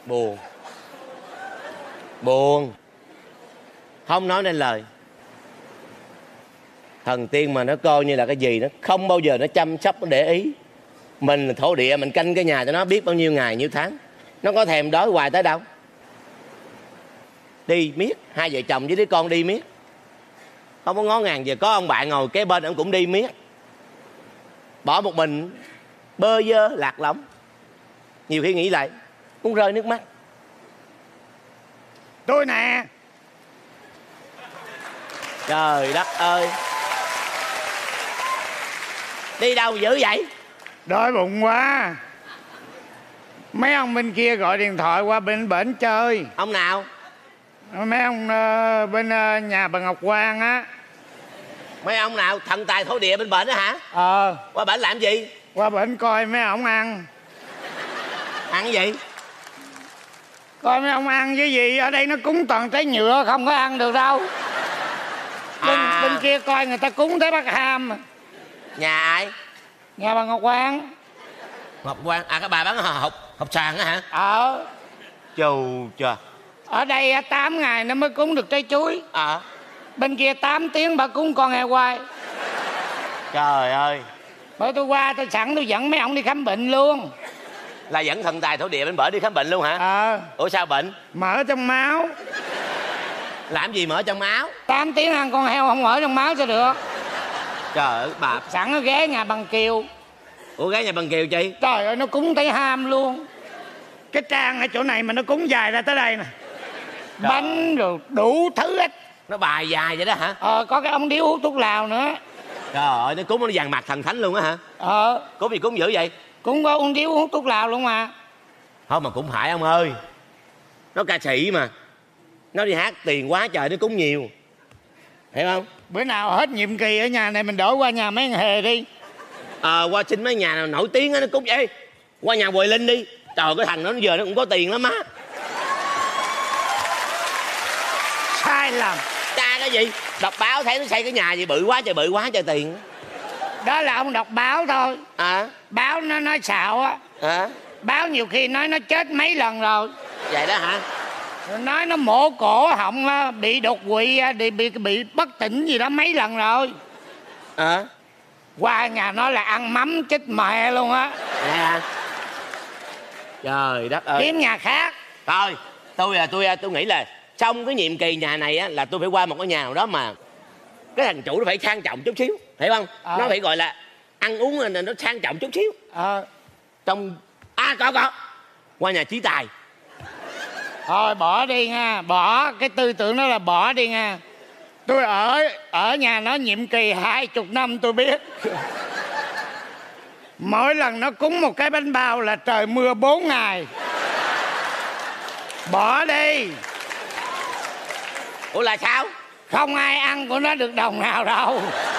Buồn. Buồn. Không nói nên lời. Thần tiên mà nó coi như là cái gì, nó không bao giờ nó chăm sóc, nó để ý. Mình là thổ địa, mình canh cái nhà cho nó biết bao nhiêu ngày, nhiêu tháng. Nó có thèm đói hoài tới đâu. Đi miết, hai vợ chồng với đứa con đi miết. Không có ngó ngàng giờ có ông bạn ngồi kế bên, ông cũng đi miết. Bỏ một mình, bơ vơ, lạc lõng. Nhiều khi nghĩ lại, muốn rơi nước mắt. Tôi nè. Trời đất ơi. Đi đâu dữ vậy? Đói bụng quá. Mấy ông bên kia gọi điện thoại qua bên bển chơi. Ông nào? Mấy ông bên nhà bà Ngọc Quang á. Mấy ông nào? Thần tài thổ địa bên bển đó hả? Qua bển làm gì? Qua bển coi mấy ông ăn. Ăn cái gì? Coi mấy ông ăn cái gì. Ở đây nó cúng toàn trái nhựa, không có ăn được đâu. Bên kia coi người ta cúng tới Bắc Ham. Nhà ai? Nhà bà Ngọc Quang. Ngọc Quang? À, cái bà bán hộp sàn á hả? Chù trời. Ở đây 8 ngày nó mới cúng được trái chuối. Bên kia 8 tiếng bà cúng con heo quay. Trời ơi. Bởi tôi qua tôi sẵn tôi dẫn mấy ông đi khám bệnh luôn. Là dẫn thần tài thổ địa bên bển đi khám bệnh luôn hả? Ủa sao bệnh? Mỡ trong máu. Làm gì mỡ trong máu? 8 tiếng ăn con heo không mỡ trong máu sao được. Trời ơi bà. Sẵn nó ghé nhà bằng Kiều. Ủa ghé nhà bằng Kiều chi? Trời ơi nó cúng tới ham luôn. Cái trang ở chỗ này mà nó cúng dài ra tới đây nè. Trời. Bánh rồi đủ thứ hết. Nó bài dài vậy đó hả? Có cái ống điếu hút thuốc lào nữa. Trời ơi nó cúng nó vàng mặt thần thánh luôn á hả? Cúng gì cúng dữ vậy? Cũng có ống điếu hút thuốc lào luôn mà. Không mà cũng phải ông ơi. Nó ca sĩ mà. Nó đi hát tiền quá trời nó cúng nhiều. Hiểu không? Bữa nào hết nhiệm kỳ ở nhà này mình đổi qua nhà mấy thằng Hề đi. Qua xin mấy nhà nào nổi tiếng á nó cúng vậy. Qua nhà Hoài Linh đi. Trời cái thằng đó giờ nó cũng có tiền lắm á. Sai lầm. Cha cái gì? Đọc báo thấy nó xây cái nhà gì bự quá trời tiền. Đó là ông đọc báo thôi. Báo nó nói xạo á. Báo nhiều khi nói nó chết mấy lần rồi. Vậy đó hả? Nói nó mổ cổ họng bị đột quỵ, bị bất tỉnh gì đó mấy lần rồi. Qua nhà nó là ăn mắm chết mẹ luôn á. Trời đất ơi. Kiếm nhà khác. Thôi tôi nghĩ là xong cái nhiệm kỳ nhà này á là tôi phải qua một cái nhà nào đó mà cái thằng chủ nó phải sang trọng chút xíu, hiểu không? Nó phải gọi là ăn uống là nó sang trọng chút xíu. Trong có qua nhà Chí Tài. Thôi bỏ đi nha, bỏ cái tư tưởng đó là bỏ đi nha. Tôi ở nhà nó nhiệm kỳ 20 năm tôi biết. Mỗi lần nó cúng một cái bánh bao là trời mưa 4 ngày. Bỏ đi. Ủa là sao? Không ai ăn của nó được đồng nào đâu.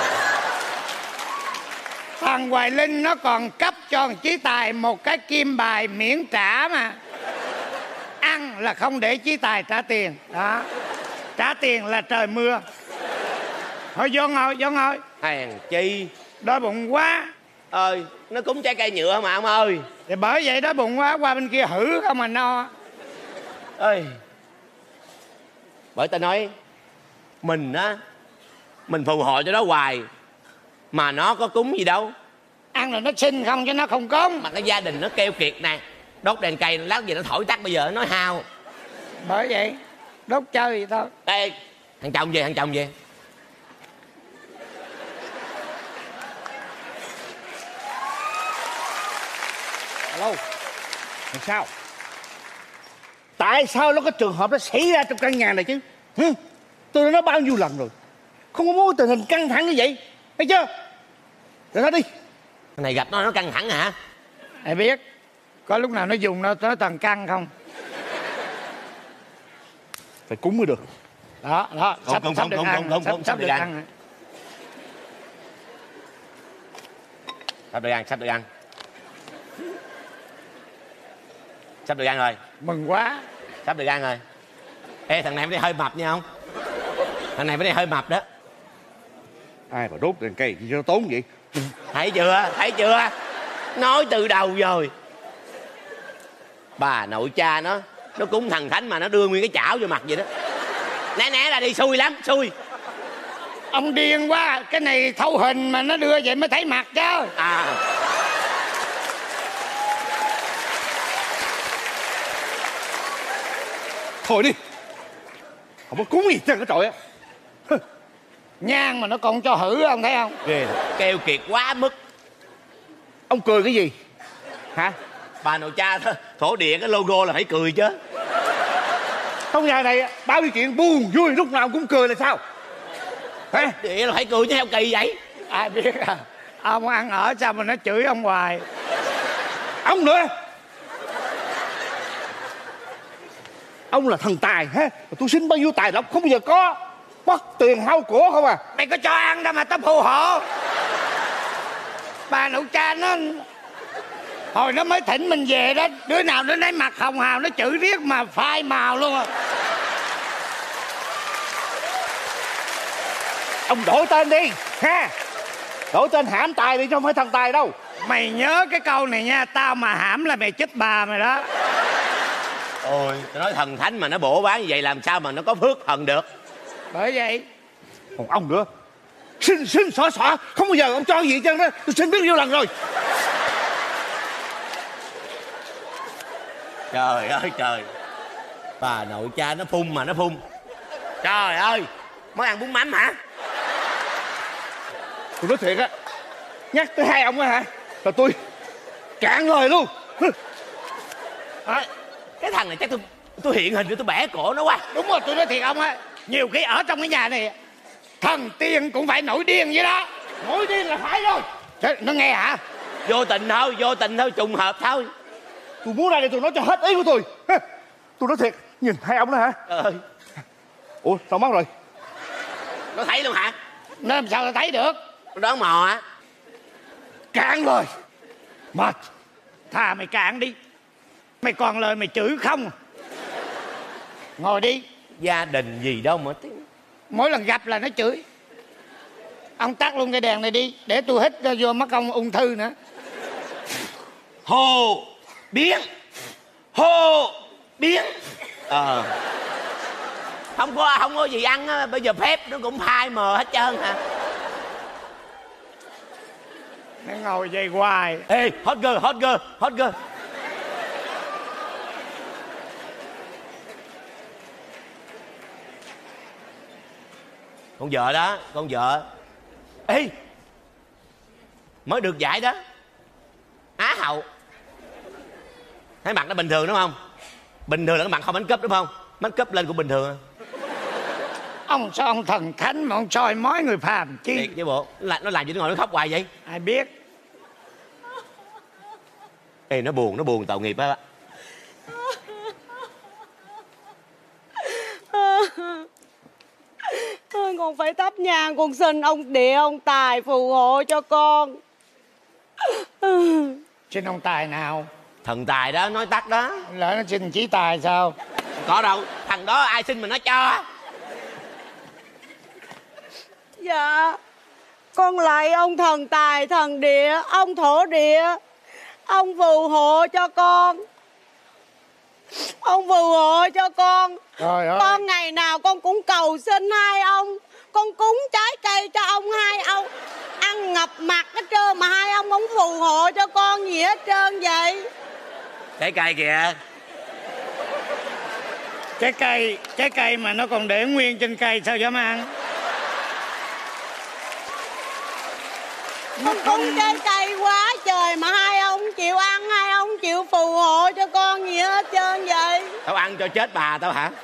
Thằng Hoài Linh nó còn cấp cho thằng Chí Tài một cái kim bài miễn trả mà. Ăn là không để Chí Tài trả tiền. Đó. Trả tiền là trời mưa. Thôi vô ngồi. Hèn chi. Đói bụng quá. Nó cúng trái cây nhựa mà ông ơi. Thì bởi vậy đói bụng quá, qua bên kia hử không mà no. Bởi ta nói mình á, mình phù hộ cho nó hoài mà nó có cúng gì đâu. Ăn rồi nó xin không chứ nó không cúng. Mà cái gia đình nó keo kiệt nè, đốt đèn cày lát gì nó thổi tắt, bây giờ nó nói hao. Bởi vậy đốt chơi vậy thôi. Ê, thằng chồng về. Alo. Làm sao? Tại sao nó có trường hợp nó xảy ra trong căn nhà này chứ? Tôi đã nói bao nhiêu lần rồi, không có muốn tình hình căng thẳng như vậy, thấy chưa? Rồi thôi đi. Cái này gặp nó căng thẳng hả? Ai biết. Có lúc nào nó dùng nó toàn căng không? Phải cúng mới được. Đó. Sắp được ăn. Sắp được ăn. Sắp được ăn rồi. Mừng quá. Sắp được ăn rồi. Ê thằng này phải hơi mập nha không? Thằng này phải hơi mập đó. Ai mà đốt đèn cây cho nó tốn vậy? Thấy chưa? Nói từ đầu rồi. Bà nội cha nó Nó cúng thần thánh mà nó đưa nguyên cái chảo vô mặt vậy đó. Né ra đi, xui lắm, xui. Ông điên quá, cái này thâu hình mà nó đưa vậy mới thấy mặt chứ. Thôi đi. Không có cúng gì chân cái trội á. Nhang mà nó còn cho hử, ông thấy không? Ghê, keo kiệt quá mức. Ông cười cái gì hả? Bà nội cha thổ địa cái logo là phải cười chứ. Trong nhà này bao nhiêu chuyện buồn vui lúc nào cũng cười là sao hả? Địa là phải cười chứ, heo kỳ vậy. Ai biết à, ông ăn ở sao mà nó chửi ông hoài. Ông nữa, ông là thần tài ha, tôi xin bao nhiêu tài lộc không bao giờ có, mất tiền hao của không à. Mày có cho ăn đâu mà tao phù hộ. Bà nội cha nó hồi nó mới thỉnh mình về đó, đứa nào nó lấy mặt hồng hào nó chửi riết mà phai màu luôn à. Ông đổi tên đi ha, đổi tên hãm tài đi chứ không phải thần tài đâu. Mày nhớ cái câu này nha, tao mà hãm là mày chết bà mày đó. Ôi, tôi nói thần thánh mà nó bổ bán như vậy làm sao mà nó có phước thần được. Bởi vậy. Còn ông nữa, xin xỏ không bao giờ ông cho gì chứ đó, tôi xin biết nhiêu lần rồi. Trời ơi trời, bà nội cha nó phun mà nó phun. Trời ơi, mới ăn bún mắm hả? Tôi nói thiệt á, nhắc tới hai ông á hả là tôi cạn lời luôn. Cái thằng này chắc tôi hiện hình cho tôi bẻ cổ nó quá. Đúng rồi, tôi nói thiệt ông á, nhiều khi ở trong cái nhà này thần tiên cũng phải nổi điên vậy đó. Nổi điên là phải rồi. Thế, nó nghe hả? Vô tình thôi, trùng hợp thôi. Tôi muốn ra đây tôi nói cho hết ý của tôi. Tôi nói thiệt, nhìn hai ông đó hả? Ủa sao mất rồi? Nó thấy luôn hả? Nó làm sao tao thấy được? Nó đoán mò á. Cạn lời. Mệt. Thà mày cạn đi, mày còn lời mày chửi không. Ngồi đi. Gia đình gì đâu mà tiếng. Mỗi lần gặp là nó chửi. Ông tắt luôn cái đèn này đi, để tôi hít ra vô mắt ông ung thư nữa. Hồ biến không có gì ăn á, bây giờ phép nó cũng phai mờ hết trơn hả? Nó ngồi vậy hoài. Ê, hot girl. Con vợ đó, con vợ. Ê, mới được giải đó, Á hậu. Thấy mặt nó bình thường đúng không? Bình thường là cái mặt không make up đúng không? Make up lên cũng bình thường. Ông sao ông thần thánh mà ông soi mói người phàm chi? Thiệt chứ bộ. Nó làm gì nó ngồi nó khóc hoài vậy? Ai biết. Ê, nó buồn tội nghiệp á. Con phải thắp nhang, con xin ông địa ông tài phù hộ cho con. Xin ông tài nào? Thần tài đó, nói tắt đó. Lỡ nó xin chỉ tài sao? Có đâu, thằng đó ai xin mà nó cho. Dạ, con lạy ông thần tài thần địa, ông thổ địa, ông phù hộ cho con. Ông phù hộ cho con. Trời ơi. Con ngày nào con cũng cầu xin hai ông. Con cúng trái cây cho ông hai ông. Ăn ngập mặt hết trơn mà hai ông không phù hộ cho con gì hết trơn vậy. Trái cây kìa. Trái cây mà nó còn để nguyên trên cây sao dám ăn? Con cúng trái cây quá trời mà hai ông chịu ăn, hai ông chịu phù hộ cho con gì hết trơn vậy. Tao ăn cho chết bà tao hả?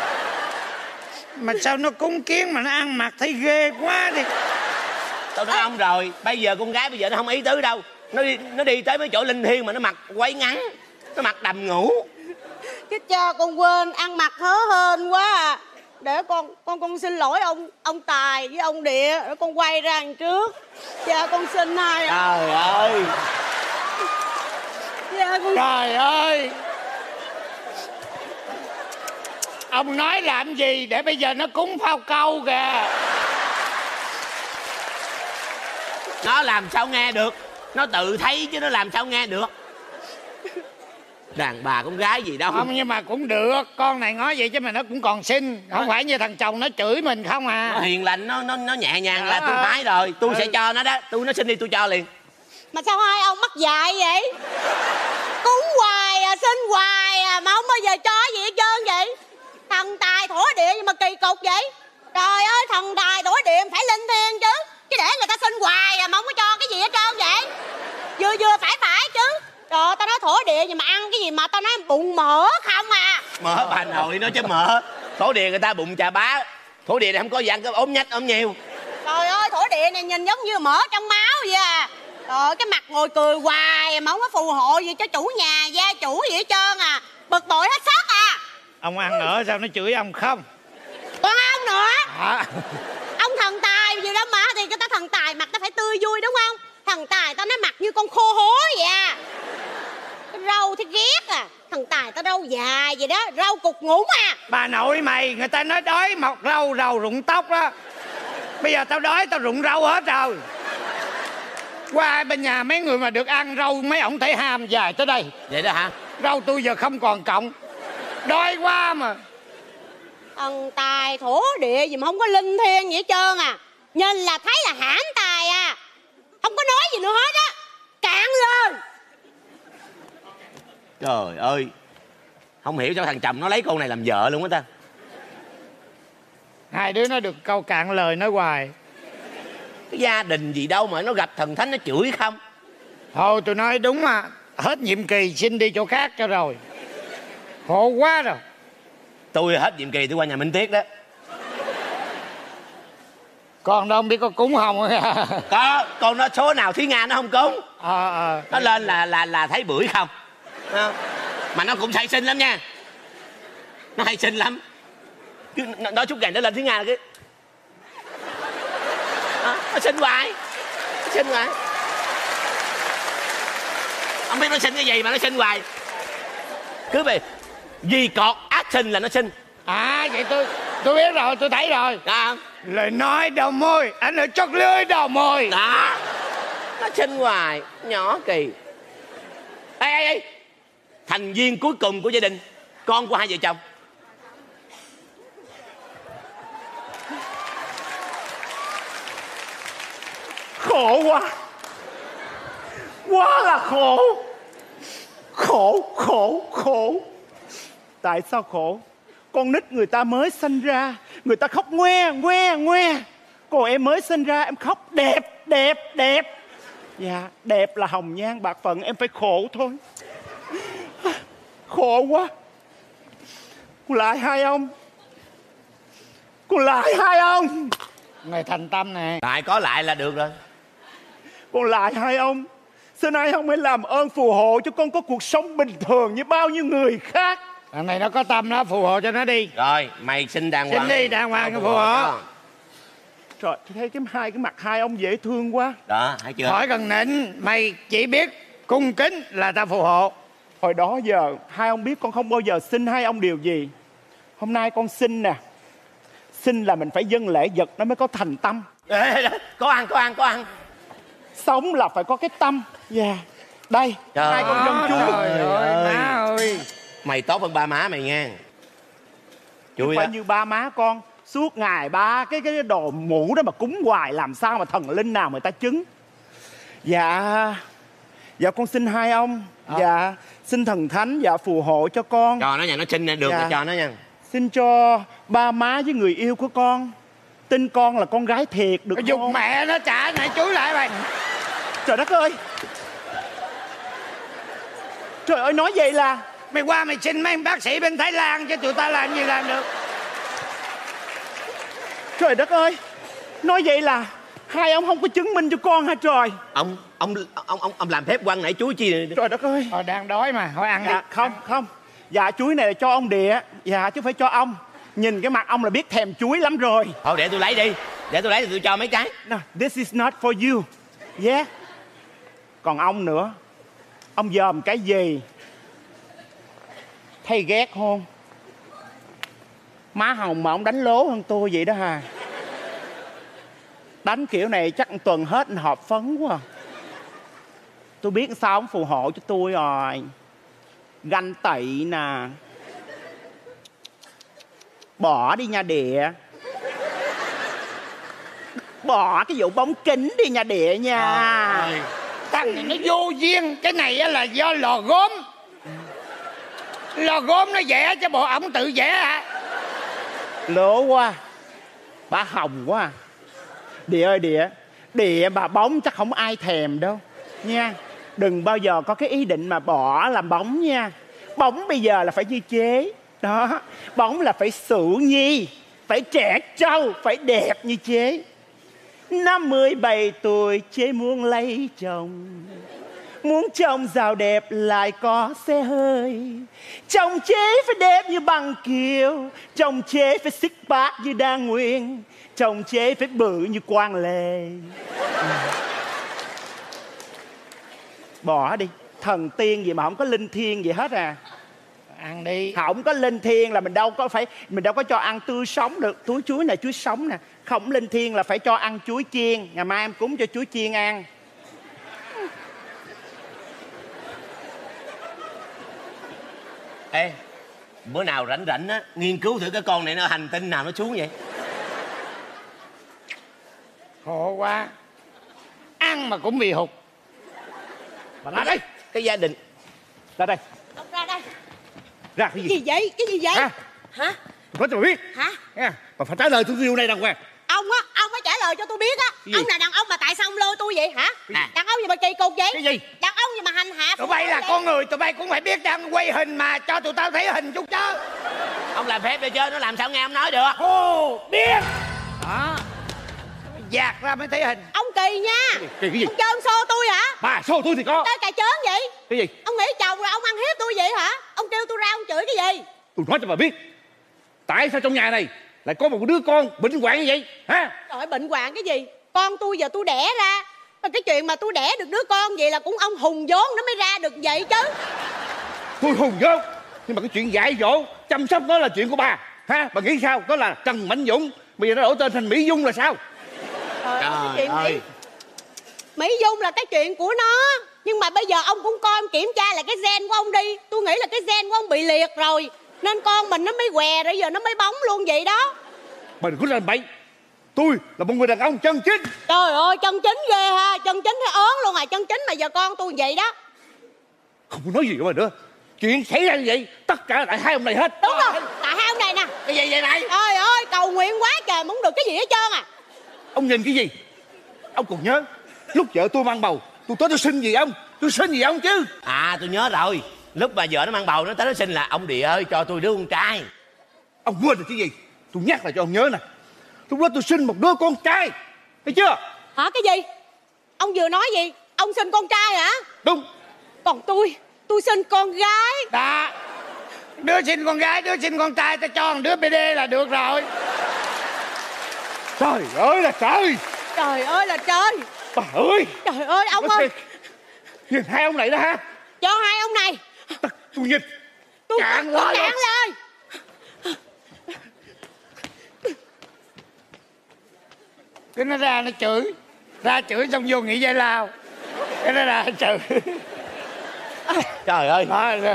Mà sao nó cúng kiến mà nó ăn mặc thấy ghê quá đi. Tao nói ông rồi, bây giờ con gái bây giờ nó không ý tứ đâu. Nó đi tới mấy chỗ linh thiêng mà nó mặc quấy ngắn, nó mặc đầm ngủ. Chứ cha con quên, ăn mặc hớ hên quá à. Để con xin lỗi ông Tài với ông Địa, để con quay ra đằng trước. Cha con xin hai. Trời ơi. Cha con... Trời ơi. Ông nói làm gì để bây giờ nó cúng phao câu kìa. Nó làm sao nghe được. Nó tự thấy chứ nó làm sao nghe được. Đàn bà con gái gì đâu. Không, nhưng mà cũng được. Con này nói vậy chứ mà nó cũng còn xinh. Không phải như thằng chồng nó chửi mình không à. Nó hiền lành, nó nhẹ nhàng là tôi phải rồi. Tôi sẽ cho nó đó. Nó xin đi tôi cho liền. Mà sao hai ông mắc dạy vậy? Cúng hoài à, xin hoài à, mà không bao giờ cho gì hết trơn vậy? Thần tài thổ địa nhưng mà kỳ cục vậy? Trời ơi, thần tài thổ địa phải linh thiêng chứ. Chứ để người ta xin hoài à mà không có cho cái gì hết trơn vậy? Vừa vừa phải chứ. Trời, tao nói thổ địa nhưng mà ăn cái gì mà tao nói bụng mỡ không à. Mỡ bà nội nó chứ mỡ. Thổ địa người ta bụng chà bá. Thổ địa này không có dạng cái ốm nhách ốm nhiều. Trời ơi, thổ địa này nhìn giống như mỡ trong máu vậy à. Trời, cái mặt ngồi cười hoài mà không có phù hộ gì cho chủ nhà, gia chủ gì hết trơn à. Bực bội hết sức à. Ông ăn nữa sao nó chửi ông không? Còn ông nữa. Ông thần tài gì đó mà. Thì người ta thần tài mặt ta phải tươi vui đúng không? Thần tài tao nói mặt như con khô hố vậy à. Cái râu thì ghét à. Thần tài tao râu dài vậy đó. Râu cục ngủn à. Bà nội mày, người ta nói đói mọc râu rụng tóc đó. Bây giờ tao đói tao rụng râu hết rồi. Qua bên nhà mấy người mà được ăn râu mấy ổng thấy ham dài tới đây. Vậy đó hả? Râu tôi giờ không còn cọng. Đói quá mà. Thần tài thổ địa gì mà không có linh thiêng gì hết trơn à. Nhìn là thấy là hãm tài à. Không có nói gì nữa hết á. Cạn lên. Trời ơi, không hiểu sao thằng chồng nó lấy cô này làm vợ luôn á ta. Hai đứa nó được câu cạn lời nói hoài. Cái gia đình gì đâu mà nó gặp thần thánh nó chửi không. Thôi tôi nói đúng mà. Hết nhiệm kỳ xin đi chỗ khác cho rồi. Khổ quá rồi. Tôi hết nhiệm kỳ tôi qua nhà Minh Tiết đó. Con đâu không biết có cúng không. Có, con nó số nào Thúy Nga nó không cúng. Nó lên là thấy bưởi không. Mà nó cũng hay xin lắm nha. Nó hay xin lắm. Cứ nói chút ngày nó lên Thúy Nga cái nó xin hoài. Nó xin hoài. Không biết nó xin cái gì mà nó xin hoài. Cứ về gì cọt ác sinh là nó xin. À vậy tôi biết rồi, tôi thấy rồi. Đó. Lời nói đầu môi, anh ở chót lưỡi đầu môi. Đó. Nó xin hoài. Nhỏ kỳ. Ê, thành viên cuối cùng của gia đình, con của hai vợ chồng. Khổ quá. Quá là khổ. Khổ. Tại sao khổ? Con nít người ta mới sinh ra, người ta khóc ngoe. Còn em mới sinh ra em khóc đẹp. Dạ, đẹp là hồng nhan bạc phận, em phải khổ thôi. Khổ quá. Con lại hai ông. Ngày thành tâm nè. Tại có lại là được rồi. Con lại hai ông. Xin hai ông hãy làm ơn phù hộ cho con có cuộc sống bình thường như bao nhiêu người khác. Thằng này nó có tâm đó, phù hộ cho nó đi. Rồi, mày xin đàng hoàng. Xin đi đàng hoàng cho phù hộ. Trời, tôi thấy cái mặt hai ông dễ thương quá. Đó, thấy chưa? Khỏi cần nịnh, mày chỉ biết cung kính là ta phù hộ. Hồi đó giờ hai ông biết con không bao giờ xin hai ông điều gì. Hôm nay con xin nè. Xin là mình phải dâng lễ vật nó mới có thành tâm. Có ăn. Sống là phải có cái tâm. Dạ. Đây, Trời hai con dâng chú. Trời ơi, má ơi. Mày tốt hơn ba má mày nha. Chứ phải như ba má con. Suốt ngày ba cái đồ mũ đó mà cúng hoài, làm sao mà thần linh nào người ta chứng. Dạ con xin hai ông. Dạ, xin thần thánh dạ phù hộ cho con. Cho nó nha, nó xin được Dạ. là cho nó nha. Xin cho ba má với người yêu của con tin con là con gái thiệt được Dục không? mẹ nó trả này chú lại mày. Trời đất ơi. Trời ơi, nói vậy là Mày qua mày xin mấy bác sĩ bên Thái Lan chứ tụi ta làm gì làm được. trời đất ơi. Nói vậy là hai ông không có chứng minh cho con hả trời? Ông làm phép quăng nãy chú chi. Trời đất ơi. Đang đói mà, thôi ăn Dạ, đi. không. Dạ, chuối này là cho ông Địa. Dạ, chứ phải cho ông. Nhìn cái mặt ông là biết thèm chuối lắm rồi. Thôi để tôi lấy đi. Để tôi lấy thì tôi cho mấy cái. No, this is not for you. Yeah. Còn ông nữa. Ông dòm cái gì? Thấy ghét không? Má hồng mà ông đánh lố hơn tôi vậy đó hà. Đánh kiểu này chắc một tuần hết họp phấn quá. Tôi biết sao ông phù hộ cho tôi rồi. Ganh tị nè. Bỏ đi nha địa. Bỏ cái vụ bóng kính đi nha địa nha. Thằng này nó vô duyên. Cái này á là do lò gốm. Lò gốm nó vẽ cho bộ ổng tự vẽ hả? Lố quá. Bà hồng quá à. Địa ơi địa. Địa bà bóng chắc không ai thèm đâu nha. Đừng bao giờ có cái ý định mà bỏ làm bóng nha. Bóng bây giờ là phải như chế. Đó. Bóng là phải xụ nhi. Phải trẻ trâu. Phải đẹp như chế. 57 tuổi chế muốn lấy chồng. Muốn chồng giàu đẹp lại có xe hơi. Chồng chế phải đẹp như Bằng Kiều. Chồng chế phải six pack như Đa Nguyên. Chồng chế phải bự như Quang Lê. Bỏ đi. Thần tiên gì mà không có linh thiêng gì hết à. Ăn đi. Không có linh thiêng là mình đâu có cho ăn tươi sống được. Túi chuối này chuối sống nè. Không linh thiêng là phải cho ăn chuối chiên. Ngày mai em cúng cho chuối chiên ăn. Ê, bữa nào rảnh rảnh á, nghiên cứu thử cái con này nó hành tinh nào nó xuống vậy. Khổ quá. Ăn mà cũng bị hụt. Bà ra đây. Cái gia đình. Ra đây. Ông ra đây. Ra cái Cái gì? gì vậy? Cái gì vậy? Hả? Hả? Nói cho bà biết. Hả? Nha. Bà phải trả lời tôi điều này đàng hoàng. Ông á, ông phải trả lời cho tôi biết á. Gì? Ông là đàn ông mà tại sao ông lôi tôi vậy hả? À. Đàn ông gì mà kỳ cục vậy? Cái gì? Đàn ông gì mà hành hạ Tụi bay là con người. Tụi bay cũng phải biết đang quay hình mà. Cho tụi tao thấy hình chút chứ. Ông làm phép đi chứ, nó làm sao nghe ông nói được. Ồ, biết. Đó. Dạt ra mới thấy hình. Ông kỳ nha. Kỳ cái gì? Ông chơi ông xô tôi hả? Bà xô tôi thì có. Chơi cà chớn vậy? Cái gì? Ông nghĩ chồng rồi ông ăn hiếp tôi vậy hả? Ông kêu tôi ra ông chửi cái gì? Tôi nói cho bà biết. Tại sao trong nhà này lại có một đứa con bệnh hoạn như vậy hả? Trời ơi, bệnh hoạn cái gì? Con tôi giờ tôi đẻ ra. Mà cái chuyện mà tôi đẻ được đứa con vậy là cũng ông hùng vốn nó mới ra được vậy chứ. Tôi hùng vốn. Nhưng mà cái chuyện dạy dỗ chăm sóc nó là chuyện của bà ha. Bà nghĩ sao? Đó là Trần Mạnh Dũng. Bây giờ nó đổi tên thành Mỹ Dung là sao? Trời ơi, cái chuyện ơi. Mỹ Dung là cái chuyện của nó. Nhưng mà bây giờ ông cũng coi ông kiểm tra lại cái gen của ông đi. Tôi nghĩ là cái gen của ông bị liệt rồi. Nên con mình nó mới què rồi giờ nó mới bóng luôn vậy đó. Bà đừng có làm bậy. Tôi là một người đàn ông chân chính. Trời ơi, chân chính ghê ha. Chân chính hay ớn luôn à. Chân chính mà giờ con tôi vậy đó. Không có nói gì nữa nữa. Chuyện xảy ra như vậy tất cả là tại hai ông này hết. Đúng rồi, tại hai ông này nè. Cái gì vậy này? Trời ơi, cầu nguyện quá trời mà không được cái gì hết trơn à. Ông nhìn cái gì? Ông còn nhớ lúc vợ tôi mang bầu tôi tới tôi xin gì ông? Tôi xin gì ông chứ? À, tôi nhớ rồi. Lúc mà vợ nó mang bầu nó tới nó xin là ông Địa ơi cho tôi đứa con trai. Ông quên rồi chứ gì? Tôi nhắc lại cho ông nhớ nè. Lúc đó tôi sinh một đứa con trai. Thấy chưa? Hả, cái gì? Ông vừa nói gì? Ông sinh con trai hả? Đúng. Còn tôi sinh con gái. Đó. Đứa sinh con gái, đứa sinh con trai. Tao cho một đứa BD là được rồi. Trời ơi là trời. Trời ơi là trời. Bà ơi. Trời ơi ông Nói ơi. thiệt. Nhìn hai ông này đó ha. Cho hai ông này. Tôi nhìn. Tôi Cạn lời. cạn lời. Cái nó ra nó chửi. Ra chửi xong vô nghỉ giải lao. Cái nó ra chửi. Trời ơi. Đó, rồi.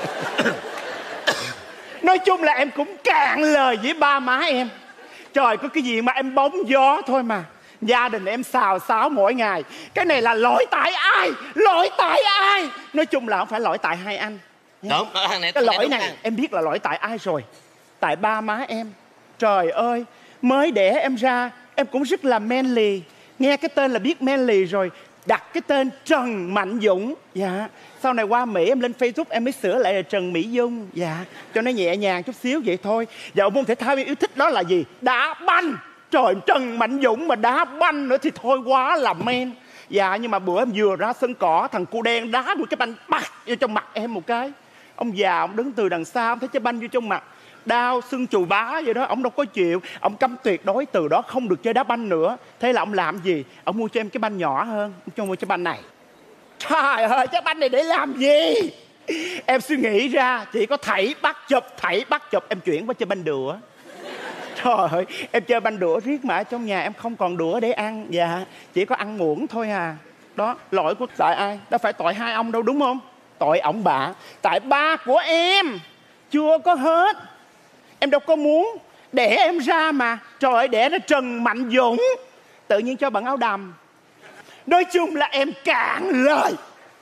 Nói chung là em cũng cạn lời với ba má em. Trời, có cái gì mà em bóng gió thôi mà. Gia đình em xào xáo mỗi ngày. Cái này là lỗi tại ai? Lỗi tại ai? Nói chung là không phải lỗi tại hai anh. Đúng, thằng này Cái lỗi đúng này nè. em biết là lỗi tại ai rồi. Tại ba má em. Trời ơi, mới đẻ em ra em cũng rất là manly. Nghe cái tên là biết manly rồi. Đặt cái tên Trần Mạnh Dũng. Dạ. Sau này qua Mỹ em lên Facebook em mới sửa lại là Trần Mỹ Dung. Dạ. Cho nó nhẹ nhàng chút xíu vậy thôi. Và môn thể thao em yêu thích đó là gì? Đá banh. Trời, Trần Mạnh Dũng mà đá banh nữa thì thôi quá là men. Dạ, nhưng mà bữa em vừa ra sân cỏ, thằng cu đen đá một cái banh bạc vô trong mặt em một cái. Ông già ông đứng từ đằng xa ông thấy cái banh vô trong mặt, đau sưng chù bá vậy đó. Ông đâu có chịu, ông cấm tuyệt đối từ đó không được chơi đá banh nữa. Thế là ông làm gì? Ông mua cho em cái banh nhỏ hơn. Ông cho mua cái banh này. Trời ơi, cái banh này để làm gì? Em suy nghĩ ra chỉ có thảy bắt chụp em chuyển qua chơi banh đũa. Trời ơi, em chơi banh đũa riết mà ở trong nhà em không còn đũa để ăn. Dạ, chỉ có ăn muỗng thôi à. Đó, lỗi của tại ai? Đâu phải tội hai ông đâu đúng không? tội ổng bả. Tại ba của em chưa có hết. Em đâu có muốn đẻ em ra mà. Trời ơi, đẻ ra Trần Mạnh Dũng, tự nhiên cho bận áo đầm. Nói chung là em cạn lời.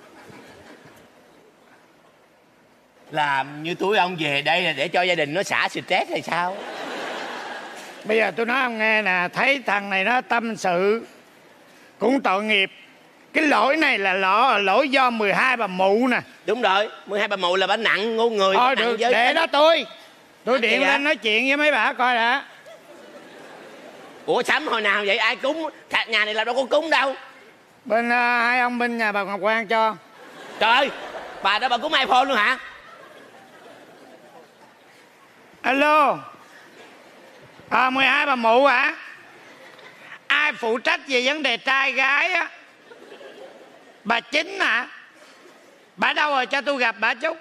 Làm như túi ông về đây là để cho gia đình nó xả stress hay sao? Bây giờ tôi nói ông nghe nè, thấy thằng này nó tâm sự cũng tội nghiệp. Cái lỗi này là lỗi do 12 bà mụ nè. Đúng rồi, 12 bà mụ là bà nặng ngu người. Thôi được, để đó tôi điện lên vậy? nói chuyện với mấy bà coi đã. Ủa sắm hồi nào vậy? Ai cúng? Nhà này là đâu có cúng đâu. Bên hai ông bên nhà bà Ngọc Quang cho. Trời ơi, bà đó bà cúng iPhone luôn hả? Alo. 12 bà mụ hả? Ai phụ trách về vấn đề trai gái á? Bà Chính hả? Bà đâu rồi, cho tôi gặp bà chút.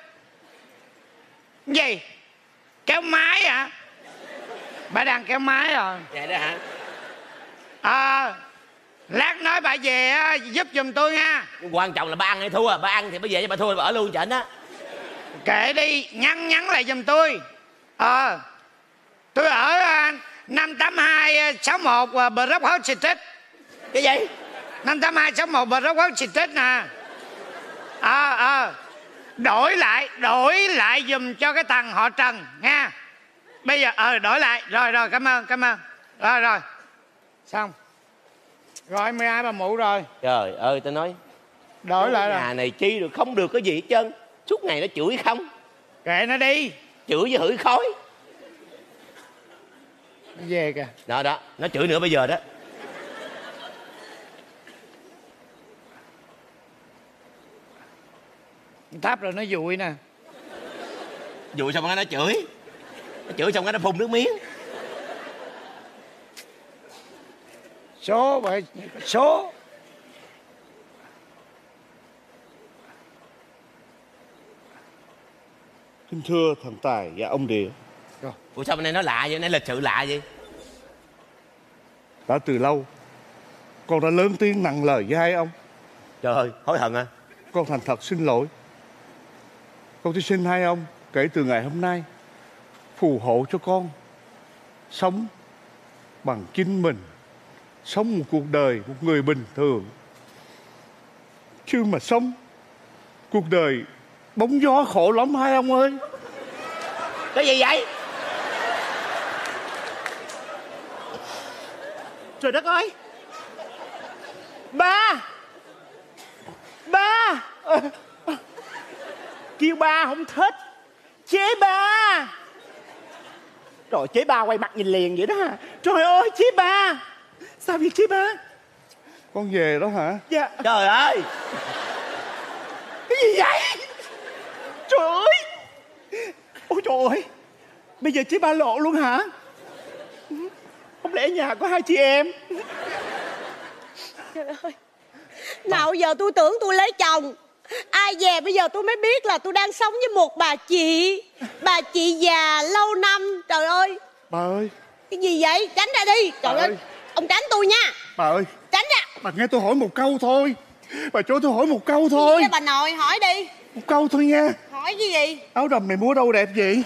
Gì? Kéo máy hả? Bà đang kéo máy rồi. Vậy đó hả? Lát nói bà về giúp giùm tôi nha. Quan trọng là bà ăn hay thua. Bà ăn thì bà về, chứ bà thua bà ở luôn trển á. Kệ đi, nhắn lại giùm tôi. Tôi ở 58261 Brock House Street. Cái gì? 58261 Brock House Street nè. Đổi lại giùm cho cái thằng họ Trần nha. Bây giờ đổi lại. Rồi cảm ơn. Rồi xong. Rồi 12 bà mụ rồi. Trời ơi, tao nói Đổi lại rồi. nhà này chi được không được cái gì hết trơn. Suốt ngày nó chửi không. Kệ nó đi. Chửi với hửi khói. Nó về kìa. Đó, nó chửi nữa bây giờ đó. Tháp rồi nó dụi nè. Dụi xong nó chửi. Nó chửi xong nó phun nước miếng. Số. Kính thưa thần Tài và ông Địa. Ủa sao bên đây nó lạ vậy? Này lịch sự lạ vậy? Đã từ lâu con đã lớn tiếng nặng lời với hai ông. Trời ơi, hối hận à? Con thành thật xin lỗi. Con xin hai ông kể từ ngày hôm nay phù hộ cho con sống bằng chính mình, sống một cuộc đời một người bình thường, chứ mà sống cuộc đời bóng gió khổ lắm hai ông ơi. Cái gì vậy? Trời đất ơi. Ba. Kêu ba không thích. Chế ba. Rồi chế ba quay mặt nhìn liền vậy đó hả? Trời ơi chế ba. Sao vậy chế ba? Con về đó hả? Dạ. Trời ơi. Cái gì vậy? Trời ơi. Ôi trời ơi. Bây giờ chế ba lộ luôn hả? Không lẽ nhà có hai chị em? Trời ơi. Nào giờ tôi tưởng tôi lấy chồng. Ai về bây giờ tôi mới biết là tôi đang sống với một bà chị. Bà chị già lâu năm. Trời ơi. Bà ơi. Cái gì vậy? Tránh ra đi. Trời ơi. Ông tránh tôi nha. Bà ơi. Tránh ra. Bà nghe tôi hỏi một câu thôi. Bà cho tôi hỏi một câu thôi. Bà nội hỏi đi. Một câu thôi nha. Hỏi cái gì? Áo đầm này mua đâu đẹp vậy?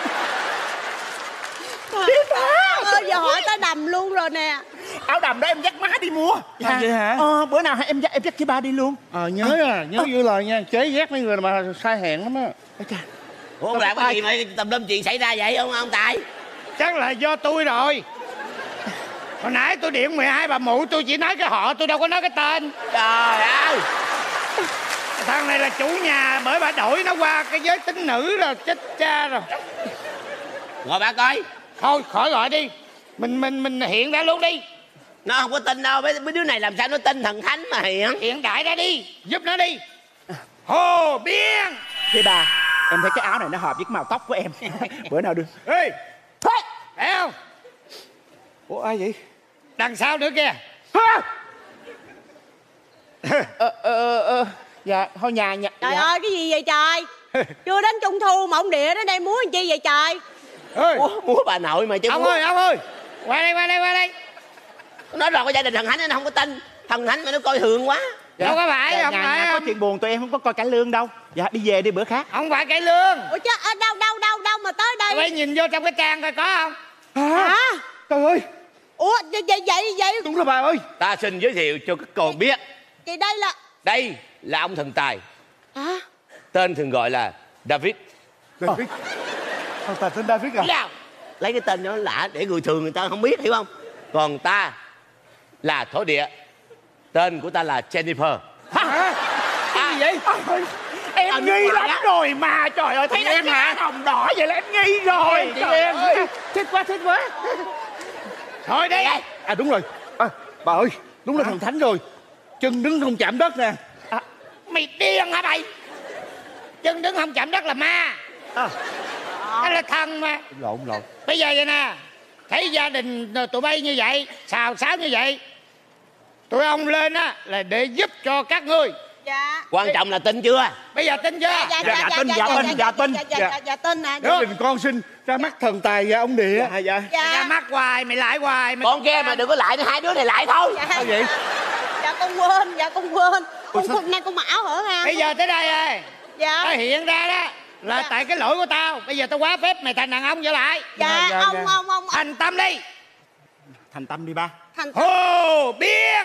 Ơi giờ hỏi tới đầm luôn rồi nè. Áo đầm đó em dắt má đi mua. Dạ. Vậy hả? Bữa nào em dắt chị ba đi luôn. Nhớ giữ lời nha. Chế ghét mấy người mà sai hẹn lắm á. Ủa ông làm cái gì mà tùm lum chuyện xảy ra vậy ông Tài? Chắc là do tôi rồi. Hồi nãy tôi điện 12 bà mụ, tôi chỉ nói cái họ, tôi đâu có nói cái tên. Trời ơi. Thằng này là chủ nhà, bởi bà đổi nó qua cái giới tính nữ rồi, chết cha rồi. Ngồi bà coi. Thôi khỏi gọi đi. Mình hiện ra luôn đi. Nó không có tin đâu. Mấy đứa này làm sao nó tin thần thánh mà hiện. Hiện đại ra đi. Giúp nó đi. Hồ Biên. Chị ba, em thấy cái áo này nó hợp với cái màu tóc của em. Bữa nào được. Ê. Thấy không? Ủa ai vậy? Đằng sau nữa kìa. Dạ, thôi nhà. Trời dạ. ơi cái gì vậy trời? Chưa đến Trung Thu mà ông Địa đến đây múa làm chi vậy trời? Ủa, múa bà nội mà chứ. Ông ơi. Qua đây. Nói rồi có gia đình thần thánh nó không có tin. Thần thánh mà nó coi thường quá. Đâu có phải, không nhà phải. có chuyện buồn tụi em không có coi cải lương đâu. Dạ đi về đi bữa khác. Không phải cải lương. Ủa chứ đâu mà tới đây. Phải nhìn vô trong cái trang coi có không? Hả? Trời ơi, Ủa vậy đúng rồi bà ơi. Ta xin giới thiệu cho các con biết, Vậy đây là đây là ông thần tài, hả? tên thường gọi là David. David. Thằng tài tên David à? Nào, lấy cái tên nó lạ để người thường người ta không biết, hiểu không? Còn ta là thổ địa, tên của ta là Jennifer. Cái gì vậy? Em nghi lắm rồi mà. Trời ơi, thấy em hả? Hồng đỏ vậy là em nghi rồi. Chị em. Thích quá. Thôi đi. À đúng rồi. À, bà ơi, đúng là thần thánh rồi. Chân đứng không chạm đất nè. Mày điên hả mày? Chân đứng không chạm đất là ma. Đó là thần mà. Lộn. Bây giờ vậy nè, thấy gia đình tụi bay như vậy, xào xáo như vậy, tụi ông lên á là để giúp cho các ngươi. Dạ. Quan trọng là tin chưa? Bây giờ tin chưa? Dạ tin nè. Gia đình con xin ra mắt thần tài và ông địa. Dạ. Mày ra mắt hoài, mày lại hoài mày... Con kia mà đừng có lại, hai đứa này lại thôi. Sao vậy? Dạ con quên. Con nay con mặc áo hở ha. Bây giờ tới đây rồi. Dạ. Tao hiện ra đó là tại cái lỗi của tao. Bây giờ tao quá phép mày thành đàn ông trở lại. Dạ ông Thành tâm đi. Thành tâm đi ba. thành Hồ Biên.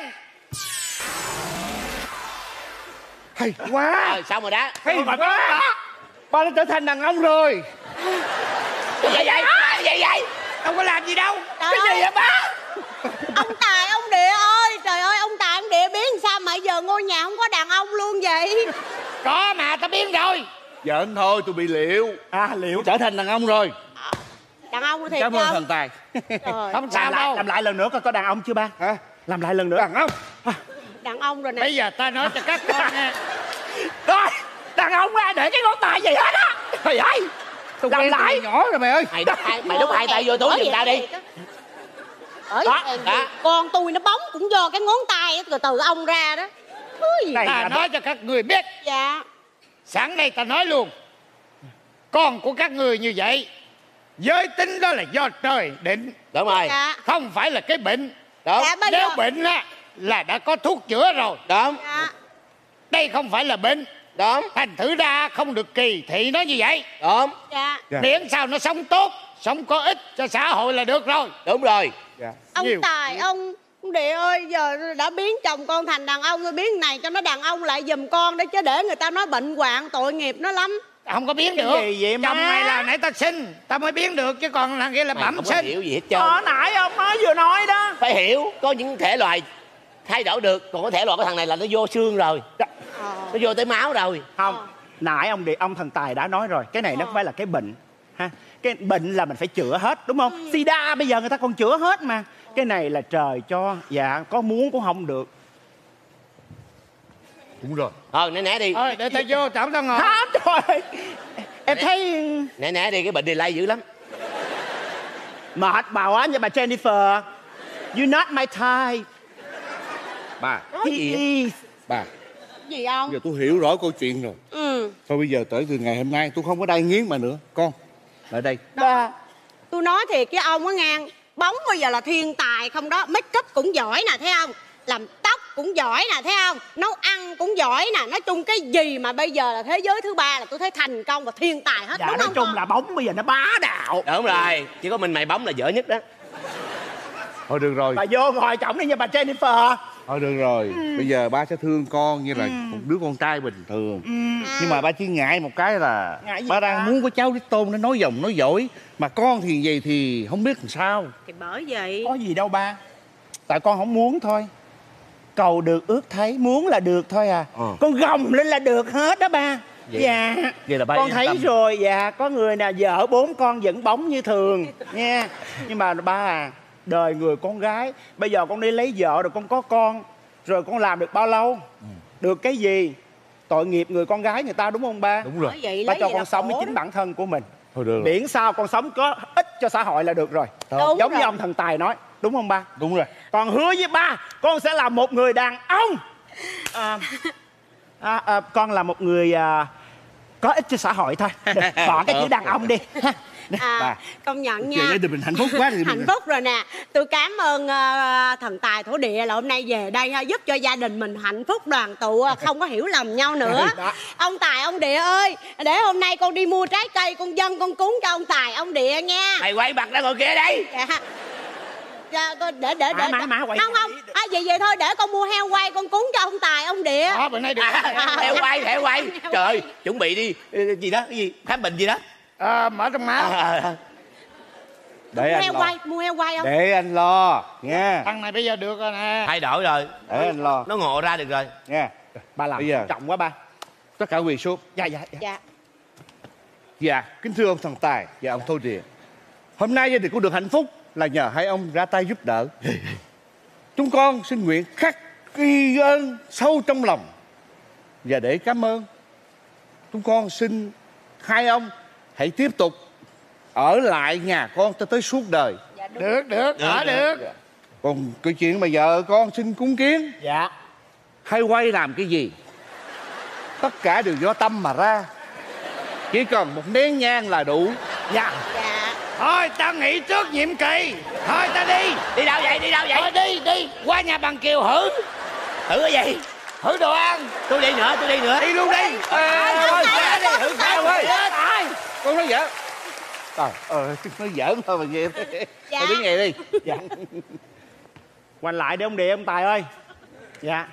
Hay quá. Xong rồi đó. Hay quá. Ba đã trở thành đàn ông rồi. Vậy vậy. Đâu có làm gì đâu. Cái gì vậy ba? Ông Tài ông Địa ơi, trời ơi, ông Tài ông Địa biến sao mà giờ ngôi nhà không có đàn ông luôn vậy? Có mà tao biến rồi. Giỡn thôi, tôi bị liệu. Liệu Trở thành đàn ông rồi. Đàn ông thiệt Cảm ơn không? thần tài. Trời, Không sao đâu. làm lại lần nữa coi có đàn ông chưa ba? Hả? Làm lại lần nữa. Đàn ông. đàn ông rồi nè. Bây giờ tao nói cho các con nghe. Rồi, đàn ông á, để cái ngón tay vậy hết á. Trời ơi, Tôi làm quen từ lại. nhỏ rồi mày ơi. Mày đút hai tay vô túi giùm tao đi. Ở Đó, vậy đó. con tôi nó bóng cũng do cái ngón tay từ ông ra đó. Này Ta là nói cho các người biết. Dạ. Sẵn đây ta nói luôn. Con của các người như vậy, giới tính đó là do trời định, Đúng rồi. Dạ. không phải là cái bệnh. Đúng. Dạ, bây Nếu giờ. bệnh á là đã có thuốc chữa rồi. Đúng. Dạ. Đây không phải là bệnh. Đúng. Thành thử ra không được kỳ thị nó như vậy. Đúng. Dạ. Dạ. Miễn sao nó sống tốt, sống có ích cho xã hội là được rồi. Đúng rồi. Dạ. Ông Nhiều. Tài ông Địa ơi, giờ đã biến chồng con thành đàn ông rồi, biến này cho nó đàn ông lại giùm con đấy, chứ để người ta nói bệnh hoạn tội nghiệp nó lắm. Không có biến Cái được. gì vậy má? Chồng mày là nãy tao sinh, tao mới biến được, chứ còn thằng kia là Mày bẩm không có sinh. hiểu gì hết trơn. Nãy ông mới vừa nói đó. Phải hiểu, có những thể loài thay đổi được, còn có thể loại cái thằng này là nó vô xương rồi, nó vô tới máu rồi. Không, nãy ông thần tài đã nói rồi, cái này nó không phải là cái bệnh ha. Cái bệnh là mình phải chữa hết, đúng không? Sida bây giờ người ta còn chữa hết mà. Cái này là trời cho, dạ, có muốn cũng không được. Đúng rồi. Thôi né đi. Thôi để tao vô, tao không tao ngồi. Trời ơi, em thấy Né đi, cái bệnh này lây dữ lắm. mệt bà quá nha bà Jennifer. You not my type. Bà, He is. bà, Gì ông? giờ tôi hiểu rõ câu chuyện rồi. Thôi bây giờ tới từ ngày hôm nay tôi không có đai nghiến bà nữa. Con, lại đây. Ba, tôi nói thiệt với ông á ngang, bóng bây giờ là thiên tài không đó, make up cũng giỏi nè, thấy không? Làm tóc cũng giỏi nè, thấy không? Nấu ăn cũng giỏi nè, nói chung cái gì mà bây giờ là thế giới thứ ba là tôi thấy thành công và thiên tài hết, Dạ, đúng nói không chung con? là bóng bây giờ nó bá đạo. Đúng rồi, chỉ có mình mày bóng là dở nhất đó. Thôi được rồi. Bà vô ngồi cổng đi nha bà Jennifer. Thôi được rồi. Bây giờ ba sẽ thương con như là một đứa con trai bình thường. Nhưng mà ba chỉ ngại một cái là Ngại gì ba ba? đang muốn có cháu đích tôn nó nói dòng nói dỗi. Mà con thì vậy thì không biết làm sao. Thì bởi vậy. Có gì đâu ba. Tại con không muốn thôi. Cầu được ước thấy, muốn là được thôi à. Con gồng lên là được hết đó ba. Vậy- Dạ. vậy là ba con yên thấy tâm. rồi, dạ. Có người nào vợ 4 con vẫn bóng như thường nha. Nhưng mà ba à, đời người con gái, bây giờ con đi lấy vợ rồi con có con, rồi con làm được bao lâu? Được cái gì? Tội nghiệp người con gái người ta, đúng không ba? Đúng rồi. Bởi vậy Ba lấy cho gì con là sống với khổ chính đó. bản thân của mình. Thôi được rồi. Miễn sao con sống có ích cho xã hội là được rồi. Đúng Giống rồi. như ông thần tài nói, đúng không ba? Đúng rồi. Con hứa với ba, con sẽ là một người đàn ông. Con là một người có ích cho xã hội thôi. Bỏ cái chữ đàn ông đi. Bà công nhận giờ nha. gia đình mình hạnh phúc quá thì Hạnh phúc rồi nè. Tôi cảm ơn thần tài thổ địa là hôm nay về đây giúp cho gia đình mình hạnh phúc đoàn tụ, không có hiểu lầm nhau nữa. Ông tài ông địa ơi, để hôm nay con đi mua trái cây con dâng con cúng cho ông tài ông địa nha. Mày quay mặt ra ngồi kia đi. Dạ, để quay không vậy thôi, để con mua heo quay con cúng cho ông tài ông địa. Bữa nay được. Heo quay trời ơi, chuẩn bị đi gì đó, cái gì khám bệnh gì đó. Mở trong máu. để anh lo. Mua heo quay không? Để anh lo nha. Thằng này bây giờ được rồi nè. Thay đổi rồi, Để anh lo nó ngộ ra được rồi nha. Ba làm Bây giờ trọng quá ba. tất cả quỳ xuống. Dạ. Dạ, kính thưa ông thần tài và ông thổ địa, hôm nay gia đình cũng được hạnh phúc là nhờ hai ông ra tay giúp đỡ. Chúng con xin nguyện khắc ghi ơn sâu trong lòng, và để cảm ơn, chúng con xin hai ông hãy tiếp tục ở lại nhà con tới suốt đời. Được. Còn cái chuyện mà vợ con xin cúng kiến, Dạ. hay quay làm cái gì, tất cả đều do tâm mà ra. Chỉ cần một nén nhang là đủ. Dạ. Thôi tao nghỉ trước nhiệm kỳ. Thôi tao đi. Đi đâu vậy? Thôi đi. Qua nhà bằng Kiều hử. Thử cái gì? Hử đồ ăn. Tôi đi nữa. Đi luôn đi. Hử sao ơi? Con nói giỡn. Trời ơi, nói giỡn thôi mà nghe. Thôi đi nghề đi. Dạ. Quanh lại để ông địa ông tài ơi. Dạ.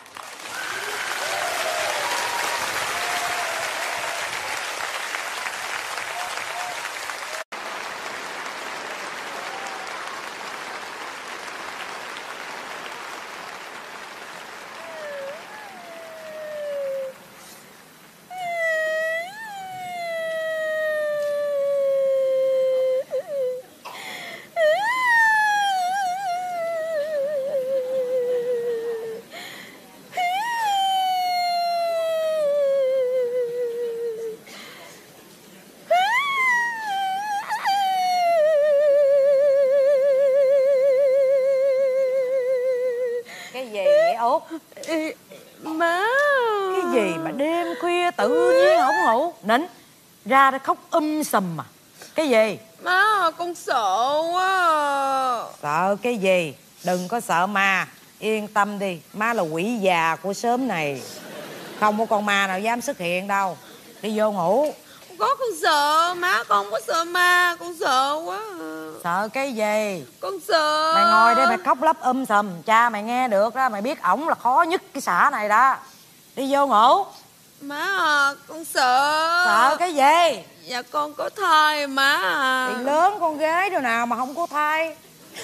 Cái gì vậy Út? Má. Cái gì mà đêm khuya tự nhiên không ngủ? Nín ra đó khóc sùm mà. Cái gì? Má, con sợ quá. Sợ cái gì? Đừng có sợ ma. Yên tâm đi, má là quỷ già của xóm này. Không có con ma nào dám xuất hiện đâu. Đi vô ngủ. Con sợ, má con không có sợ ma, con sợ quá. Sợ cái gì? Con sợ. Mày ngồi đây mày khóc lóc sùm. Cha mày nghe được đó. Mày biết ổng là khó nhất cái xã này đó. Đi vô ngủ. Má à, con sợ. Sợ cái gì? Dạ con có thai má à. Thì lớn con gái đâu nào mà không có thai.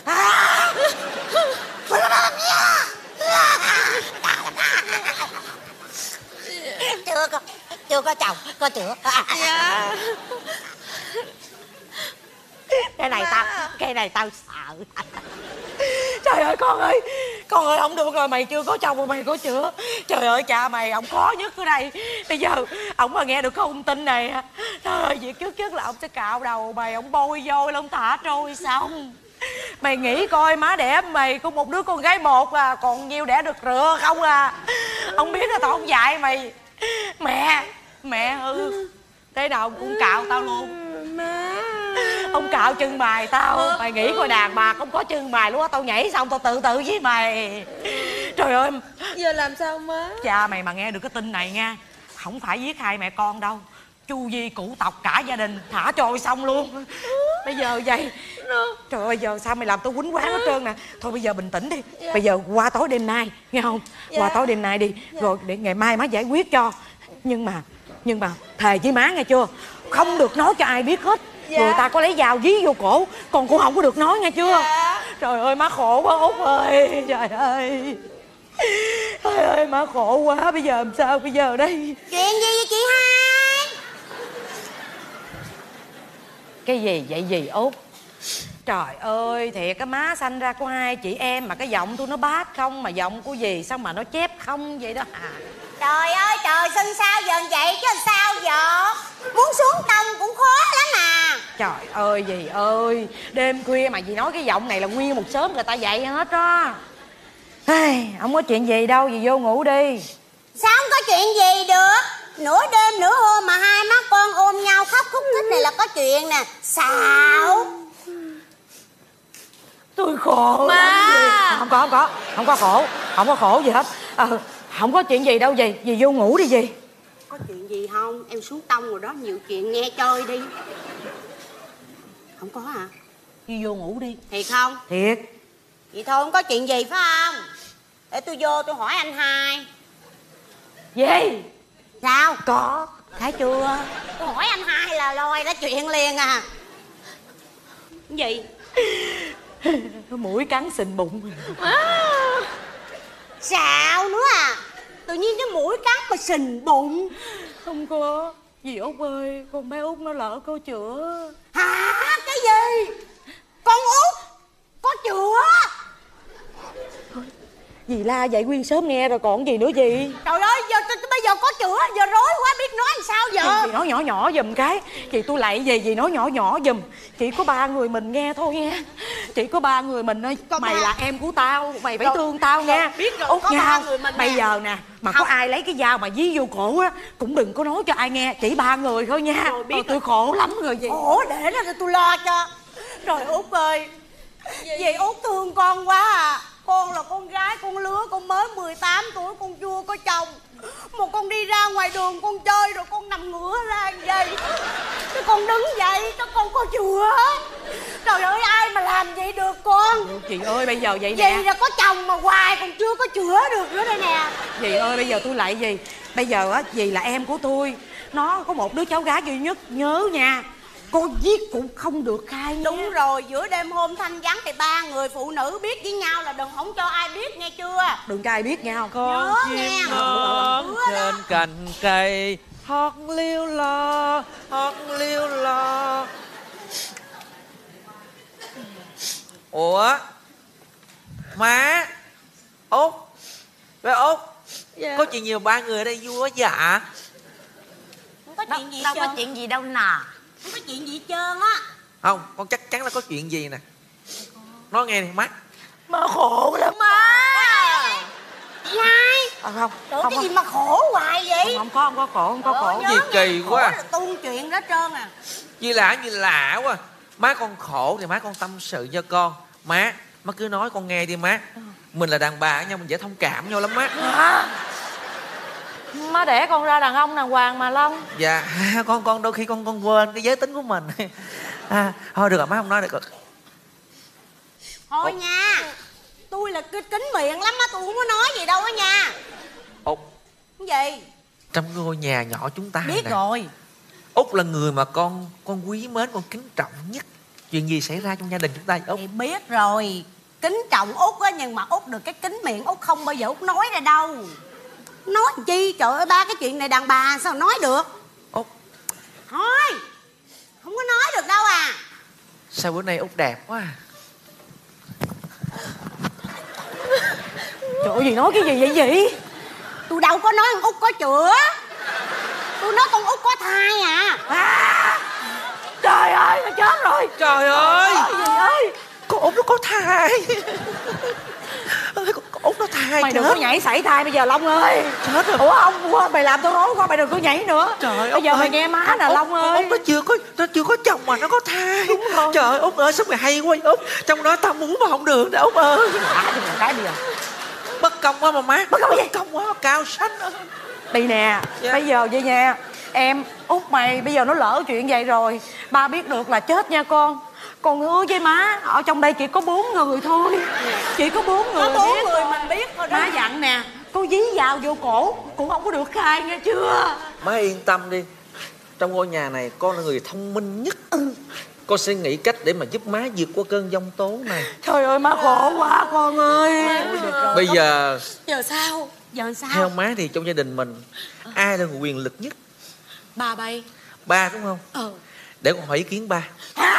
Chưa có chồng, có chữa. Dạ. Cái này tao sợ. Trời ơi con ơi không được rồi, mày chưa có chồng mà mày có chữa. Trời ơi cha mày ông khó nhất ở đây. Bây giờ ông mà nghe được cái thông tin này, trời ơi việc trước là ông sẽ cạo đầu mày, ông bôi vôi ông thả trôi xong. Mày nghĩ coi má đẻ mày có một đứa con gái một à, còn nhiêu đẻ được rửa không à. Ông biết là tao không dạy mày. Mẹ thế nào ông cũng cạo tao luôn. Ông cạo chân mày tao. Mày nghĩ coi đàn bà không có chân mày luôn á. Tao nhảy xong tao tự với mày. Trời ơi. Giờ làm sao má? Cha mày mà nghe được cái tin này nha, không phải giết hai mẹ con đâu, chu di củ tộc cả gia đình thả trôi xong luôn. Bây giờ vậy. Trời ơi giờ sao mày làm tao quýnh quán hết trơn nè. Thôi bây giờ bình tĩnh đi. Bây giờ qua tối đêm nay nghe không? Qua tối đêm nay đi. Rồi để ngày mai má giải quyết cho. Nhưng mà thề với má nghe chưa, không được nói cho ai biết hết. Người ta có lấy dao dí vô cổ, còn cũng không có được nói nghe chưa. Trời ơi má khổ quá Út ơi. Trời ơi má khổ quá. Bây giờ làm sao bây giờ đây? Chuyện gì vậy chị hai? Cái gì vậy gì Út? Trời ơi thiệt cái má sanh ra có hai chị em mà cái giọng tôi nó bát không, mà giọng của gì sao mà nó chép không vậy đó à. Trời ơi trời, sinh sao giờ vậy chứ sao giờ? Muốn xuống tông cũng khó lắm à. Trời ơi dì ơi, đêm khuya mà dì nói cái giọng này là nguyên một xóm người ta dậy hết đó. Không có chuyện gì đâu, dì vô ngủ đi. Sao không có chuyện gì được? Nửa đêm nửa hôm mà hai má con ôm nhau khóc thúc thích này là có chuyện nè. Xạo. Tôi khổ Má. lắm. Không có khổ. Không có khổ gì hết. Không có chuyện gì đâu dì. Dì vô ngủ đi dì. Có chuyện gì không? Em xuống tông rồi đó, nhiều chuyện nghe chơi đi. Không có hả? Dì vô ngủ đi. Thiệt không? Thiệt. Vậy thôi không có chuyện gì phải không? Để tôi vô tôi hỏi anh hai. Gì? Sao? Có. Thấy chưa? Tôi hỏi anh hai là lôi đó chuyện liền à. Cái gì? Mũi cắn sình bụng. Xạo nữa à? Tự nhiên cái mũi cắn mà sình bụng. Không có. Dì Út ơi, con bé Út nó lỡ có chữa. Hả? Cái gì? Con Út có chữa? Dì la vậy Quyên sớm nghe rồi còn gì nữa dì. Trời ơi, bây giờ có chữa, giờ rối quá biết nói làm sao giờ. Dì nói nhỏ nhỏ giùm cái. Chị tôi lại gì dì nói nhỏ nhỏ giùm. Chỉ có 3 người mình nghe thôi nha. Chỉ có 3 người mình thôi. Mày là em của tao, mày phải thương tao nha. Biết rồi, Út có nha. 3 người mình Bây nè. giờ nè, mà có ai lấy cái dao mà dí vô cổ á cũng đừng có nói cho ai nghe. Chỉ 3 người thôi nha. Rồi, biết tôi khổ lắm rồi dì. Ủa để đó tôi lo cho. Trời Út ơi, dì Út thương con quá à. Con là con gái con lứa, con mới 18 tuổi, con chưa có chồng. Một con đi ra ngoài đường con chơi rồi con nằm ngửa ra vậy. Cái con đứng dậy, cái con có chữa. Trời ơi ai mà làm vậy được con. Chị ơi bây giờ vậy nè. Dì là có chồng mà hoài còn chưa có chữa được nữa đây nè. Dì ơi bây giờ tôi lại gì. Bây giờ á dì là em của tôi. Nó có một đứa cháu gái duy nhất. Nhớ nha, con giết cũng không được khai nha. Đúng rồi, giữa đêm hôm thanh vắng thì 3 người phụ nữ biết với nhau là đừng không cho ai biết nghe chưa. Đừng cho ai biết nhau. Nhớ nghe. Ngon Hứa đó. trên cành cây hót liêu lo, hót liêu lo. Ủa má Út, bé Út, có chuyện nhiều 3 người ở đây vui quá dạ. Không có chuyện gì Đâu trơn. có chuyện gì đâu nè. Không có chuyện gì hết trơn á. Không, con chắc chắn là có chuyện gì nè. Nói nghe đi má. Má khổ lắm. Má Hai Không tưởng không cái gì mà khổ hoài vậy. không có khổ, không có khổ. Gì kỳ quá. Khổ là tuôn chuyện đó trơn à. Như lạ quá. Má con khổ thì má con tâm sự cho con. Má cứ nói con nghe đi má. Mình là đàn bà với nhau mình dễ thông cảm nhau lắm má. Má đẻ con ra đàn ông đàng hoàng mà Long. Dạ con đôi khi con quên cái giới tính của mình. Thôi được rồi má không nói được rồi. Thôi nha. Tôi là kính miệng lắm á, tôi không có nói gì đâu á nha. Út, Cái gì? trong ngôi nhà nhỏ chúng ta Biết nè, rồi. Út là người mà con quý mến, con kính trọng nhất. Chuyện gì xảy ra trong gia đình chúng ta vậy Út? Thì biết rồi. Kính trọng Út á, nhưng mà Út được cái kính miệng Út không bao giờ Út nói ra đâu. Nói chi, trời ơi, ba cái chuyện này đàn bà sao nói được. Út, Thôi, không có nói được đâu à. sao bữa nay Út đẹp quá à? Trời ơi, gì nói cái gì vậy vậy? Tôi đâu có nói con Út có chữa. Tôi nói con Út có thai à. Trời ơi, nó chết rồi. Trời ơi, Gì ơi? con Út nó có thai. Con Út nó thai. Mày đừng có nhảy sảy thai bây giờ Long ơi. Chết rồi. Ủa ông mày làm tôi rối quá, mày đừng có nhảy nữa. Trời ơi, bây giờ Út mày ơi. nghe má nè Long ơi. Út nó chưa có chồng mà nó có thai. Đúng rồi. Trời ơi Út ơi, sao mày hay quá Út. Trong đó tao muốn mà không được nè Út ơi. Hả thì cái bây giờ. Bất công quá mà má. Bất công gì? Bất công quá, cao xanh ơi. Đi nè, Dạ. bây giờ vậy nha. Em, Út mày bây giờ nó lỡ chuyện vậy rồi. Ba biết được là chết nha con. Con hứa với má, ở trong đây chỉ có 4 người thôi. Chỉ có 4 người. Có 4 biết người thôi. mình biết thôi đó. Má dặn nè, có dí vào vô cổ cũng không có được khai nghe chưa. Má yên tâm đi. Trong ngôi nhà này con là người thông minh nhất. Con sẽ nghĩ cách để mà giúp má vượt qua cơn giông tố này. Trời ơi má khổ quá con ơi. Bây giờ Giờ sao? Giờ sao? theo má thì trong gia đình mình ai là người quyền lực nhất? Ba bay. Ba đúng không? Để con hỏi ý kiến ba.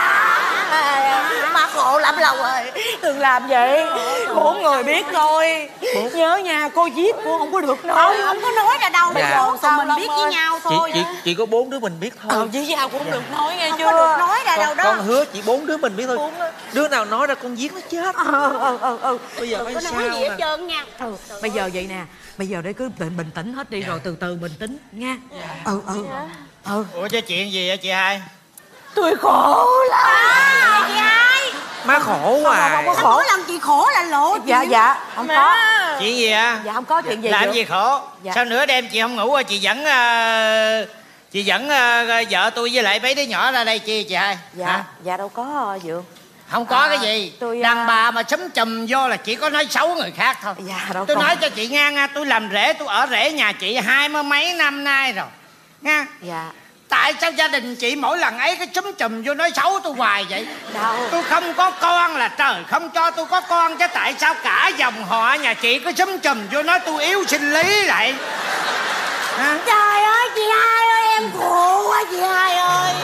Má khổ lắm Long ơi. Đừng làm vậy. 4 người biết thôi. Nhớ nha, cô giết cô không có được nói. Không có nói ra đâu. Bây Dạ. giờ Sao mình Long biết ơi? với nhau thôi. Chỉ có 4 đứa mình biết thôi. Với nhau cũng không được nói nghe Không chưa. có được nói ra đâu đó. Con hứa chỉ 4 đứa mình biết thôi. Đứa nào nói ra con giết nó chết. Bây giờ Đừng phải có sao nói gì hết nè? trơn nha. Bây giờ vậy nè. Bây giờ để cứ bình tĩnh hết đi rồi từ từ bình tĩnh nha. Ủa chứ chuyện gì vậy chị hai? Tôi khổ lắm. Chị hai. Má khổ hoài. Không Sao mỗi lần chị khổ là lộ chị? Dạ không có. Chuyện gì ạ? Dạ không có chuyện gì. Làm Dượng. gì khổ? Dạ. Sao nửa đêm chị không ngủ à? Chị dẫn vợ tôi với lại mấy đứa nhỏ ra đây chi chị hai? Dạ Hả? dạ đâu có Dượng. Không có cái gì. tôi, Đàn bà mà sấm chùm vô là chỉ có nói xấu người khác thôi. Dạ đâu Tôi có. nói cho chị nghe nha, tôi làm rể, tôi ở rể nhà chị 20 mấy năm nay rồi nha. Dạ. Tại sao gia đình chị mỗi lần ấy cái sấm chùm vô nói xấu tôi hoài vậy? Đâu. Tôi không có con là trời không cho tôi có con, chứ tại sao cả dòng họ nhà chị cứ sấm chùm vô nói tôi yếu sinh lý lại? Hả? Trời ơi chị hai ơi, em khổ quá chị hai ơi.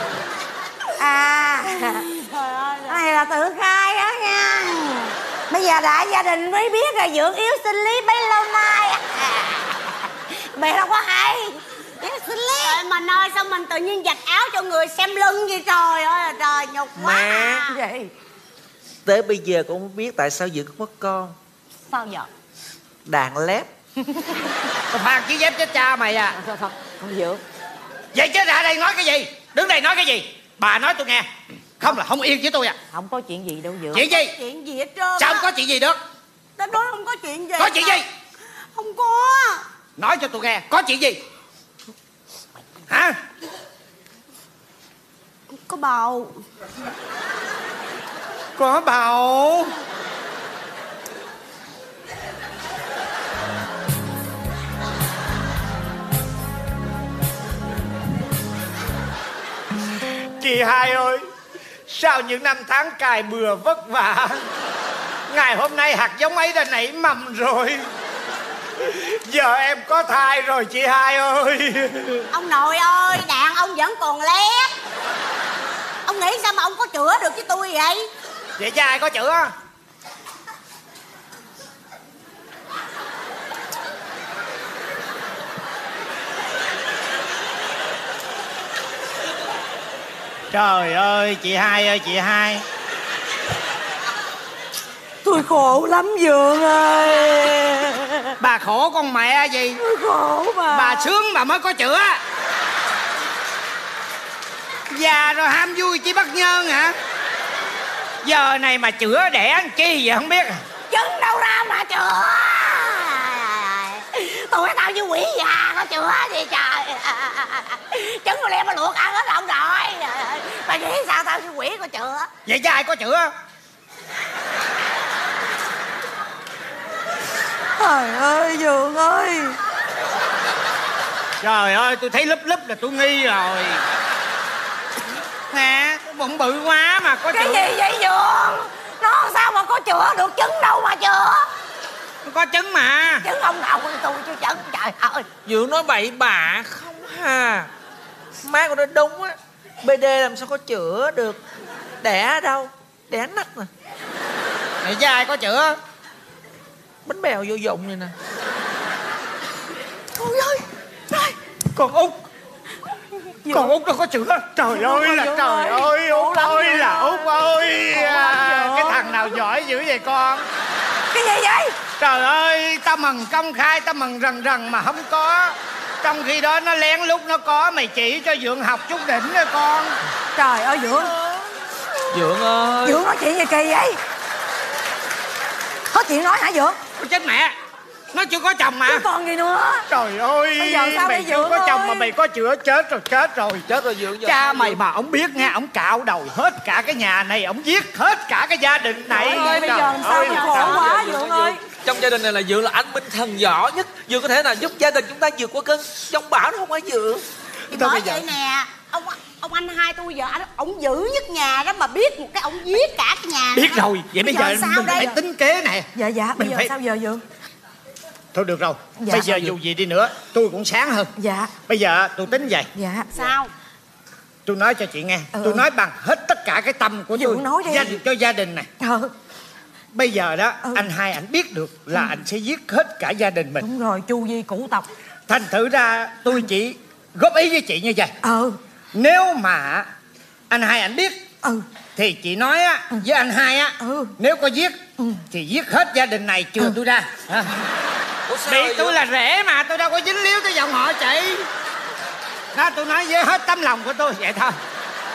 À, Trời ơi. này là tự khai đó nha. Bây giờ đại gia đình mới biết là Dượng yếu sinh lý bấy lâu nay. Mẹ đâu có hay. Yếu sinh lý. Trời mà nơi sao mình tự nhiên giặt áo cho người xem lưng vậy, trời ơi là trời, nhục quá. Mẹ. À. Vậy Tới bây giờ con không biết tại sao Dượng không có con. Sao vậy? Đàn lép. Tao phạt chứ dép chết cha mày à. thôi không Dượng. Vậy chứ ra đây nói cái gì? Đứng đây nói cái gì? Bà nói tôi nghe. Không là không yên với tôi à. Không có chuyện gì đâu Dượng. Chuyện gì? Chuyện gì hết trơn? Sao không có chuyện gì được? Tao nói không có chuyện gì. Có chuyện gì? Không có. Nói cho tôi nghe. Có chuyện gì? Hả? Có bầu. Có bầu. Chị hai ơi, sau những năm tháng cài bừa vất vả, ngày hôm nay hạt giống ấy đã nảy mầm rồi. Giờ em có thai rồi chị hai ơi. Ông nội ơi, đàn ông vẫn còn lép. Ông nghĩ sao mà ông có chữa được với tôi vậy? Vậy chứ ai có chữa? Trời ơi chị hai ơi, chị hai. Tôi khổ lắm Dượng ơi. Bà khổ con mẹ gì? Tôi khổ mà. Bà sướng mà mới có chữa. Già rồi ham vui chỉ bắt nhơn hả? Giờ này mà chữa đẻ ăn chi vậy không biết. Trứng đâu ra mà chữa. Tôi tao như quỷ già có chữa gì trời. Trứng rồi em mà luộc ăn hết ông rồi. Bà nghĩ sao tao như quỷ có chữa? Vậy chứ ai có chữa? Trời ơi Dượng ơi. Trời ơi tôi thấy lúp lúp là tôi nghi rồi. Nè bụng bự quá mà có Cái chữa. gì vậy Dượng? Nó sao mà có chữa được, trứng đâu mà chữa? Có trứng mà. Trứng ông nào của tôi chứ trứng, trời ơi. Dượng nói bậy bạ không hà. Má con nói đúng á. BD làm sao có chữa được. Đẻ ở đâu? Đẻ nách nè. Vậy chứ ai có chữa? Bánh bèo vô dụng này nè. Ôi ơi. Trời. Con Út. Con Út đâu có chữa. Trời ơi là trời ơi. Út ơi là Út ơi. Cái thằng nào giỏi dữ vậy con? Cái gì vậy? Trời ơi tao mừng công khai, tao mừng rần rần mà không có. Trong khi đó nó lén lút nó có. Mày chỉ cho Dượng học chút đỉnh rồi con. Trời ơi Dượng. Dượng ơi. Dượng nói chuyện gì kỳ vậy? Có chuyện nói hả Dượng? Ôi chết mẹ. Nó chưa có chồng mà. Chứ còn gì nữa. Trời ơi. Bây giờ sao mày đây chưa Dượng có chồng ơi? mà mày có chữa chết rồi. Chết rồi. Chết rồi Dượng. Giờ Cha mày mà ổng biết nghe, ổng cạo đầu hết cả cái nhà này, ổng giết hết cả cái gia đình này. Trời ơi, bây giờ làm sao ơi, tôi là khổ sao? quá Dượng ơi. trong gia đình này là Dượng là anh minh thần giỏi nhất. Dượng có thể là giúp gia đình chúng ta vượt qua cơn giông bão đó không phải Dượng? Thì bởi vậy nè, ông anh hai tôi giờ ổng dữ nhất nhà đó, mà biết một cái ổng giết cả cái nhà. Biết rồi. Vậy bây giờ sao mình đây? phải tính kế nè. Dạ dạ, bây Mình giờ phải- sao giờ Dượng? Thôi được rồi. Dạ. Bây giờ dù gì đi nữa tôi cũng sáng hơn. Dạ Bây giờ tôi tính vậy. dạ. Sao? Tôi nói cho chị nghe. Ừ. Tôi nói bằng hết tất cả cái tâm của tôi. Dượng nói đi. Dành cho gia đình này. Bây giờ đó anh hai ảnh biết được là anh sẽ giết hết cả gia đình mình. Đúng rồi, chu di cửu tộc. Thành thử ra tôi chỉ góp ý với chị như vậy. Nếu mà anh hai ảnh biết thì chị nói á với anh hai á, nếu có giết thì giết hết gia đình này trừ tôi ra. Bị tôi là rể mà, tôi đâu có dính líu tới dòng họ chị. Đó, tôi nói với hết tấm lòng của tôi vậy thôi.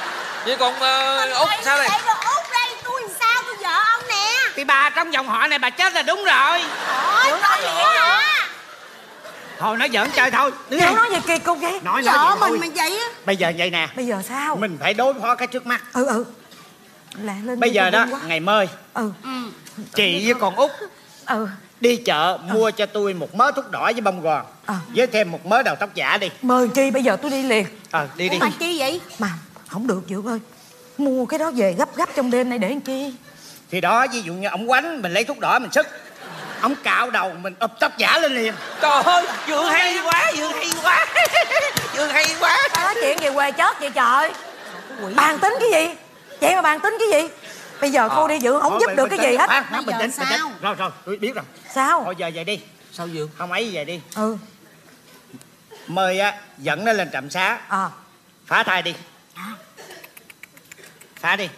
Vậy còn Út sao đây? Đây rồi Út đây, tôi sao, tôi vợ ông nè. Thì bà trong dòng họ này bà chết là đúng rồi. Trời ơi, vậy hả? Thôi nói giỡn chơi thôi. Sao nói gì kỳ cục vậy? Nói Vợ vậy mình thôi. mà vậy á. Bây giờ vậy nè, Bây giờ sao? mình phải đối phó cái trước mắt. Lẹ lên Bây đi, giờ tôi đó, vui quá. ngày mơi chị với con Út đi chợ mua cho tôi một mớ thuốc đỏ với bông gòn, với thêm một mớ đầu tóc giả đi. Mời chi bây giờ tôi đi liền. Đi đi. Mà chi vậy? Mà không được Dượng ơi, mua cái đó về gấp gấp trong đêm này để làm chi? Thì đó, ví dụ như ổng quánh mình lấy thuốc đỏ mình sức, ổng cạo đầu mình ụp tóc giả lên liền. Trời ơi, Dượng hay quá, Dượng hay quá. Dượng hay quá. Nói chuyện về quê chết vậy trời. Bàn tính cái gì? Vậy mà bàn tính cái gì? Bây giờ thôi đi Dượng, không giúp được cái gì hết. Bình tĩnh. Rồi, tôi biết rồi. Sao? Thôi giờ về đi. Sao Dượng? Không ấy về đi. Mời dẫn nó lên trạm xá. Phá thai đi. Phá đi.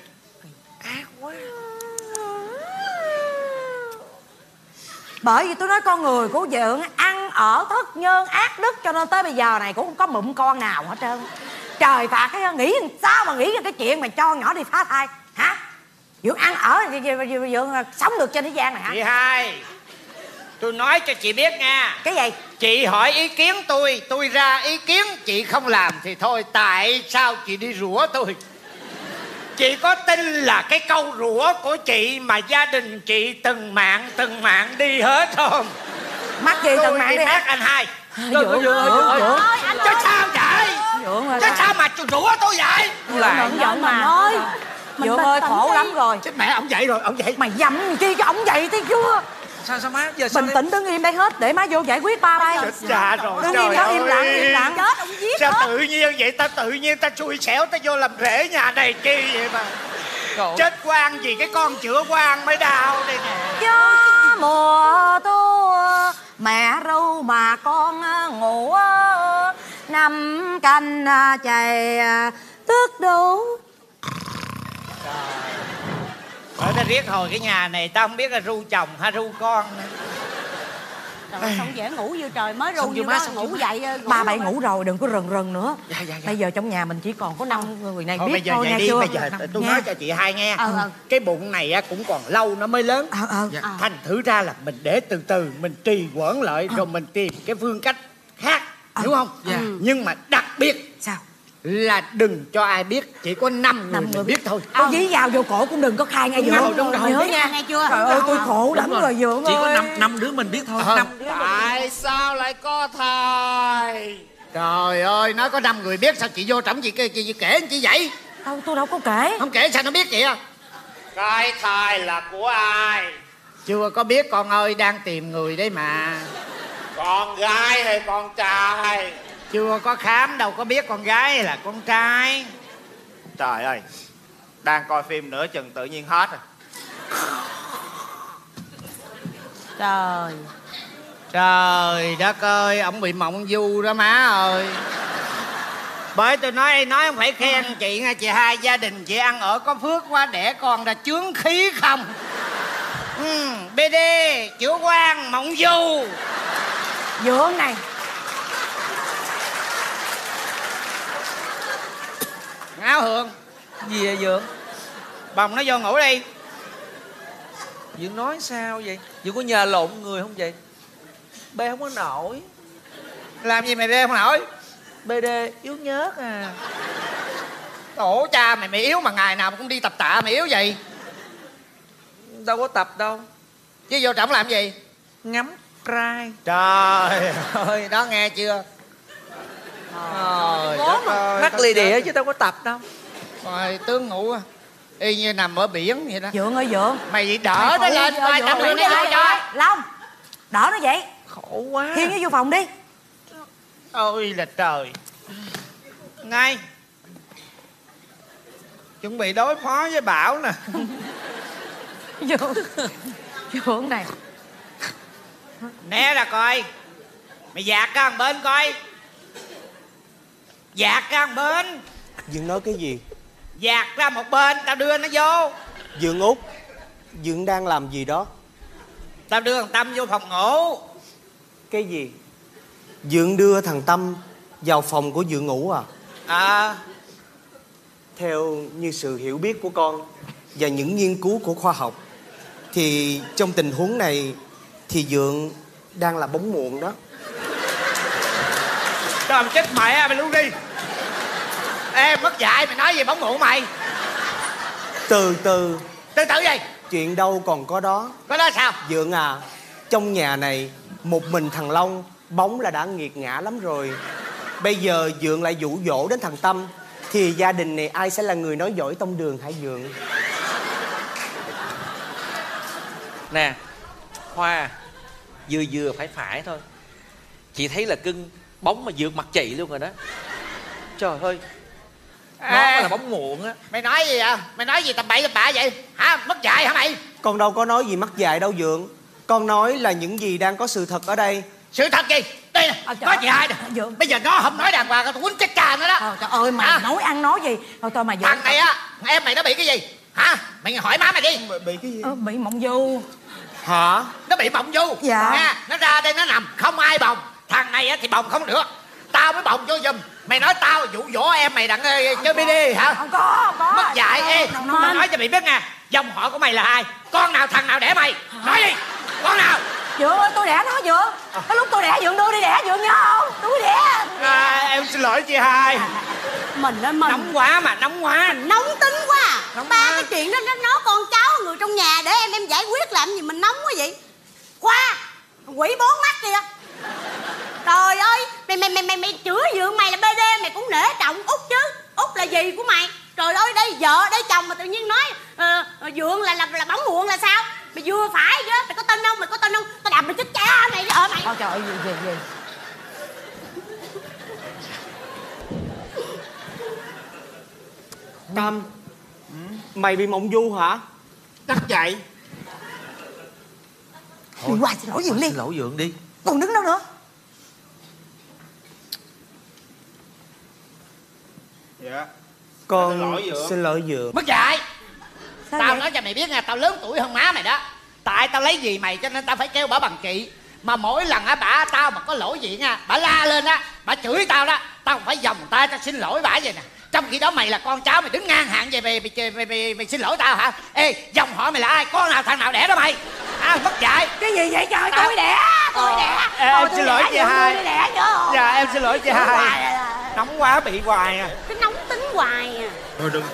Bởi vì tôi nói con người của Dượng ăn ở thất nhân ác đức, cho nên tới bây giờ này cũng không có mụn con nào hết trơn. Trời phạt cái nghĩ sao mà nghĩ ra cái chuyện mà cho nhỏ đi phá thai hả? Dượng ăn ở Dượng sống được trên thế gian này hả? Chị hai, tôi nói cho chị biết nha. Cái gì? Chị hỏi ý kiến tôi ra ý kiến, chị không làm thì thôi. Tại sao chị đi rủa tôi? Chị có tin là cái câu rủa của chị mà gia đình chị từng mạng đi hết không? Mắc gì từng mạng đi mắc hả? anh hai. Dượng Chứ sao vậy? Chứ sao mà rủa tôi vậy? Dượng giận mà nói. Dượng ơi khổ lắm rồi. Chết mẹ, ổng vậy rồi, ổng vậy. Mày dầm chi cho ổng vậy thấy chưa? Sao má? Giờ sao Bình tĩnh đứng im đây hết để má vô giải quyết ba bay. Chết cha rồi. Đứng im đó, im lặng. Chết ông giết Sao hết. tự nhiên vậy? Tự nhiên ta xui xẻo, ta vô làm rễ nhà này chi vậy mà. Chết quan gì cái con chữa quan mới đau đây nè. Gió mùa thu mẹ ru mà con ngủ, năm canh chày tước đủ. Ở ta riết hồi cái nhà này ta không biết là ru chồng hay ru con nữa. Trời ơi, không dễ ngủ vô trời, mới ru vô đó ngủ dậy. Ba bảy ngủ rồi đừng có rần nữa. Bây giờ trong nhà mình chỉ còn có 5 người này Thôi biết bây giờ thôi vậy nghe đi, chưa? bây giờ tôi nói cho chị hai nghe. Cái bụng này cũng còn lâu nó mới lớn. Thành thử ra là mình để từ từ mình trì hoãn lại rồi mình tìm cái phương cách khác, hiểu không? Nhưng mà đặc biệt sao là đừng cho ai biết, chỉ có 5 người biết thôi. Có dí vào vô cổ cũng đừng có khai nghe Dượng. Đúng rồi. Nhớ nha. Nghe chưa? Trời ơi tôi khổ lắm rồi Dượng chỉ ơi. có năm đứa mình biết thôi. Tại sao lại có thai? Trời ơi, nó có 5 người biết, sao chị vô trọng chị kể chị vậy? Tôi đâu có kể. Không kể sao nó biết vậy? Cái thai là của ai? Chưa có biết con ơi, đang tìm người đấy mà. Con gái hay con trai? Chưa có khám đâu có biết con gái hay là con trai. Trời ơi, đang coi phim nửa chừng tự nhiên hết rồi. Trời đất ơi, ổng bị mộng du đó má ơi. Bởi tôi nói không phải khen chị nha chị hai, gia đình chị ăn ở có phước quá, đẻ con ra chướng khí không. BD chữa quan mộng du. Dượng này. Áo Hường, Gì vậy Dượng? bồng nó vô ngủ đi. Dượng nói sao vậy? Dượng có nhờ lộn người không vậy? Bê không có nổi. Làm gì mày bê không nổi? BD yếu nhớt à. Tổ cha mày yếu mà ngày nào cũng đi tập tạ, mày yếu gì? Đâu có tập đâu. Chứ vô trọng làm gì? Ngắm trai. Trời ơi, đó nghe chưa? Trời đất ơi. Mắc lì địa chứ đâu có tập đâu. Rồi tướng ngủ y như nằm ở biển vậy đó. Dượng ơi Dượng. Mày vậy đỡ nó lên coi tập luyện nó lại cho. Long, đỡ nó vậy. Khổ quá. Khiêng nó vô phòng đi. Ôi là trời. Ngay chuẩn bị đối phó với Bảo nè. Dượng này. Né ra coi. Mày dạt ra một bên coi. Dạt ra một bên. Dượng nói cái gì? Dạt ra một bên, tao đưa nó vô. Dượng Út, Dượng đang làm gì đó? Tao đưa thằng Tâm vô phòng ngủ. Cái gì? Dượng đưa thằng Tâm vào phòng của Dượng ngủ à? theo như sự hiểu biết của con và những nghiên cứu của khoa học, thì trong tình huống này thì Dượng đang là bóng muộn đó. Trời mày chết mẹ mày luôn đi. Ê mất dạy, mày nói gì bóng muộn mày? Từ từ gì? Chuyện đâu còn có đó. Có đó sao? Dượng à, trong nhà này một mình thằng Long bóng là đã nghiệt ngã lắm rồi. Bây giờ Dượng lại dụ dỗ đến thằng Tâm, thì gia đình này ai sẽ là người nói dỗi tông đường hả Dượng? Nè Hoa, vừa phải thôi. Chị thấy là cưng bóng mà vượt mặt chị luôn rồi đó. Trời ơi, nó là bóng muộn á. Mày nói gì vậy? Mày nói gì tầm bậy tầm bạ vậy? Hả? Mất dạy hả mày? Con đâu có nói gì mắc dạy đâu Dượng. Con nói là những gì đang có sự thật ở đây. Sự thật gì? Đây nè, có chị hai nè. Bây giờ nó không nói đàng hoàng, tôi quýnh chết cha nó đó. Trời ơi mày nói gì? Thôi mà thằng này á, em mày nó bị cái gì? Hả? Mày hỏi má mày đi. Bị cái gì? Bị mộng du. Hả? Nó bị bồng du. Dạ. Nha, nó ra đây nó nằm không ai bồng. Thằng này á thì bồng không được. Tao mới bồng cho giùm. Mày nói tao dụ dỗ em mày đặng chơi BD hả? Không có. Mất dạy. Ê, tao nói cho mày biết nha, dòng họ của mày là ai? Con nào thằng nào đẻ mày? Nói đi. Con nào? Dượng ơi, tôi đẻ nó Dượng. Cái lúc tôi đẻ Dượng đưa đi đẻ, Dượng nhớ không? Tôi đẻ. Em xin lỗi chị hai. Mình Nóng quá mà, nóng quá. Mình nóng tính quá. Ba cái chuyện đó nó con cháu người trong nhà để em giải quyết làm gì mình nóng quá vậy? Khoa, quỷ bốn mắt kìa. Trời ơi, mày chửi Dượng mày là BD mày cũng nể trọng Út chứ. Út là gì của mày? Trời ơi, đây vợ đây chồng mà tự nhiên nói Dượng là bóng muộn là sao? Mày vừa phải chứ, mày có tin không? Tao đập mày chết cha mày vợ mày. Trời ơi, gì. Tâm, mày bị mộng du hả? Chắc vậy. Đi qua xin lỗi Dượng đi. Xin lỗi Dượng đi. Còn đứng đâu nữa? Dạ. Con xin lỗi Dượng. Mất dạy. Sao Tao vậy? nói cho mày biết nha, tao lớn tuổi hơn má mày đó. Tại tao lấy gì mày cho nên tao phải kêu bả bằng chị. Mà mỗi lần á bả tao mà có lỗi gì nha, bả la lên á, bả chửi tao đó, tao phải vòng tay tao xin lỗi bả vậy nè. Trong khi đó mày là con cháu mày đứng ngang hàng về mày xin lỗi tao hả? Ê, dòng họ mày là ai? Con nào thằng nào đẻ đó mày? Mất dạy. Cái gì vậy trời? Tôi đẻ. Em xin lỗi chị hai. Đẻ nhớ. Dạ em xin lỗi chị hai. Nóng quá bị hoài à. Cái nóng tính hoài à. Thôi đừng.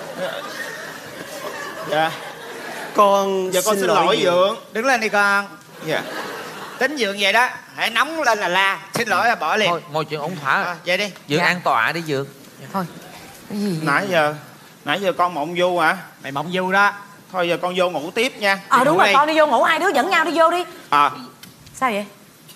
Dạ. Con Dạ con xin lỗi Dượng. Đứng lên đi con. Dạ. Tính Dượng vậy đó, hãy nóng lên là la. Xin lỗi là bỏ liền. Thôi, mọi chuyện ổn thỏa. Vậy đi. Dượng an tọa đi Dượng. Thôi. Cái gì vậy? Nãy giờ con mộng du hả? Mày mộng du đó. Thôi giờ con vô ngủ tiếp nha. Đúng rồi, con đi vô ngủ, hai đứa dẫn nhau đi vô đi. Sao vậy?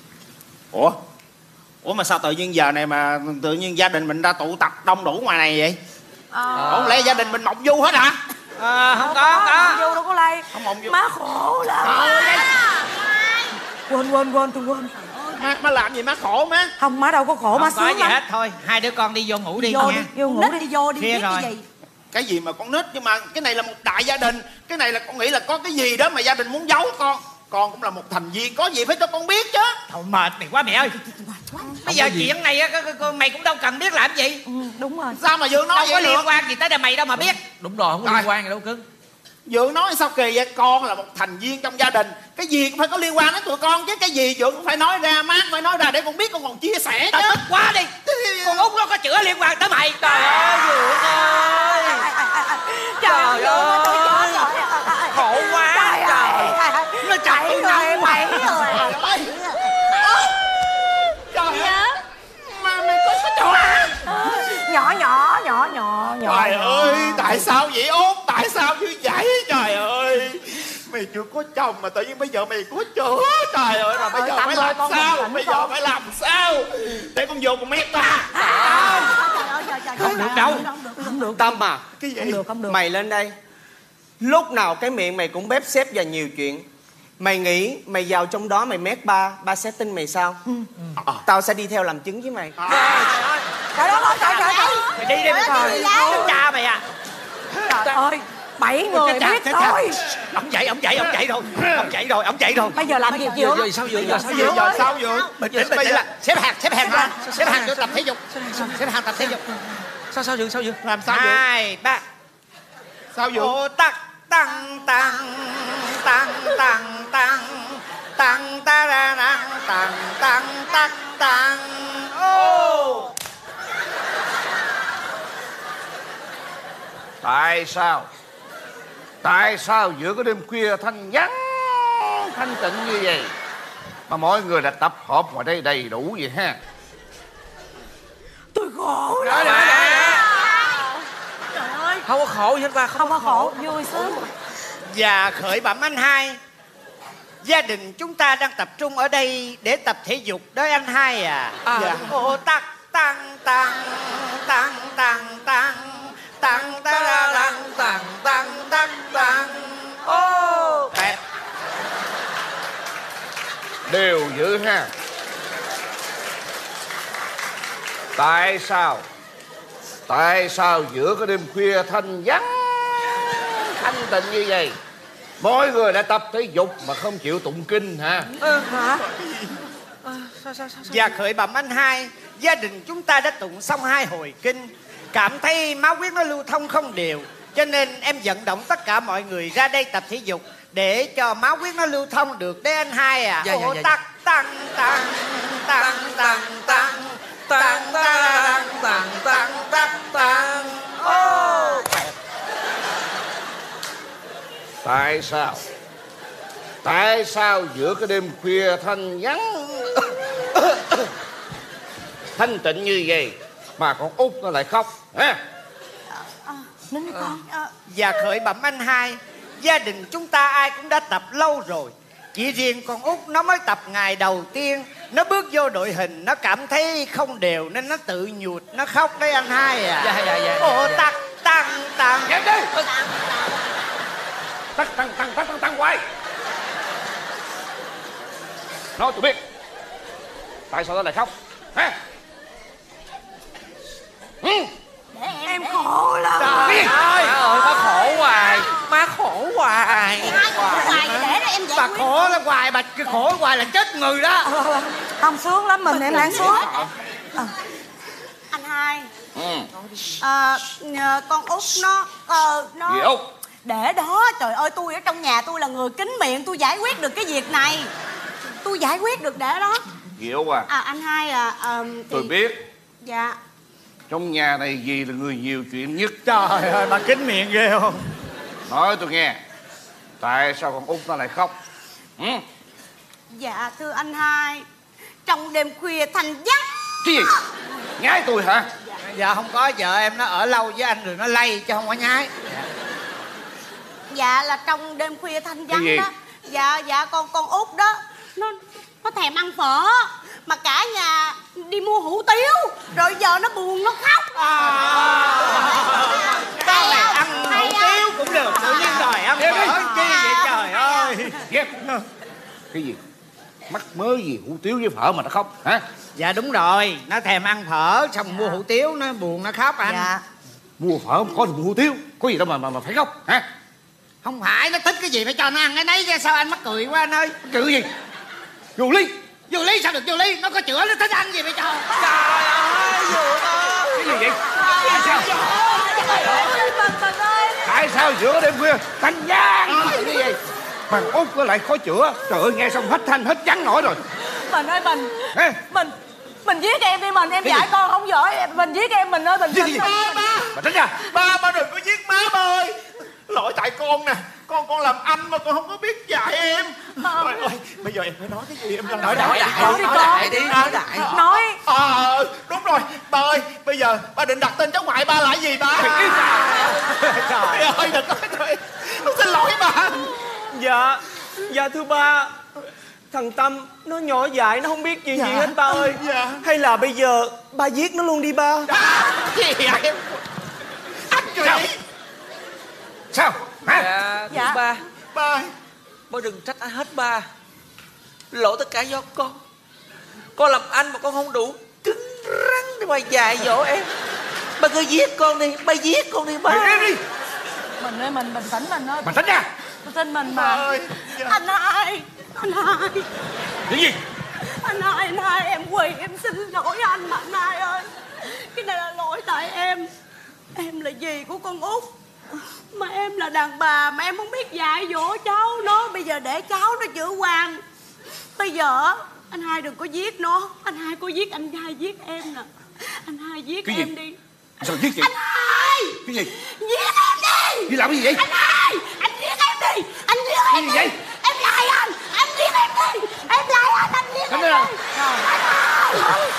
Ủa mà sao tự nhiên giờ này mà tự nhiên gia đình mình ra tụ tập đông đủ ngoài này vậy? Không lẽ gia đình mình mộng du hết hả? Không có. Mộng du đâu có lây. Không mộng du. Má khổ lắm. Quên tôi quên. Má làm gì má khổ má? Không, má đâu có khổ, má Không có sướng gì lắm. hết. Thôi hai đứa con đi vô ngủ đi Vô nha. đi, vô ngủ đi. Vô đi Khuya biết rồi. cái gì. Cái gì mà con nít, nhưng mà cái này là một đại gia đình. Cái này là con nghĩ là có cái gì đó mà gia đình muốn giấu con. Con cũng là một thành viên, có gì phải cho con biết chứ. Thôi mệt mày quá mẹ ơi. Bây giờ chuyện này á, mày cũng đâu cần biết làm gì. Đúng rồi. Sao mà Dượng nói Đâu có vậy liên được? quan gì tới đây mày đâu mà biết. Đúng rồi, không có liên quan gì đâu cưng. Dượng nói sao kỳ vậy? Con là một thành viên trong gia đình, cái gì cũng phải có liên quan đến tụi con chứ. Cái gì Dượng cũng phải nói ra, má phải nói ra để con biết, con còn chia sẻ Tao chứ. tức quá đi. Con Út nó có chữa liên quan tới mày. Trời ơi Dượng ơi. Trời ơi. Khổ quá. Nó chọc tôi nóng mày quá. rồi. Trời ơi, mà mày có chỗ Nhỏ. Trời ơi, tại sao vậy Út? Tại sao như vậy? Trời ơi, mày chưa có chồng mà tự nhiên bây giờ mày có chữa. Trời ơi, rồi bây giờ phải làm sao? Bây giờ phải làm sao? Để con vô con mét ta. Không được đâu. Không được. Tâm à, Cái gì? Không được. mày lên đây. Lúc nào cái miệng mày cũng bếp xếp và nhiều chuyện. Mày nghĩ mày vào trong đó mày mét ba sẽ tin mày sao? Tao sẽ đi theo làm chứng với mày. Trời đất ơi, trời. Mày đi đi mày coi. Cha mày à. Trời ơi, 7 người biết thôi. Ông chạy rồi. Bây giờ làm gì Dượng? Giờ sao Dượng? Giờ sao Dượng? Bình tĩnh là xếp hàng ra. Xếp hàng vô tập thể dục. Xếp hàng tập thể dục. Sao Dượng? Làm sao Dượng? 2, 3. Sao vậy? Ô tắc tăng tăng tăng tăng tăng tăng ta ra tăng tăng tăng tắc tăng. Ô Tại sao giữa cái đêm khuya thanh vắng thanh tịnh như vậy mà mọi người đã tập hợp ngoài đây đầy đủ vậy ha? Tôi khổ Trời lắm. ơi, không có khổ gì hết ba, Không có khổ, vui sướng. Và khởi bẩm anh hai, gia đình chúng ta đang tập trung ở đây để tập thể dục đó anh hai à. Dạ. Ô tắc tăng tăng tăng tăng tăng tăng ta ra tăng tăng tăng tăng tăng. Ô bẹp. Đều dữ ha. Tại sao giữa cái đêm khuya thanh vắng thanh tịnh như vậy mọi người đã tập thể dục mà không chịu tụng kinh hả? Hả? Và khởi bẩm anh hai, gia đình chúng ta đã tụng xong 2 hồi kinh, cảm thấy máu huyết nó lưu thông không đều, cho nên em vận động tất cả mọi người ra đây tập thể dục để cho máu huyết nó lưu thông được đấy anh hai à. Ô tắc tăng tăng tăng tăng tăng tăng tăng tăng tăng tăng tăng. Ô Tại sao giữa cái đêm khuya thanh vắng thanh tịnh như vậy mà con Út nó lại khóc hả? Nín đi con. Và khởi bẩm anh hai, gia đình chúng ta ai cũng đã tập lâu rồi, chỉ riêng con Út nó mới tập ngày đầu tiên, nó bước vô đội hình nó cảm thấy không đều nên nó tự nhụt nó khóc đấy anh hai à. Dạ. Ô tắc tăng tăng. Nghe đi. Tăng hoài. Nói tôi biết tại sao nó lại khóc hả? Em khổ lắm. Trời ơi, má khổ hoài. Má khổ hoài. Hoài để đó em giải Bà quyết. khổ là hoài, bà cứ khổ hoài là chết người đó. Không sướng lắm, mình em đang sướng. Anh hai, con Út nó Gì Út? để đó. Trời ơi, tôi ở trong nhà tôi là người kín miệng, tôi giải quyết được cái việc này, tôi giải quyết được để đó. Gì Út à? Anh hai Tôi biết Dạ. trong nhà này gì là người nhiều chuyện nhất. Trời ơi, bà kín miệng ghê không? Nói tôi nghe, tại sao con Út nó lại khóc? Dạ thưa anh hai, trong đêm khuya thanh vắng. Cái gì? Nhái tôi hả? Dạ không có, vợ em nó ở lâu với anh rồi nó lây chứ không có nhái. Dạ là trong đêm khuya thanh Cái vắng gì? đó. Dạ con Út đó nó thèm ăn phở mà cả nhà đi mua hủ tiếu rồi giờ nó buồn nó khóc. Cái này ăn hủ tiếu cũng được, tự nhiên đòi ăn phở chi vậy trời ơi. Ghét. Cái gì? Mắc mớ gì hủ tiếu với phở mà nó khóc hả? Dạ đúng rồi, nó thèm ăn phở xong mua hủ tiếu nó buồn nó khóc anh. Dạ. Mua phở không có được hủ tiếu, có gì đâu mà phải khóc hả? Không phải, nó thích cái gì phải cho nó ăn cái nấy chứ, sao anh mắc cười quá anh ơi. Cười gì? Vô ly. Vô ly sao được vô ly, nó có chữa nó thích ăn gì phải cho. Trời ơi, Dượng ơi. Cái gì vậy? Tại sao giữa đêm khuya thanh vắng như vậy thằng Út nó lại khó chữa? Trời ơi, nghe xong hết thanh hết vắng nổi rồi. Mình ơi Hả? mình giết em đi mình, em Cái dạy gì? con không giỏi, mình giết em mình ơi, mình Bà tránh ra. Ba đừng có giết má ba ơi. Lỗi tại con nè, con làm anh mà con không có biết dạy em. Trời ơi, bây giờ em phải nói cái gì em ra nói Nói đại. đúng rồi ba ơi, bây giờ ba định đặt tên cháu ngoại ba là cái gì ba? Trời ơi, đừng nói thôi, con xin lỗi ba. Dạ thưa ba, thằng Tâm nó nhỏ dại, nó không biết chuyện gì hết ba ơi. Dạ. Hay là bây giờ ba giết nó luôn đi ba. Gì vậy em? Anh chuyện Sao? Hả? Dạ, thưa ba. ba ơi. Ba đừng trách ai hết ba. Lỗi tất cả do con. Con làm anh mà con không đủ cứng rắn để mà dạy dỗ em. Ba cứ giết con đi, ba giết con đi ba. Em đi. Mình ơi, mình bình tĩnh mình ơi. Bà tránh ra. Tin mình Ba mà. ơi. Dạ. Anh hai, Cái gì? anh hai em quỳ em xin lỗi anh hai ơi, cái này là lỗi tại em là dì của con Út, Mà em là đàn bà mà em không biết dạy dỗ cháu nó. Bây giờ để cháu nó chữa quan. Bây giờ anh hai đừng có giết nó. Anh hai có giết anh hai giết em nè. Anh hai giết cái em gì? đi. Sao giết gì? Anh hai Cái gì? giết em đi. Đi làm cái gì vậy? Anh hai anh giết em đi. Anh giết em gì đi vậy? Em lại anh giết em đi. Em lại anh giết em đi. Anh hai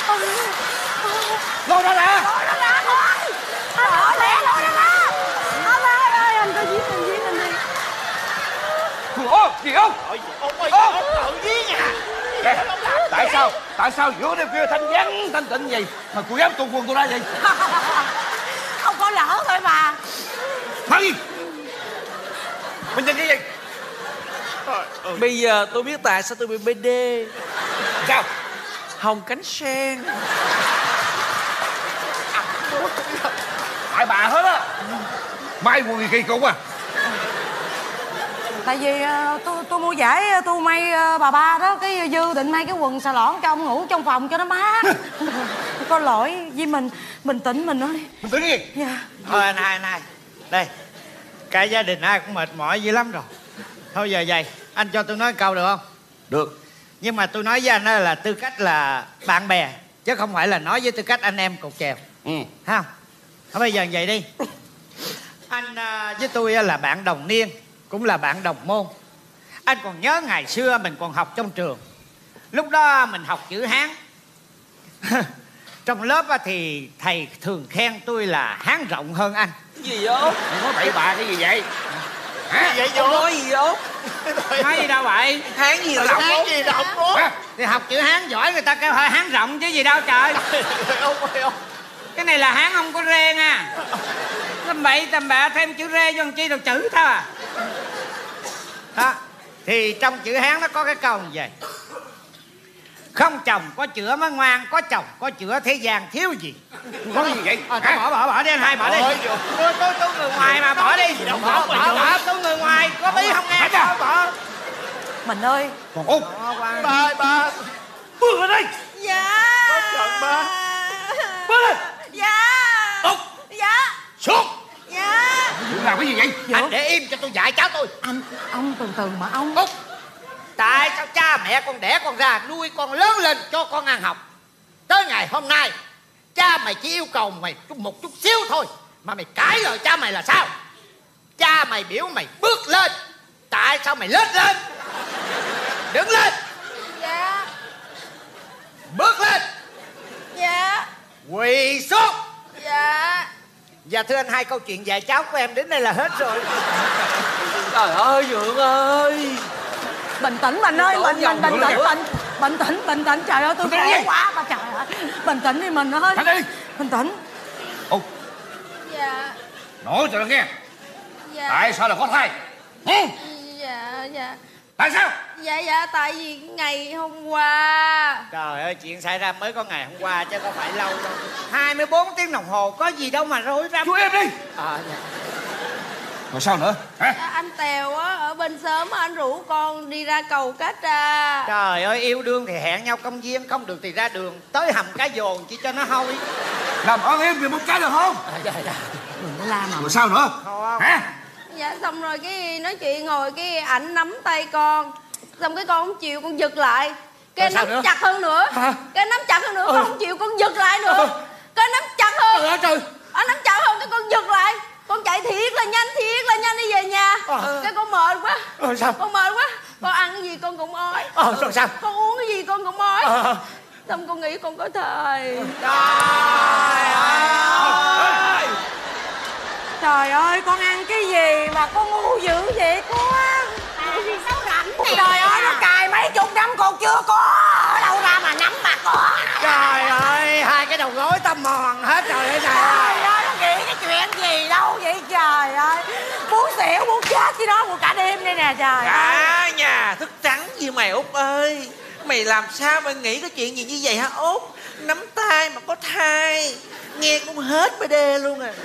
Lôi ra nè. lôi nó ra thôi. Anh hỏi lẹ lôi nó ra. Anh hai ơi anh có giết anh đi. Ủa gì không? Ông ơi, tự giết à? Tại sao giữa đêm khuya thanh vắng thanh tịnh gì mà cô dám tung quân tôi ra vậy? Không có lỡ thôi mà. Nói gì? Mình nhìn cái gì? Bây giờ tôi biết tại sao tôi bị BD. Sao? Hồng cánh sen. Tại bà hết á. Mai quần gì kỳ cục à? Tại vì tôi mua giải tôi may bà ba đó. Cái Dư định may cái quần xà lõn cho ông ngủ trong phòng cho nó mát. Có lỗi với mình. Bình tĩnh mình ơi. Bình tĩnh cái gì? Dạ. Thôi anh hai. Đây, cả gia đình ai cũng mệt mỏi dữ lắm rồi. Thôi giờ vậy, anh cho tôi nói câu được không? Được. Nhưng mà tôi nói với anh đó là tư cách là bạn bè, chứ không phải là nói với tư cách anh em cột chèo. Ha? Thôi bây giờ vậy đi. Anh với tôi là bạn đồng niên, cũng là bạn đồng môn. Anh còn nhớ ngày xưa mình còn học trong trường. Lúc đó mình học chữ Hán. Trong lớp thì thầy thường khen tôi là Hán rộng hơn anh. Cái gì vậy? Mày nói bậy bạ cái gì vậy? Hả? Vậy Ông vô. nói gì vậy? Nói gì đâu vậy? Hán gì rộng? Hán gì rộng luôn? Thì học chữ Hán giỏi người ta kêu hỏi Hán rộng chứ gì đâu trời. Ông ơi ông. Cái này là Hán không có rê nha. Tầm bậy tầm bạ thêm chữ rê vô làm chi đâu chữ thôi à. Đó. Thì trong chữ Hán nó có cái câu như vậy: không chồng có chữa mới ngoan, có chồng có chữa thế gian thiếu gì. Nói gì vậy? Thôi bỏ đi anh hai, bỏ đi. Tôi người ngoài mà, bỏ đi. Bỏ tôi người ngoài có bí không nghe. Bỏ. Mình ơi. Còn Út. Ba. Bước lên đây. Dạ. Có giận ba. Bước lên. Dạ. Út. Dạ. Xuống. Dạ. Đừng làm cái gì vậy? Anh để im cho tôi dạy cháu tôi. Ông từ từ mà ông. Út, tại sao cha mẹ con đẻ con ra nuôi con lớn lên cho con ăn học, tới ngày hôm nay cha mày chỉ yêu cầu mày một chút xíu thôi mà mày cãi lời cha mày là sao? Cha mày biểu mày bước lên, tại sao mày lết lên? Đứng lên. Dạ. Bước lên. Dạ. Quỳ xuống. Dạ. Dạ thưa anh hai, câu chuyện dạy cháu của em đến đây là hết rồi. Trời ơi Dượng ơi. Bình tĩnh mình ơi, bình tĩnh. Trời ơi tôi khổ quá mà trời ơi. Bình tĩnh đi mình ơi. Thằng đi. Bình tĩnh. Út. Dạ. Nói cho nó nghe. Dạ. Tại sao là có thai? Dạ. Tại sao? Dạ tại vì ngày hôm qua. Trời ơi, chuyện xảy ra mới có ngày hôm qua chứ có phải lâu đâu. 24 tiếng đồng hồ có gì đâu mà rối rắm. Chú em đi. Dạ. Rồi sao nữa? Hả? Dạ, anh Tèo á ở bên xóm anh rủ con đi ra cầu Cách ra. Trời ơi, yêu đương thì hẹn nhau công viên, không được thì ra đường tới hầm cá dồn chỉ cho nó hôi. Làm ơn em vì một cái được không? Dạ. Đừng có la mà. Rồi sao nữa? Không. Hả? Dạ xong rồi cái nói chuyện ngồi cái ảnh nắm tay con. Xong cái con không chịu, con giật lại. Cái nắm chặt hơn nữa. Cái nắm chặt hơn nữa, con không chịu, con giật lại nữa. Cái nắm chặt hơn. Trời ơi trời. Anh nắm chặt hơn cái con giật lại. Con chạy thiệt là nhanh đi về nhà. Cái con mệt quá. Sao? Con mệt quá. Con ăn cái gì con cũng ói. Rồi sao? Con uống cái gì con cũng ói. Xong con nghĩ con có thai. Trời ơi, con ăn cái gì mà con ngu dữ vậy con? Sao rảnh nè. Trời ơi, nó cài mấy chục năm còn chưa có. Ở đâu ra mà nắm mà có. Trời ơi, hai cái đầu gối tao mòn hết rồi đây Trời nè. ơi, nó nghĩ cái chuyện gì đâu vậy trời ơi. Muốn xỉu, muốn chết với nó một cả đêm đây nè trời ơi. Cả nhà thức trắng gì mày Út ơi. Mày làm sao mày nghĩ cái chuyện gì như vậy hả Út? Nắm tay mà có thai. Nghe cũng hết BD luôn à.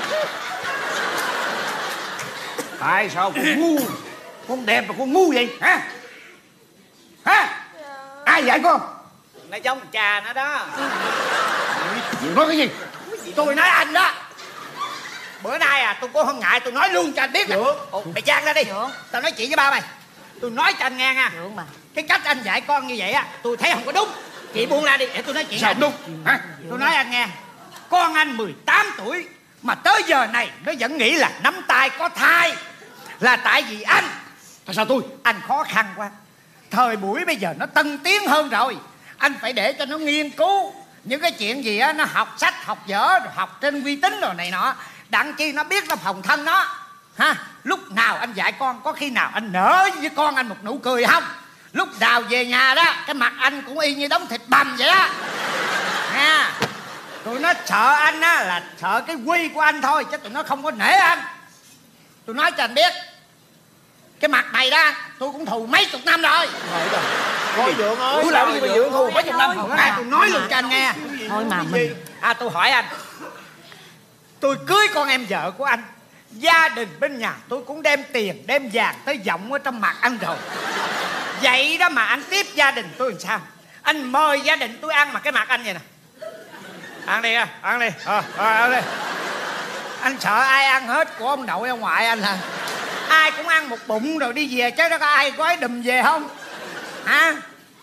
Tại sao con ngu? Con đẹp mà con ngu vậy? Hả? Hả? Ai dạy con? Nó giống cha nó đó. Nói cái gì? Tôi nói anh đó. bữa nay tôi cũng không ngại, tôi nói luôn cho anh biết nè. Mày Trang ra đi. Tao nói chuyện với ba mày. Tôi nói cho anh nghe nha. Cái cách anh dạy con như vậy á, tôi thấy không có đúng. Chị buông ra đi để tôi nói chuyện. Sao đúng hả? Tôi nói anh nghe, con anh 18 tuổi mà tới giờ này nó vẫn nghĩ là nắm tay có thai là tại vì anh. Tại sao tôi? Anh khó khăn quá. Thời buổi bây giờ nó tân tiến hơn rồi, anh phải để cho nó nghiên cứu những cái chuyện gì á, nó học sách học vở rồi học trên uy tín rồi này nọ, đặng chi nó biết nó phòng thân nó ha. Lúc nào anh dạy con, có khi nào anh nở với con anh một nụ cười không? Lúc nào về nhà đó cái mặt anh cũng y như đống thịt bằm vậy đó nha. Tụi nó sợ anh á là sợ cái quy của anh thôi, chứ tụi nó không có nể anh. Tôi nói cho anh biết, cái mặt này đó tôi cũng thù mấy chục năm rồi. Thôi Dượng ơi, Tôi làm cái gì mà Dượng thù mấy chục năm? Tôi nói luôn cho anh nghe. Thôi mà mình Tôi hỏi anh, tôi cưới con em vợ của anh, gia đình bên nhà tôi cũng đem tiền đem vàng tới giọng ở trong mặt anh rồi. Vậy đó mà anh tiếp gia đình tôi làm sao? Anh mời gia đình tôi ăn mà cái mặt anh vậy nè. Ăn đi, ăn đi. Ăn đi. Anh sợ ai ăn hết của ông nội ông ngoại anh hả? Ai cũng ăn một bụng rồi đi về, chứ đó có ai gói đùm về không hả?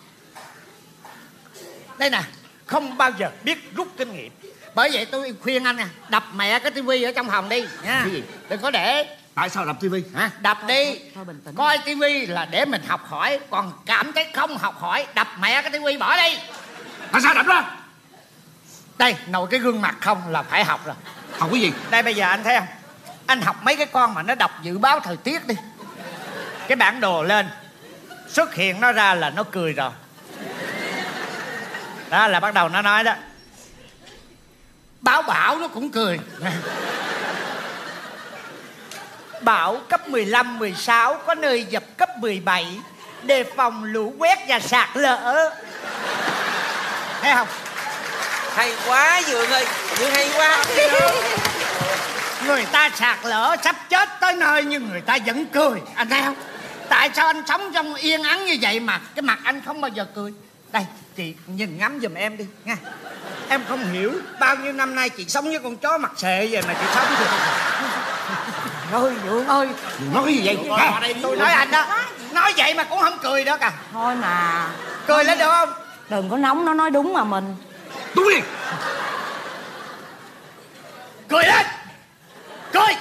Đây nè, không bao giờ biết rút kinh nghiệm. Bởi vậy tôi khuyên anh nè, đập mẹ cái tivi ở trong phòng đi nha. Cái gì? Đừng có để. Tại sao đập tivi hả? Đập đi. Coi tivi là để mình học hỏi, còn cảm thấy không học hỏi, đập mẹ cái tivi bỏ đi. Tại sao đập đó? Đây, nội cái gương mặt không là phải học rồi. Học cái gì? Đây bây giờ anh thấy không? Anh học mấy cái con mà nó đọc dự báo thời tiết đi. Cái bản đồ lên, xuất hiện nó ra là nó cười rồi. Đó là bắt đầu nó nói đó. Báo bão nó cũng cười. Bão cấp 15, 16, có nơi dập cấp 17, đề phòng lũ quét và sạt lở. Thấy không? Hay quá Dượng ơi, Dượng hay quá. Người ta sạt lở sắp chết tới nơi nhưng người ta vẫn cười. Anh thấy không? Tại sao anh sống trong yên ắng như vậy mà cái mặt anh không bao giờ cười? Đây, chị nhìn ngắm giùm em đi nha. Em không hiểu bao nhiêu năm nay chị sống với con chó mặt xệ vậy mà chị sống được. Ơi Dượng ơi, Nói cái gì vậy? Tôi nói anh đó, nói vậy mà cũng không cười được à. thôi mà Cười lên được không? đừng có nóng, nó nói đúng mà mình. Đúng đi. Cười lên. Cười.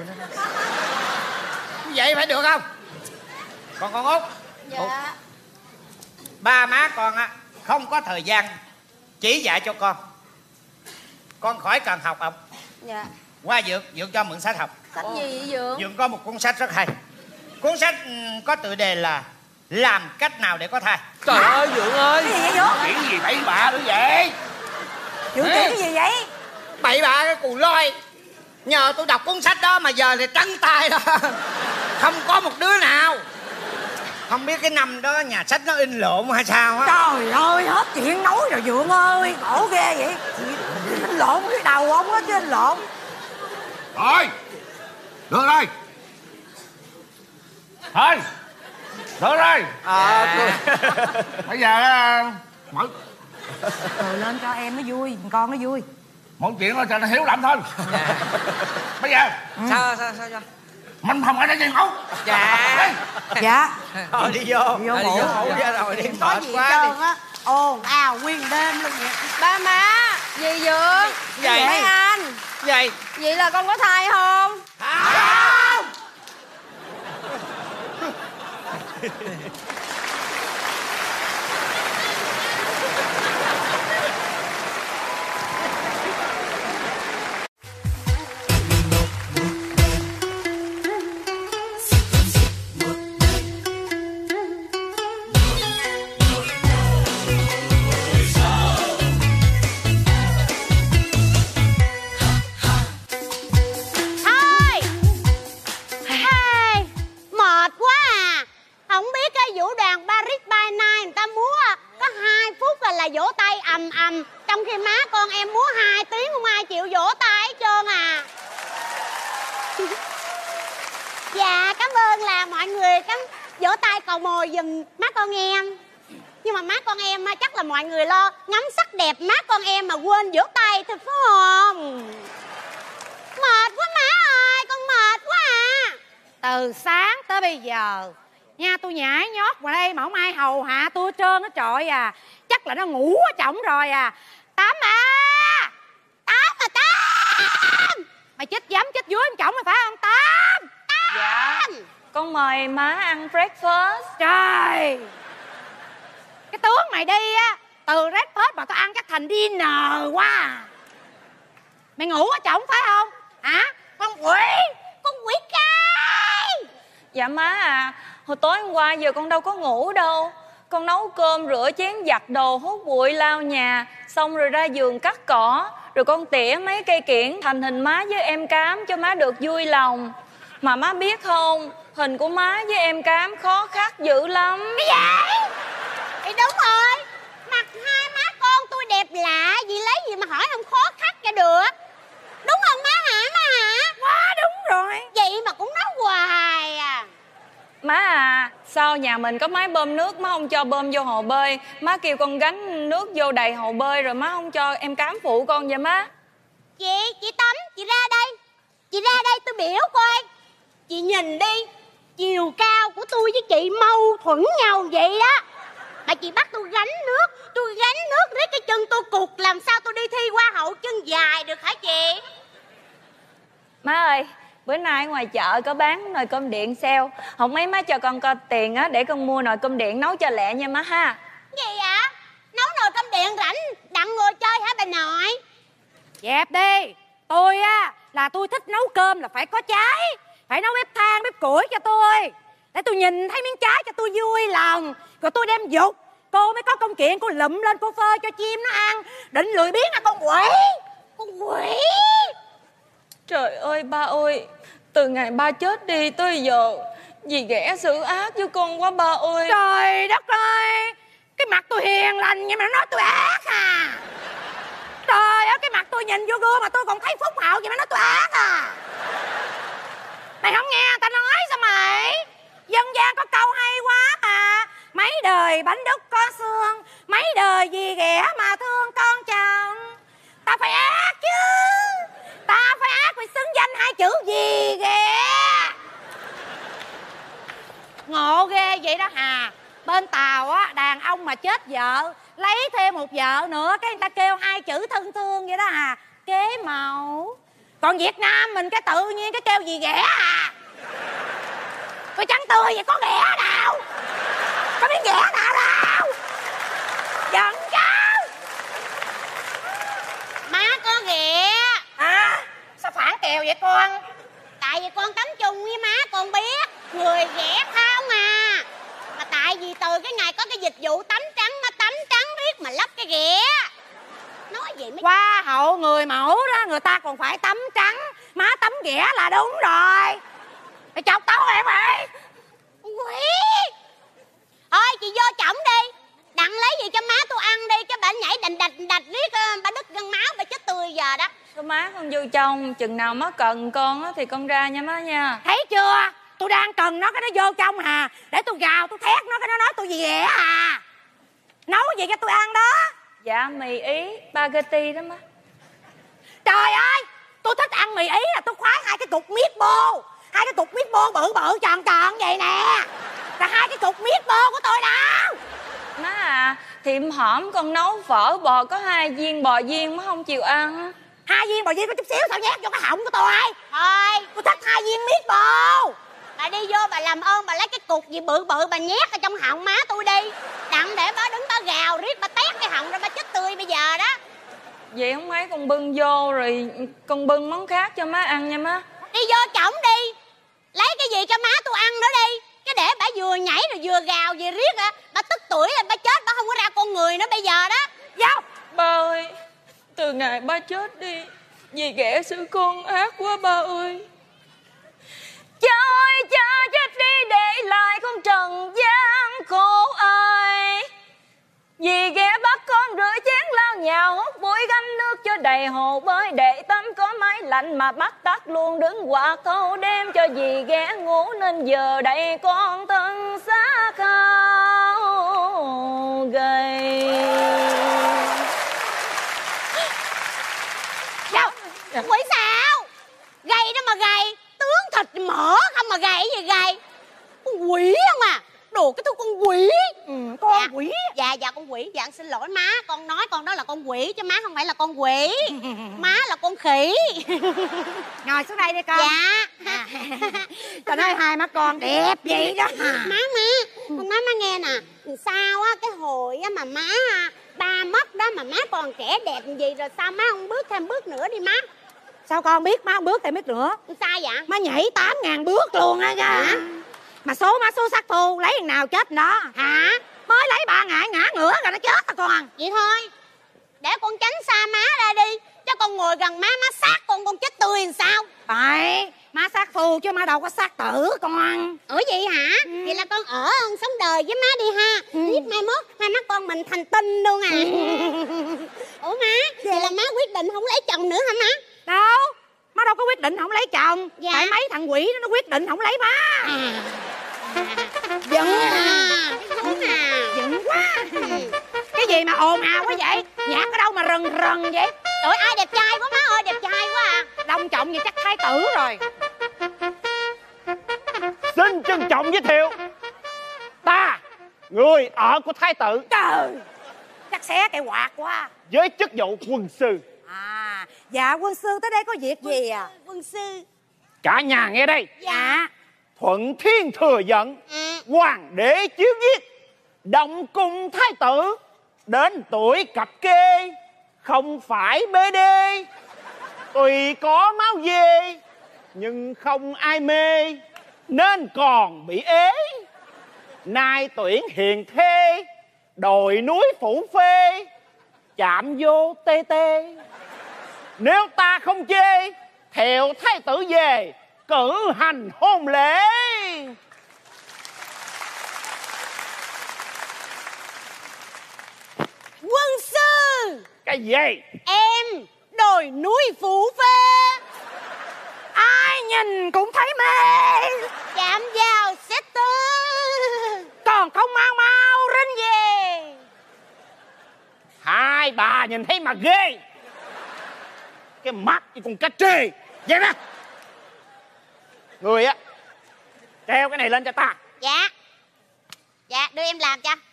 Vậy phải được không? Còn con Út. Dạ. Ba má con á không có thời gian chỉ dạy cho con khỏi cần học ông. Dạ. Qua Dượng cho mượn sách học. Sách gì vậy Dượng? Dượng có một cuốn sách rất hay. Cuốn sách có tựa đề là Làm cách nào để có thai. Trời ơi Dượng ơi. Cái gì vậy Dượng? Chuyện gì bậy bạ nữa vậy? Dượng chuyện cái gì vậy? Bậy bạ cái cù lôi. Nhờ tôi đọc cuốn sách đó mà giờ thì trắng tay đó. Không có một đứa nào. Không biết cái năm đó nhà sách nó in lộn hay sao á. Trời ơi, hết chuyện nói rồi Dượng ơi, khổ ghê vậy. Anh lộn cái đầu ông á chứ anh lộn. Thôi, được rồi. Thôi, được rồi. Bây giờ mọi Cười lên cho em nó vui, con nó vui. mọi chuyện nó cho nó hiếu lắm thôi. Bây giờ Sao cho? mình không ở đây chơi ngủ. Dạ. Dạ. Thôi đi vô. Đi vô ngủ. ra rồi đi. Có Mệt gì quá hết đi. trơn á. Ồn ào nguyên đêm luôn vậy. Ba má, dì Dượng. Vậy. Mấy anh. Vậy. Vậy là con có thai không? Không. Thôi. Ê, mệt quá à. Không biết cái vũ đoàn Paris by Night người ta múa có 2 phút là vỗ tay ầm ầm, trong khi má con em múa 2 tiếng không ai chịu vỗ tay hết trơn à. Dạ cảm ơn là mọi người vỗ tay cầu mồi giùm má con em. Nhưng mà má con em chắc là mọi người lo ngắm sắc đẹp má con em mà quên vỗ tay thì phải không? Mệt quá má từ sáng tới bây giờ nha, tôi nhảy nhót vào đây mà không ai hầu hạ tôi hết trơn á trọi à. Chắc là nó ngủ ở trỏng rồi à. Tám à, Tám à, Tám. Mày chết dám chết dưới em trỏng mày phải không Tám? Dạ, con mời má ăn breakfast. Trời, cái tướng mày đi á, từ breakfast mà tao ăn chắc thành dinner quá à. Mày ngủ ở trỏng phải không hả? Con quỷ cái. Dạ má à, hồi tối hôm qua giờ con đâu có ngủ đâu. Con nấu cơm, rửa chén, giặt đồ, hút bụi, lau nhà, xong rồi ra vườn cắt cỏ, rồi con tỉa mấy cây kiểng thành hình má với em Cám cho má được vui lòng. Mà má biết không, hình của má với em Cám khó khắc dữ lắm. Cái gì? Thì đúng rồi, mặt hai má con tôi đẹp lạ, gì lấy gì mà hỏi không khó khắc cho được. Đúng không má hả, má hả? Quá đúng rồi. Vậy mà cũng nói hoài à. Má à, sao nhà mình có máy bơm nước má không cho bơm vô hồ bơi? Má kêu con gánh nước vô đầy hồ bơi rồi má không cho em Cám phụ con vậy má? Chị Tấm, chị ra đây. Chị ra đây tôi biểu coi. Chị nhìn đi, chiều cao của tôi với chị mâu thuẫn nhau vậy đó. Mà chị bắt tôi gánh nước riết cái chân tôi cụt, làm sao tôi đi thi hoa hậu chân dài được hả chị? Má ơi, bữa nay ngoài chợ có bán nồi cơm điện sale. Không mấy má cho con coi tiền á để con mua nồi cơm điện nấu cho lẹ nha má ha. Gì ạ? Nấu nồi cơm điện rảnh đặng ngồi chơi hả bà nội? Dẹp đi. Tôi á là tôi thích nấu cơm là phải có cháy, phải nấu bếp than bếp củi cho tôi, để tôi nhìn thấy miếng trái cho tôi vui lòng, rồi tôi đem dục. Cô mới có công chuyện cô lụm lên cô phơi cho chim nó ăn. Định lười biếng à con quỷ. Con quỷ. Trời ơi ba ơi, từ ngày ba chết đi tới giờ dì ghẻ xử ác với con quá ba ơi. Trời đất ơi, cái mặt tôi hiền lành nhưng mà nó nói tôi ác à. Trời ơi, cái mặt tôi nhìn vô gương mà tôi còn thấy phúc hậu vậy mà nói tôi ác à. Mày không nghe người ta nói sao mày? Dân gian có câu hay quá mà. Mấy đời bánh đúc có xương, mấy đời dì ghẻ mà thương con chồng. Ta phải ác chứ. Ta phải ác phải xứng danh hai chữ dì ghẻ. Ngộ ghê vậy đó hà. Bên Tàu á, đàn ông mà chết vợ lấy thêm một vợ nữa cái người ta kêu hai chữ thân thương vậy đó hà. Kế mẫu. Còn Việt Nam mình cái tự nhiên cái kêu gì ghẻ à. Tôi trắng tươi vậy có ghẻ nào? Có miếng ghẻ nào đâu? Giận chứ. Má có ghẻ. À, sao phản kèo vậy con? Tại vì con tắm chung với má con biết người ghẻ không à. Mà tại vì từ cái ngày có cái dịch vụ tắm trắng, má tắm trắng riết mà lấp cái ghẻ. Nói gì mấy Hoa hậu người mẫu đó người ta còn phải tắm trắng, má tắm ghẻ là đúng rồi. Mày chọc tao em mày. quỷ. Thôi chị vô chổng đi, đặng lấy gì cho má tôi ăn đi, chứ bà nhảy đạch riết bà đứt gân máu bà chết tươi giờ đó. Thôi má con vô trong, chừng nào má cần con á thì con ra nha má nha. Thấy chưa, tôi đang cần nó cái nó vô trong hà. Để tôi gào tôi thét nó cái nó nói tôi gì ghẻ à. Nấu gì cho tôi ăn đó? Dạ mì Ý, spaghetti đó má. Trời ơi, tôi thích ăn mì Ý là tôi khoái hai cái cục meatball. Hai cái cục meatball bự bự tròn tròn vậy nè. Là hai cái cục meatball của tôi đâu. Má à, thì hổm con nấu phở bò có 2 viên bò viên má không chịu ăn. 2 viên bò viên có chút xíu sao nhét vô cái họng của tôi. Thôi tôi thích 2 viên meatball. Bà đi vô bà làm ơn bà lấy cái cục gì bự bự bà nhét ở trong họng má tôi đi, đặng để bà đứng bà gào riết bà tét cái họng ra bà chết tươi bây giờ đó. Vậy không mấy con bưng vô rồi con bưng món khác cho má ăn nha má. Đi vô chổng đi, lấy cái gì cho má tôi ăn nữa đi, chứ để bà vừa nhảy rồi vừa gào gì riết à, bà tức tuổi là bà chết bà không có ra con người nữa bây giờ đó. Vô. Ba ơi, từ ngày ba chết đi, dì ghẻ xử con ác quá ba ơi. Cha ơi cha chết đi để lại con trần gian khổ ai. Dì ghẻ bắt con rửa chén lau nhà hút bụi gánh nước cho đầy hồ bơi để tắm có máy lạnh mà bắt tắt luôn đứng quạt thâu đêm cho dì ghẻ ngủ nên giờ đây con thân xác cao gầy. Sao? Quỷ sao? Gầy đó mà gầy, tướng thịt Mỡ không mà gầy gì gầy. Con quỷ không à. Đồ cái thứ con quỷ. Con quỷ. Dạ con quỷ. Dạ xin lỗi má. Con nói con đó là con quỷ chứ má không phải là con quỷ. Má là con khỉ. Ngồi xuống đây đi con. Dạ. Tao nói hai má con đẹp vậy đó. Má con nói má nghe nè. Sao á cái hồi á mà má ba mất đó mà má còn trẻ đẹp gì rồi sao má không bước thêm bước nữa đi má. Sao con biết má không bước thêm bước nữa? Sao vậy? Má nhảy 8.000 bước luôn á nha. Mà số má số sắc thu lấy thằng nào chết đó. Hả? Mới lấy 3 ngày ngã ngửa rồi nó chết à con. Vậy thôi. Để con tránh xa má ra đi. Chứ con ngồi gần má sát con chết tươi làm sao? Phải, má sát thu chứ má đâu có sát tử con. Ủa vậy hả? Vậy là con ở sống đời với má đi ha. Biết mai mốt hai má con mình thành tinh luôn à. Ủa má, vậy là má quyết định không lấy chồng nữa hả má? Đâu, má đâu có quyết định không lấy chồng. Dạ. Tại mấy thằng quỷ nó quyết định không lấy má. Giận Giận quá. Cái gì mà ồn ào quá vậy? Nhạc ở đâu mà rần rần vậy? Trời ai đẹp trai quá má ơi, đẹp trai quá à. Long trọng vậy chắc thái tử rồi. Xin trân trọng giới thiệu, ta người ở của thái tử. Trời, chắc xé cây quạt quá. Với chức vụ quân sư. À, dạ quân sư tới đây có việc gì à? Quân sư. Cả nhà nghe đây. Dạ. Thuận thiên thừa giận, hoàng đế chiếu giết, động cung thái tử, đến tuổi cập kê, không phải bê đê. Tuy có máu dê, nhưng không ai mê, nên còn bị ế. Nay tuyển hiền thê, đồi núi phủ phê, chạm vô tê tê. Nếu ta không chê, theo thái tử về, cử hành hôn lễ. Quân sư. Cái gì? Em đồi núi phủ phê, ai nhìn cũng thấy mê, chạm vào sẽ tư, còn không mau mau rinh về. Hai bà nhìn thấy mà ghê. Cái mắt như con cá trê vậy đó. Người á, treo cái này lên cho ta. Dạ. Dạ đưa em làm cho.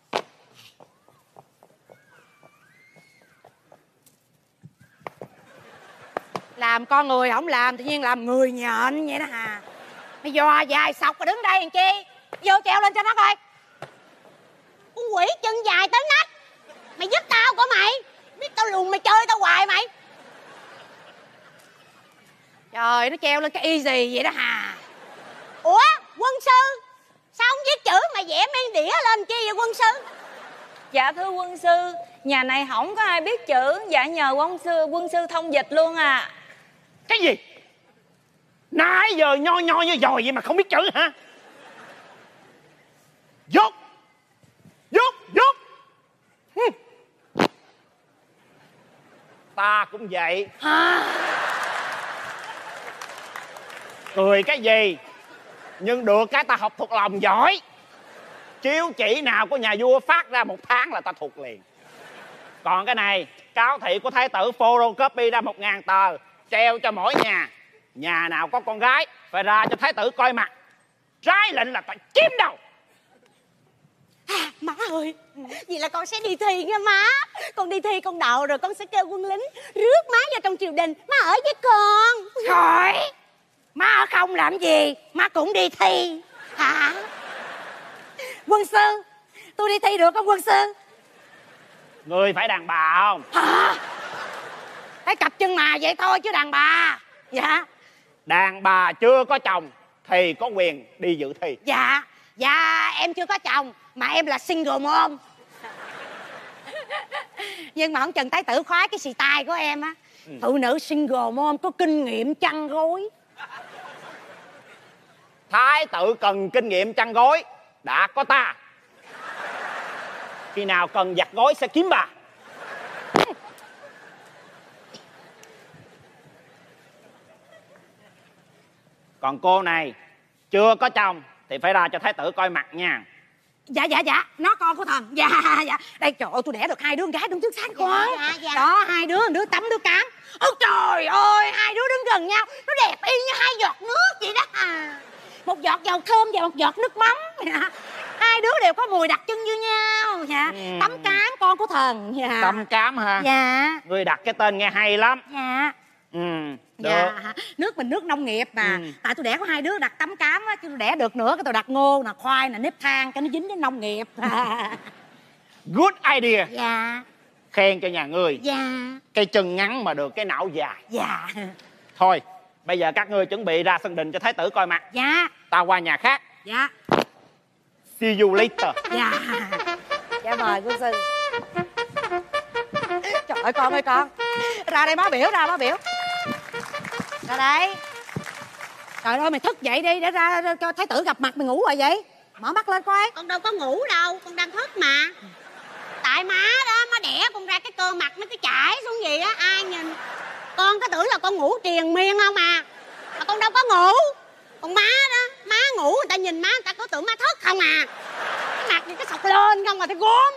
Làm con người không làm, tự nhiên làm người nhện vậy đó hà. Mày dò dài sọc rồi đứng đây làm chi? Vô treo lên cho nó coi. Con quỷ chân dài tới nách. Mày giúp tao của mày. Biết tao lùn mày chơi tao hoài mày. Trời, nó treo lên cái y gì vậy đó hà. Ủa quân sư, sao không viết chữ mà vẽ men đĩa lên chi vậy quân sư? Dạ thưa quân sư, nhà này không có ai biết chữ. Dạ nhờ quân sư thông dịch luôn à. Cái gì? Nãy giờ nho như dòi vậy mà không biết chữ hả? Dốt. Ta cũng vậy. Cười cái gì? Nhưng được cái ta học thuộc lòng giỏi. Chiếu chỉ nào của nhà vua phát ra 1 tháng là ta thuộc liền. Còn cái này, cáo thị của thái tử photocopy ra 1000 tờ, treo cho mỗi nhà. Nhà nào có con gái phải ra cho thái tử coi mặt. Trái lệnh là ta chiếm đầu. Má ơi, vậy là con sẽ đi thi nha má. Con đi thi con đậu rồi con sẽ kêu quân lính rước má vào trong triều đình. Má ở với con. Thôi, má ở không làm gì, má cũng đi thi hả? Quân sư, tôi đi thi được không quân sư? Người phải đàn bà không? Hả? Thấy cặp chân mà vậy thôi chứ đàn bà. Dạ. Đàn bà chưa có chồng thì có quyền đi dự thi. Dạ em chưa có chồng mà em là single mom. Nhưng mà ông Trần Thái Tử khoái cái xì tai của em á. Phụ nữ single mom có kinh nghiệm chăn gối. Thái tử cần kinh nghiệm chăn gối đã có ta. Khi nào cần giặt gối sẽ kiếm bà. Còn cô này chưa có chồng thì phải ra cho thái tử coi mặt nha. Dạ nó con của thần. Dạ đây trời ơi, tôi đẻ được 2 đứa con gái đứng trước sáng con. Dạ. Đó, 2 đứa, một đứa tắm đứa cám. Ôi trời ơi, 2 đứa đứng gần nhau, nó đẹp y như hai giọt nước vậy đó à. Một giọt dầu thơm và một giọt nước mắm. Hai đứa đều có mùi đặc trưng như nhau. Tấm Cám con của Thần. Tấm Cám hả? Dạ. Người đặt cái tên nghe hay lắm. Dạ. Được. Dạ. Nước mình nước nông nghiệp mà. Tại tôi đẻ có hai đứa đặt Tấm Cám á, chứ tôi đẻ được nữa cái tôi đặt ngô nè, khoai nè, nếp than cho nó dính đến nông nghiệp. Good idea. Dạ. Khen cho nhà ngươi. Dạ. Cây chân ngắn mà được cái não dài. Dạ. Thôi bây giờ các ngươi chuẩn bị ra sân đình cho thái tử coi mặt. Dạ. Ta qua nhà khác. Dạ. See you later. Dạ. Dạ mời cô sư. Trời ơi con ơi con. Ra đây má biểu, ra má biểu. Ra đây. Trời ơi mày thức dậy đi để ra cho thái tử gặp mặt. Mày ngủ rồi vậy? Mở mắt lên coi. Con đâu có ngủ đâu, con đang thức mà. Tại má đó, má đẻ con ra cái cơ mặt nó cứ chảy xuống gì á, ai nhìn con có tưởng là con ngủ triền miên không à. Mà con đâu có ngủ. Còn má đó, má ngủ người ta nhìn má người ta cứ tưởng má thức không à. Cái mặt gì cái sọc lên không mà thấy gốm.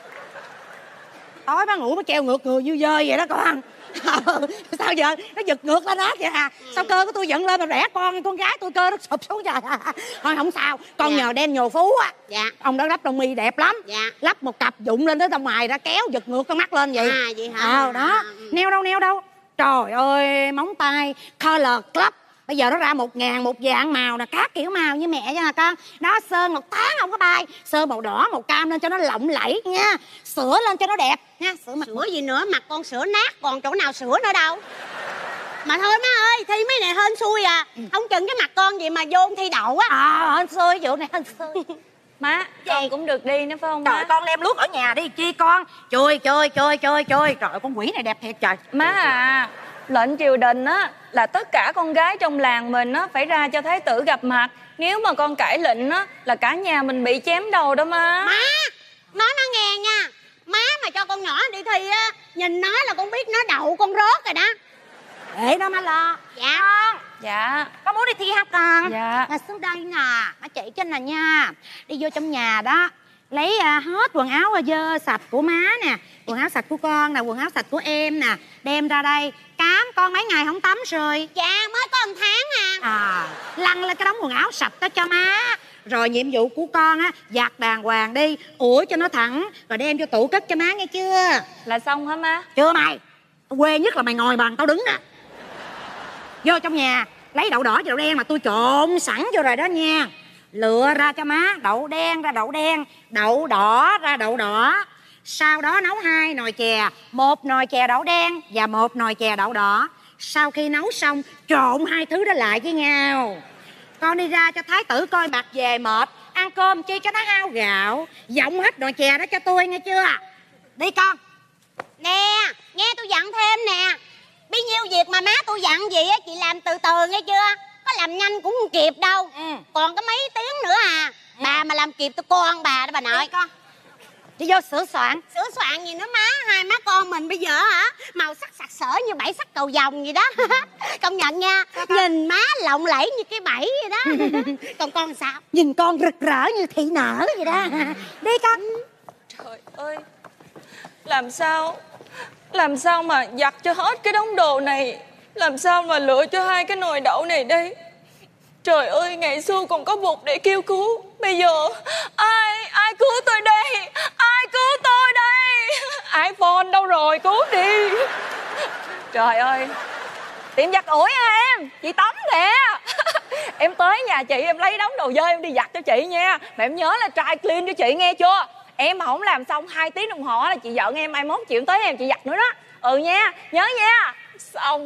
Tối má ngủ má treo ngược người như dơi vậy đó con. Sao giờ nó giật ngược lên đó vậy à? Sao cơ của tôi giận lên mà rẽ con gái tôi cơ nó sụp xuống trời. Thôi không sao, con nhờ đen nhồ phú á. Dạ. Ông đó lắp lông mi đẹp lắm. Dạ. Lắp một cặp dụng lên tới tông ngoài ra kéo giật ngược con mắt lên vậy. À vậy hả? Đó. Neo đâu. Trời ơi móng tay Color Club. Bây giờ nó ra 1.000 một dạng màu nè, các kiểu màu như mẹ cho nè con. Đó, sơn một tháng không có bay. Sơn màu đỏ, màu cam lên cho nó lộng lẫy nha. Sữa lên cho nó đẹp nha. Sữa gì nữa, mặt con sữa nát còn chỗ nào sữa nữa đâu. Mà thôi má ơi, thi mấy này hên xui à. Không chừng cái mặt con gì mà vô thi đậu á. Hên xui, vụ này hên xui. Má, con cũng được đi nữa phải không Trời má? con lem luốc ở nhà đi chi con. Chơi. Trời ơi con quỷ này đẹp thiệt trời. Má à, lệnh triều đình á là tất cả con gái trong làng mình á phải ra cho thái tử gặp mặt. Nếu mà con cãi lệnh á là cả nhà mình bị chém đầu đó má. Má, nói má nghe nha. Má mà cho con nhỏ đi thi á, nhìn nó là con biết nó đậu con rớt rồi đó. Để đó má lo. Dạ. Con. Dạ. Có muốn đi thi không con? Dạ. Xuống đây nè, má chỉ cho nè nha. Đi vô trong nhà đó, lấy hết quần áo dơ sạch của má nè, quần áo sạch của con nè, quần áo sạch của em nè, đem ra đây. Cám con mấy ngày không tắm rồi? Dạ mới có 1 tháng à. Lăn lên cái đống quần áo sạch đó cho má. Rồi nhiệm vụ của con á, giặt đàng hoàng đi, ủi cho nó thẳng, rồi đem vô tủ cất cho má nghe chưa? Là xong hả má? Chưa mày. Quê nhất là mày ngồi bằng tao đứng đó. Vô trong nhà, lấy đậu đỏ và đậu đen mà tôi trộn sẵn vô rồi đó nha. Lựa ra cho má, đậu đen ra đậu đen, đậu đỏ ra đậu đỏ. Sau đó nấu 2 nồi chè, 1 nồi chè đậu đen và 1 nồi chè đậu đỏ. Sau khi nấu xong, trộn 2 thứ đó lại với nhau. Con đi ra cho thái tử coi mặt về mệt, ăn cơm chi cho nó hao gạo. Dọng hết nồi chè đó cho tôi nghe chưa? Đi con. Nè, nghe tôi dặn thêm nè. Bấy nhiêu việc mà má tôi dặn gì á, chị làm từ từ nghe chưa? Có làm nhanh cũng không kịp đâu. Còn có mấy tiếng nữa à. Bà mà làm kịp tôi con bà đó bà nội. Con đi vô sửa soạn. Sửa soạn gì nữa má? Hai má con mình bây giờ hả, màu sắc sặc sỡ như 7 sắc cầu vồng gì đó. Công nhận nha. Nhìn má lộng lẫy như cái bẫy vậy đó. Còn con sao? Nhìn con rực rỡ như thị nở vậy đó. Đi con. Trời ơi, làm sao mà giặt cho hết cái đống đồ này, làm sao mà lựa cho 2 cái nồi đậu này đây. Trời ơi, ngày xưa còn có bột để kêu cứu, bây giờ ai cứu tôi đây, ai cứu tôi đây. iPhone đâu rồi, cứu đi. Trời ơi, tiệm giặt ủi hả em? Chị Tấm kìa. Em tới nhà chị em lấy đống đồ dơ em đi giặt cho chị nha. Mà em nhớ là dry clean cho chị nghe chưa? Em mà không làm xong 2 tiếng đồng hồ là chị giận em, mai mốt chị tới em chị giặt nữa đó. Ừ nha, nhớ nha. Xong.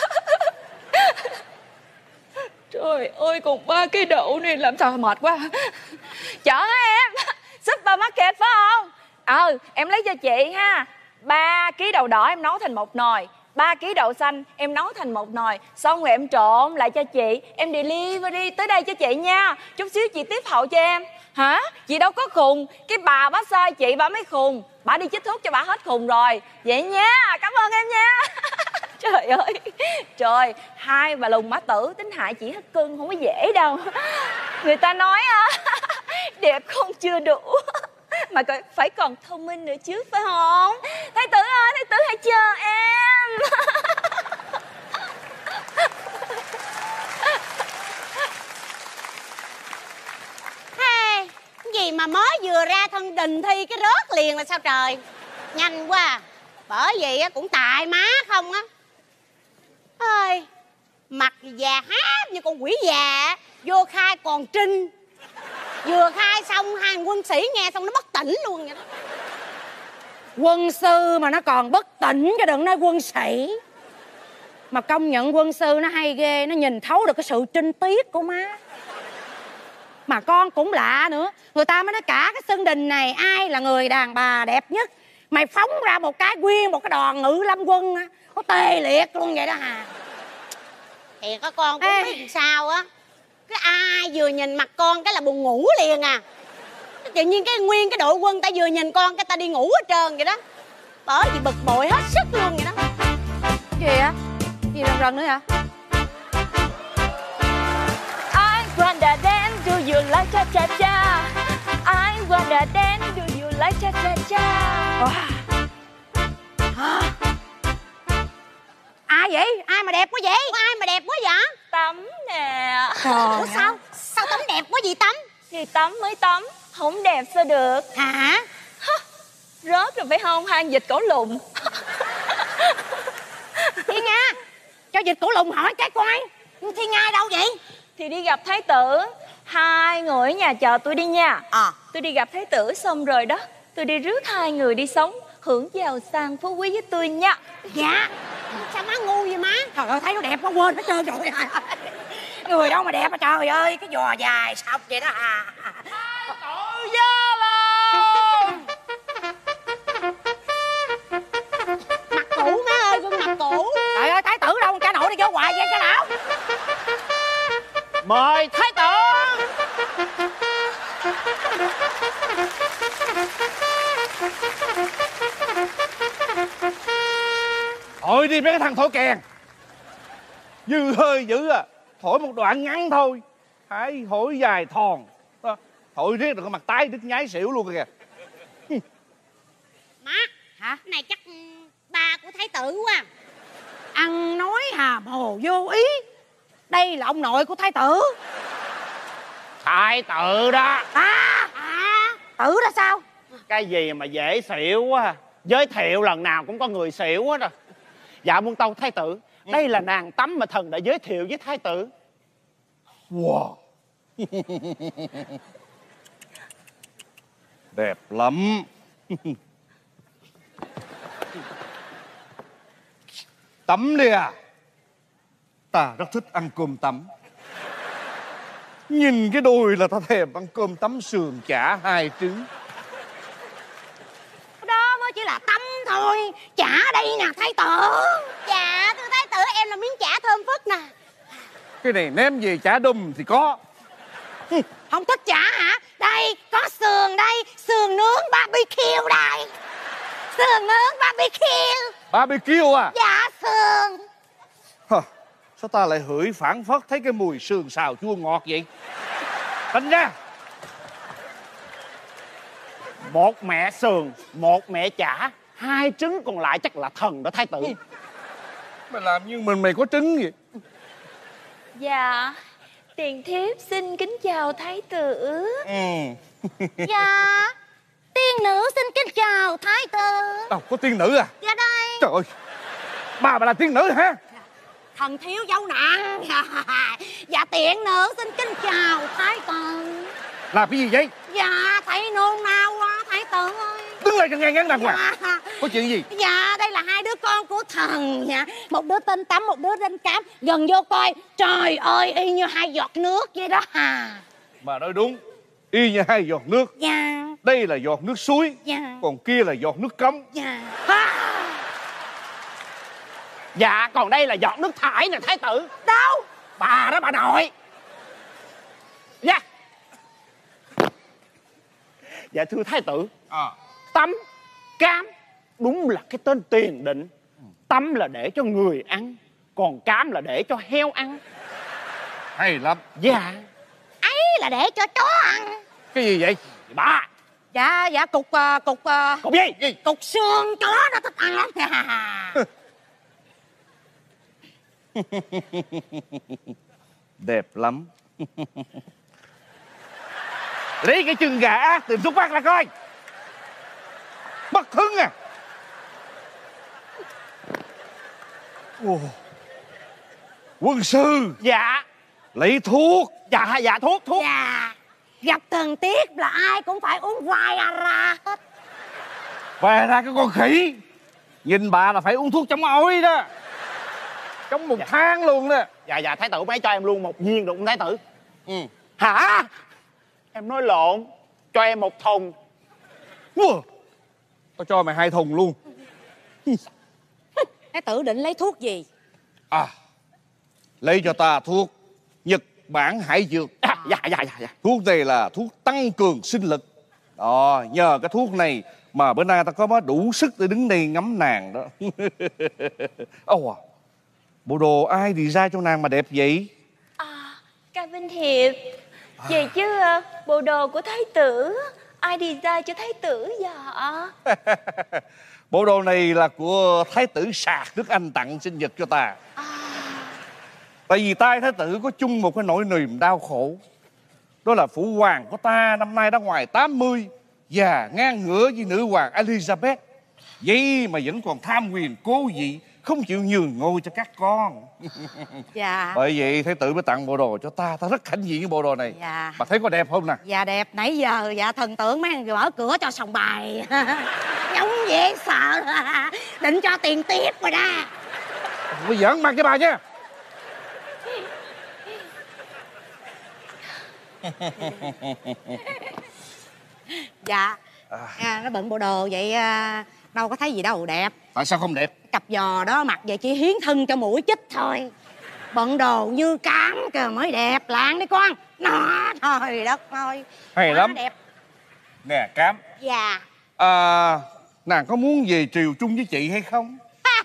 Trời ơi, còn 3 cái đậu này làm sao mệt quá. Chợ hả em? Supermarket phải không? Em lấy cho chị ha. 3 kg đậu đỏ em nấu thành 1 nồi, 3 kg đậu xanh em nấu thành 1 nồi. Xong rồi em trộn lại cho chị, em delivery tới đây cho chị nha. Chút xíu chị tiếp hậu cho em. Hả? Chị đâu có khùng. Cái bà bá sai chị bà mới khùng. Bà đi chích thuốc cho bà hết khùng rồi. Vậy nha, cảm ơn em nha. Trời ơi, trời, 2 bà lùng mã tử tính hại chị hết cưng không có dễ đâu. Người ta nói đẹp không chưa đủ mà phải còn thông minh nữa chứ phải không? Thái tử ơi, thái tử hãy chờ em. vừa ra thân đình thi cái rớt liền là sao trời. Nhanh quá à. Bởi vì cũng tại má không á. Ơi, mặt già háp như con quỷ già. Vô khai còn trinh. Vừa khai xong hai quân sĩ nghe xong nó bất tỉnh luôn vậy đó. Quân sư mà nó còn bất tỉnh cho đừng nói quân sĩ. Mà công nhận quân sư nó hay ghê. Nó nhìn thấu được cái sự trinh tiết của má. Mà con cũng lạ nữa. Người ta mới nói cả cái sân đình này ai là người đàn bà đẹp nhất. Mày phóng ra một cái nguyên một cái đoàn ngự lâm quân á, có tê liệt luôn vậy đó hà. Thiệt á, con cũng biết sao á. Cái ai vừa nhìn mặt con cái là buồn ngủ liền à. Tự nhiên cái nguyên cái đội quân ta vừa nhìn con cái ta đi ngủ hết trơn vậy đó. Bởi vì bực bội hết sức luôn vậy đó. Gì á? Gì rần rần nữa hả? I wanna dance, do you like cha cha cha? I wanna dance, do you like cha cha cha? Hả? Ai vậy? Ai mà đẹp quá vậy? Ai mà đẹp quá vậy? Tắm nè. Ủa sao? Sao Tắm đẹp quá vậy Tắm? Thì tắm mới tắm, không đẹp sao được. Hả? Rớt rồi phải không? Hang dịch cổ lùn. Thiên Nga, cho dịch cổ lùn hỏi cái coi. Thiên Nga đâu vậy? Thì đi gặp thái tử. Hai người ở nhà chờ tôi đi nha. Tôi đi gặp thái tử xong rồi đó, tôi đi rước hai người đi sống hưởng giàu sang phú quý với tôi nha. Dạ. Sao má ngu vậy má? Trời ơi, thấy nó đẹp quá quên hết trơn rồi. Người đâu mà đẹp mà trời ơi, cái giò dài sọc vậy đó à. Tội gia lòng. Mặt cũ má ơi, gương mặt cũ. Trời ơi, thái tử đâu, cha nội đi vô hoài vậy cái nào? Mời thái tử. Thôi đi mấy cái thằng thổi kèn. Dư hơi dữ à. Thổi một đoạn ngắn thôi. Hãy thổi dài thòn. Thổi riết rồi cái mặt tái đứt nháy xỉu luôn kìa. Má. Hả? Cái này chắc ba của thái tử quá. Ăn nói hàm hồ vô ý. Đây là ông nội của thái tử. Thái tử đó. Tử đó sao? Cái gì mà dễ xỉu quá. Giới thiệu lần nào cũng có người xỉu hết rồi. Dạ muôn tâu thái tử. Đây là nàng Tắm mà thần đã giới thiệu với thái tử. Wow. Đẹp lắm. Tắm đi à. Ta rất thích ăn cơm tắm. Nhìn cái đùi là ta thèm ăn cơm tắm sườn chả 2 trứng. Đó mới chỉ là tắm thôi. Chả đây nè thái tử. Dạ thưa thái tử, em là miếng chả thơm phức nè. Cái này ném gì chả đùm thì có. Không thích chả hả? Đây có sườn đây. Sườn nướng barbecue đây. Sườn nướng barbecue. Barbecue à? Dạ sườn. Hả? Sao ta lại hửi phảng phất thấy cái mùi sườn xào chua ngọt vậy? Tính ra một mẹ sườn, một mẹ chả, 2 trứng còn lại chắc là thần đó thái tử. Mày làm như mày có trứng vậy. Dạ, tiền thiếp xin kính chào thái tử. Dạ, tiên nữ xin kính chào thái tử. Đâu có tiên nữ à? Dạ đây. Trời ơi, bà là tiên nữ hả? Thần thiếu dâu nặng. Dạ tiện nữ xin kính chào thái tử. Làm cái gì vậy? Dạ thấy nôn nao quá thái tử ơi. Đứng lại cho nghe ngắn đàng hoàng. Có chuyện gì? Dạ đây là 2 đứa con của thần. Dạ. Một đứa tên Tắm, một đứa tên Cám. Gần vô coi. Trời ơi y như 2 giọt nước vậy đó hà. Bà nói đúng. Y như 2 giọt nước. Dạ. Đây là giọt nước suối. Dạ. Còn kia là giọt nước cống. Dạ. Dạ còn đây là giọt nước thải nè thái tử. Đâu? Bà đó bà nội. Dạ. Dạ thưa thái tử. Tắm, Cám đúng là cái tên tiền định. Tắm là để cho người ăn, còn Cám là để cho heo ăn. Hay lắm. Dạ. Ấy là để cho chó ăn. Cái gì vậy bà? Dạ cục Cục gì? Cục xương chó nó thích ăn lắm. Đẹp lắm. Lấy cái chân gà ác tìm thuốc bắc ra coi. Bất hứng à. Ồ. Quân sư. Dạ. Lấy thuốc. Dạ thuốc. Dạ. Gặp thần tiết là ai cũng phải uống Viagra hết. Viagra cái con khỉ. Nhìn bà là phải uống thuốc chống ối đó. Trong một tháng luôn đó. Dạ thái tử mấy cho em luôn 1 viên được không thái tử? Hả? Em nói lộn. Cho em 1 thùng. Tao cho mày 2 thùng luôn. Thái tử định lấy thuốc gì? Lấy cho ta thuốc Nhật Bản Hải Dược. Dạ. Thuốc này là thuốc tăng cường sinh lực. Nhờ cái thuốc này mà bữa nay ta có đủ sức để đứng đây ngắm nàng đó. Bộ đồ ai design cho nàng mà đẹp vậy? Ca Vinh Hiệp. Vậy chứ bộ đồ của thái tử ai design cho thái tử vậy? Bộ đồ này là của thái tử Sạc nước Anh tặng sinh nhật cho ta. Tại vì tai thái tử có chung một cái nỗi niềm đau khổ. Đó là phụ hoàng của ta năm nay đã ngoài 80, già ngang ngửa với nữ hoàng Elizabeth. Vậy mà vẫn còn tham quyền cố vị, không chịu nhường ngôi cho các con. Dạ. Bởi vậy thái tử mới tặng bộ đồ cho ta. Ta rất hãnh diện với bộ đồ này. Dạ. Bà thấy có đẹp không nè? Dạ đẹp. Nãy giờ dạ thần tượng mấy thằng mở cửa cho sòng bài. Giống dễ sợ. Định cho tiền tiếp rồi đó. Tôi giỡn mặt với bà nha. Dạ. Nó bận bộ đồ vậy đâu có thấy gì đâu đẹp. Tại sao không đẹp? Cặp giò đó mặc vậy chỉ hiến thân cho mũi chích thôi. Bận đồ như cám kìa mới đẹp lạng đấy con. Nó trời đất ơi. Hay lắm. Đẹp. Nè Cám. Dạ. Nàng có muốn về triều chung với chị hay không?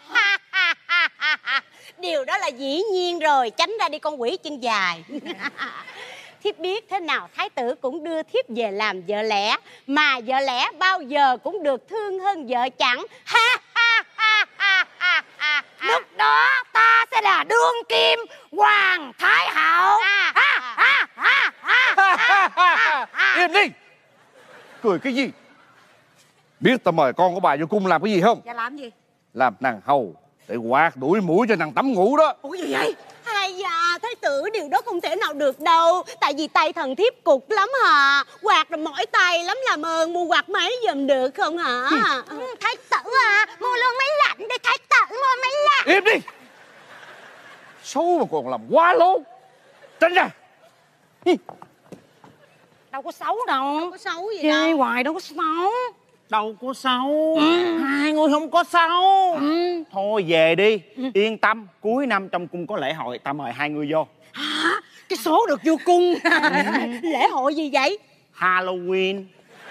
Điều đó là dĩ nhiên rồi. Tránh ra đi con quỷ chân dài. Thiếp biết thế nào thái tử cũng đưa thiếp về làm vợ lẽ. Mà vợ lẽ bao giờ cũng được thương hơn vợ chẳng. Lúc đó ta sẽ là đương kim hoàng thái hậu. Im đi. Cười cái gì? Biết ta mời con của bà vô cung làm cái gì không? Dạ làm gì? Làm nàng hầu để quạt đuổi mũi cho nàng tắm ngủ đó. Ủa gì vậy? Hay da, thái tử điều đó không thể nào được đâu. Tại vì tay thần thiếp cục lắm hả? Quạt rồi mỏi tay lắm, làm ơn mua quạt máy giùm được không hả? Thái tử à, mua luôn máy lạnh đi thái tử, mua máy lạnh. Im đi. Xấu mà còn làm quá lố. Tránh ra. Đâu có xấu đâu. Không có xấu gì Chê đâu. hoài đâu có xấu. Đâu có xấu. Hai người không có xấu. Thôi về đi. Yên tâm. Cuối năm trong cung có lễ hội, ta mời hai người vô. Hả? Cái số được vô cung. Lễ hội gì vậy? Halloween.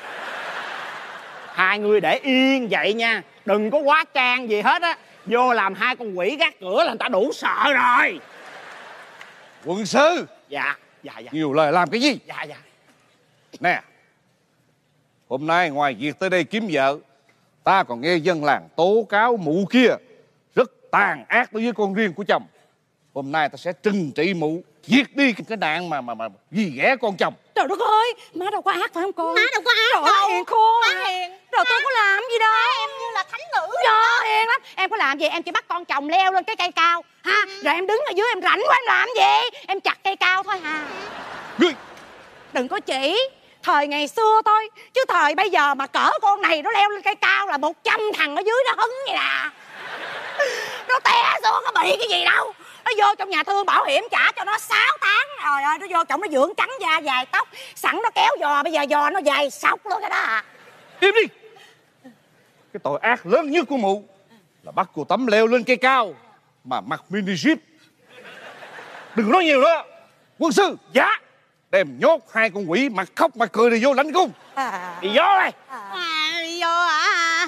Hai người để yên vậy nha. Đừng có quá trang gì hết á. Vô làm hai con quỷ gác cửa là người ta đủ sợ rồi. Quân sư. Dạ. Nhiều lời làm cái gì? Dạ. Nè, hôm nay ngoài việc tới đây kiếm vợ, ta còn nghe dân làng tố cáo mụ kia rất tàn ác đối với con riêng của chồng. Hôm nay ta sẽ trừng trị mụ, giết đi cái nạn mà ghi ghẻ con chồng. Trời đất ơi, má đâu có ác phải không con? Má đâu có ác Trời đâu. hiền khôn. Má hiền. Rồi tôi có làm gì đâu. Em như là thánh nữ. Trời hiền lắm. Em có làm gì? Em chỉ bắt con chồng leo lên cái cây cao ha. Rồi em đứng ở dưới em rảnh quá em làm gì? Em chặt cây cao thôi hà. Đừng có chỉ. Thời ngày xưa thôi. Chứ thời bây giờ mà cỡ con này nó leo lên cây cao là 100 thằng ở dưới nó hứng vậy nè. Nó té xuống nó bị cái gì đâu. Nó vô trong nhà thương bảo hiểm trả cho nó 6 tháng. Trời ơi, nó vô trong nó dưỡng trắng da dài tóc. Sẵn nó kéo giò, bây giờ giò nó dài sọc luôn cái đó à. Im đi. Cái tội ác lớn nhất của mụ là bắt cô Tấm leo lên cây cao mà mặc mini jeep. Đừng nói nhiều nữa. Quân sư. Dạ. Đem nhốt hai con quỷ mặt khóc mặt cười đi vô lãnh cung. Đi vô đây. Đi vô à.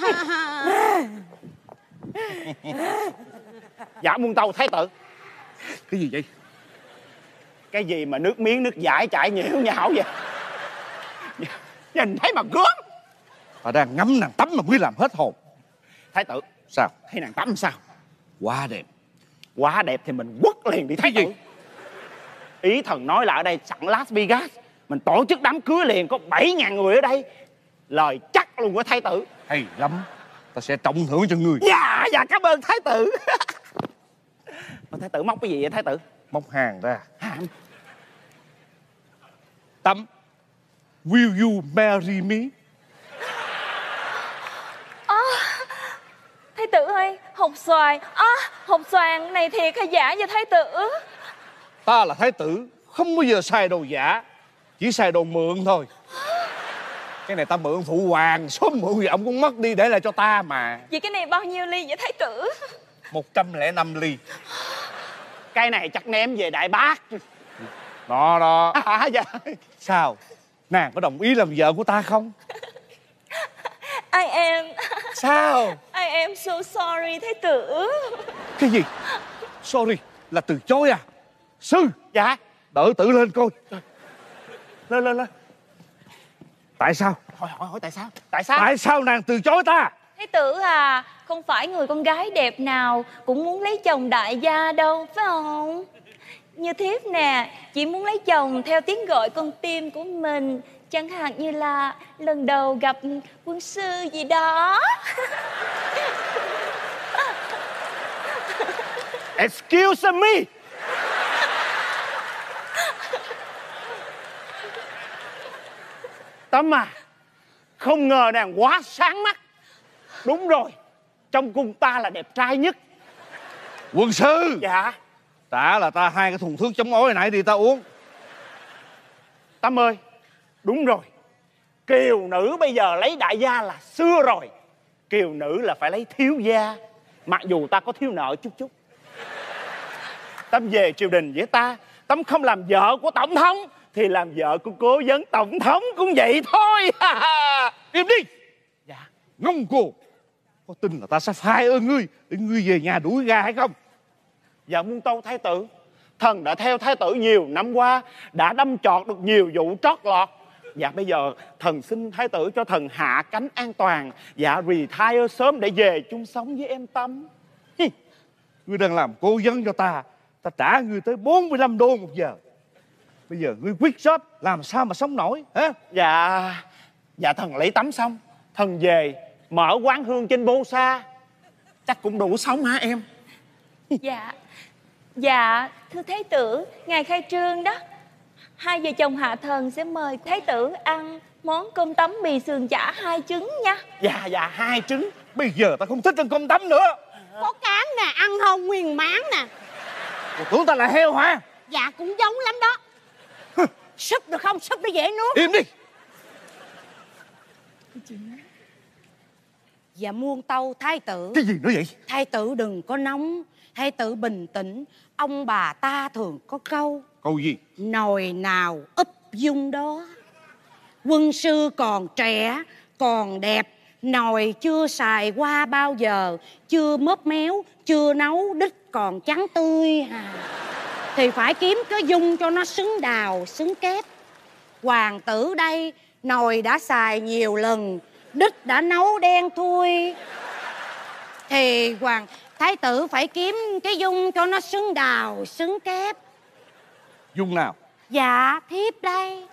Dạ muôn tâu thái tử. Cái gì vậy? Cái gì mà nước miếng nước dãi chảy nhiễu nhão vậy? Nhìn thấy mà gớm. Bà đang ngắm nàng tắm mà mới làm hết hồn. Thái tử. Sao? Thấy nàng tắm sao? Quá đẹp. Quá đẹp thì mình quất liền đi thái tử. Ý thần nói là ở đây sẵn Las Vegas. mình tổ chức đám cưới liền, có 7.000 người ở đây. Lời chắc luôn của thái tử. Hay lắm, ta sẽ trọng thưởng cho người. Dạ, dạ cảm ơn thái tử. Mà thái tử móc cái gì vậy thái tử? Móc hàng ra. Hàng. Tâm, will you marry me? Thái tử ơi, hột xoài. Hột xoài này thiệt hay giả vậy thái tử? Ta là thái tử, không bao giờ xài đồ giả, chỉ xài đồ mượn thôi. Cái này ta mượn phụ hoàng, số mượn thì ông cũng mất đi để lại cho ta mà. Vậy cái này bao nhiêu ly vậy thái tử? 105 ly. Cái này chắc ném về Đại Bác. Đó đó. Dạ. Sao, nàng có đồng ý làm vợ của ta không? I am. Sao? I am so sorry thái tử. Cái gì? Sorry là từ chối à? Sư. Dạ. Đỡ tử lên coi. Lên. Tại sao? Hỏi tại sao? Tại sao? Tại sao nàng từ chối ta? Thái tử à, không phải người con gái đẹp nào cũng muốn lấy chồng đại gia đâu, phải không? Như thiếp nè, chỉ muốn lấy chồng theo tiếng gọi con tim của mình. Chẳng hạn như là lần đầu gặp quân sư gì đó. Excuse me. Tâm à, không ngờ nàng quá sáng mắt. Đúng rồi, trong cung ta là đẹp trai nhất. Quân sư. Dạ. Trả là ta 2 cái thùng thuốc chống ối hồi nãy đi ta uống. Tâm ơi, đúng rồi, kiều nữ bây giờ lấy đại gia là xưa rồi. Kiều nữ là phải lấy thiếu gia. Mặc dù ta có thiếu nợ chút chút. Tâm về triều đình với ta, Tâm không làm vợ của tổng thống thì làm vợ của cố vấn tổng thống cũng vậy thôi. Im đi. Dạ. Ngông cuồng. Có tin là ta sẽ phai ơn ngươi để ngươi về nhà đuổi gà hay không? Dạ muôn tâu thái tử, thần đã theo thái tử nhiều năm qua, đã đâm chọt được nhiều vụ trót lọt. Dạ bây giờ thần xin thái tử cho thần hạ cánh an toàn. Dạ retire sớm để về chung sống với em Tâm. Ngươi đang làm cố vấn cho ta, ta trả ngươi tới 45 đô một giờ. Bây giờ ngươi quit job làm sao mà sống nổi hả? Dạ thần lấy tắm xong, thần về mở quán hương trên Bô Sa, chắc cũng đủ sống hả em? Dạ, thưa thái tử, ngày khai trương đó, 2 vợ chồng hạ thần sẽ mời thái tử ăn món cơm tấm mì sườn chả 2 trứng nha. Dạ 2 trứng. Bây giờ ta không thích ăn cơm tấm nữa. Có cám nè, ăn không nguyên máng nè. Cô tưởng ta là heo hả? Dạ cũng giống lắm đó. Súp được không? Súp nó dễ nuốt. Im đi. Dạ muôn tâu thái tử. Cái gì nữa vậy? Thái tử đừng có nóng, thái tử bình tĩnh. Ông bà ta thường có câu: câu gì? Nồi nào úp dung đó. Quân sư còn trẻ, còn đẹp, nồi chưa xài qua bao giờ, chưa mớp méo, chưa nấu, đít còn trắng tươi thì phải kiếm cái dung cho nó xứng đào, xứng kép. Hoàng tử đây, nồi đã xài nhiều lần, đít đã nấu đen thui, thì thái tử phải kiếm cái dung cho nó xứng đào, xứng kép. Dung nào? Dạ thiếp đây.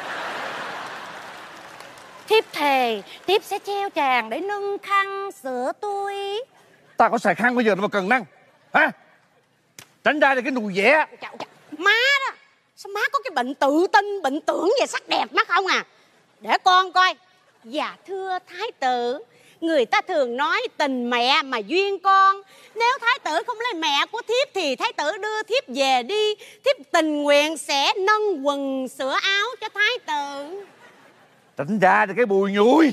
Thiếp thề, thiếp sẽ treo tràng để nâng khăn sửa túi. Ta có xài khăn bây giờ mà cần năng hả? Tránh ra cái nùi vẽ. Má đó, sao má có cái bệnh tự tin, bệnh tưởng về sắc đẹp má không à? Để con coi. Dạ thưa thái tử, người ta thường nói tình mẹ mà duyên con. Nếu thái tử không lấy mẹ của thiếp thì thái tử đưa thiếp về đi. Thiếp tình nguyện sẽ nâng quần sửa áo cho thái tử. Tránh ra cái bùi nhùi.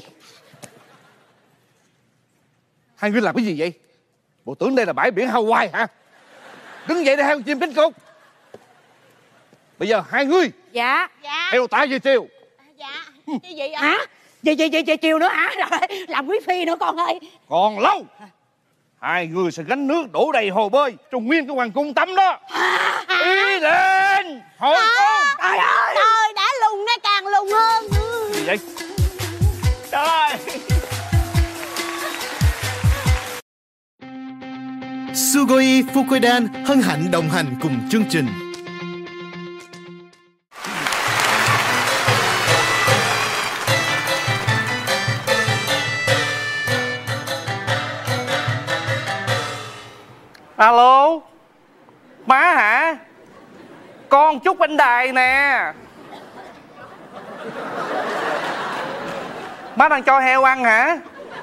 Hai người làm cái gì vậy? Bộ tưởng đây là bãi biển Hawaii hả? Đứng dậy để hai con chim cánh cụt. Bây giờ hai người theo ta về triều. Dạ như vậy hả? Về chiều nữa hả? Rồi làm quý phi nữa con ơi. Còn lâu. Hai người sẽ gánh nước đổ đầy hồ bơi trong nguyên cái hoàng cung tắm đó. Đi lên hồi con. Trời ơi, trời đã lùng nó càng lùng hơn. Gì vậy? Trời ơi. Sugoi Fukoidan hân hạnh đồng hành cùng chương trình. con chúc anh Đài nè. Má đang cho heo ăn hả?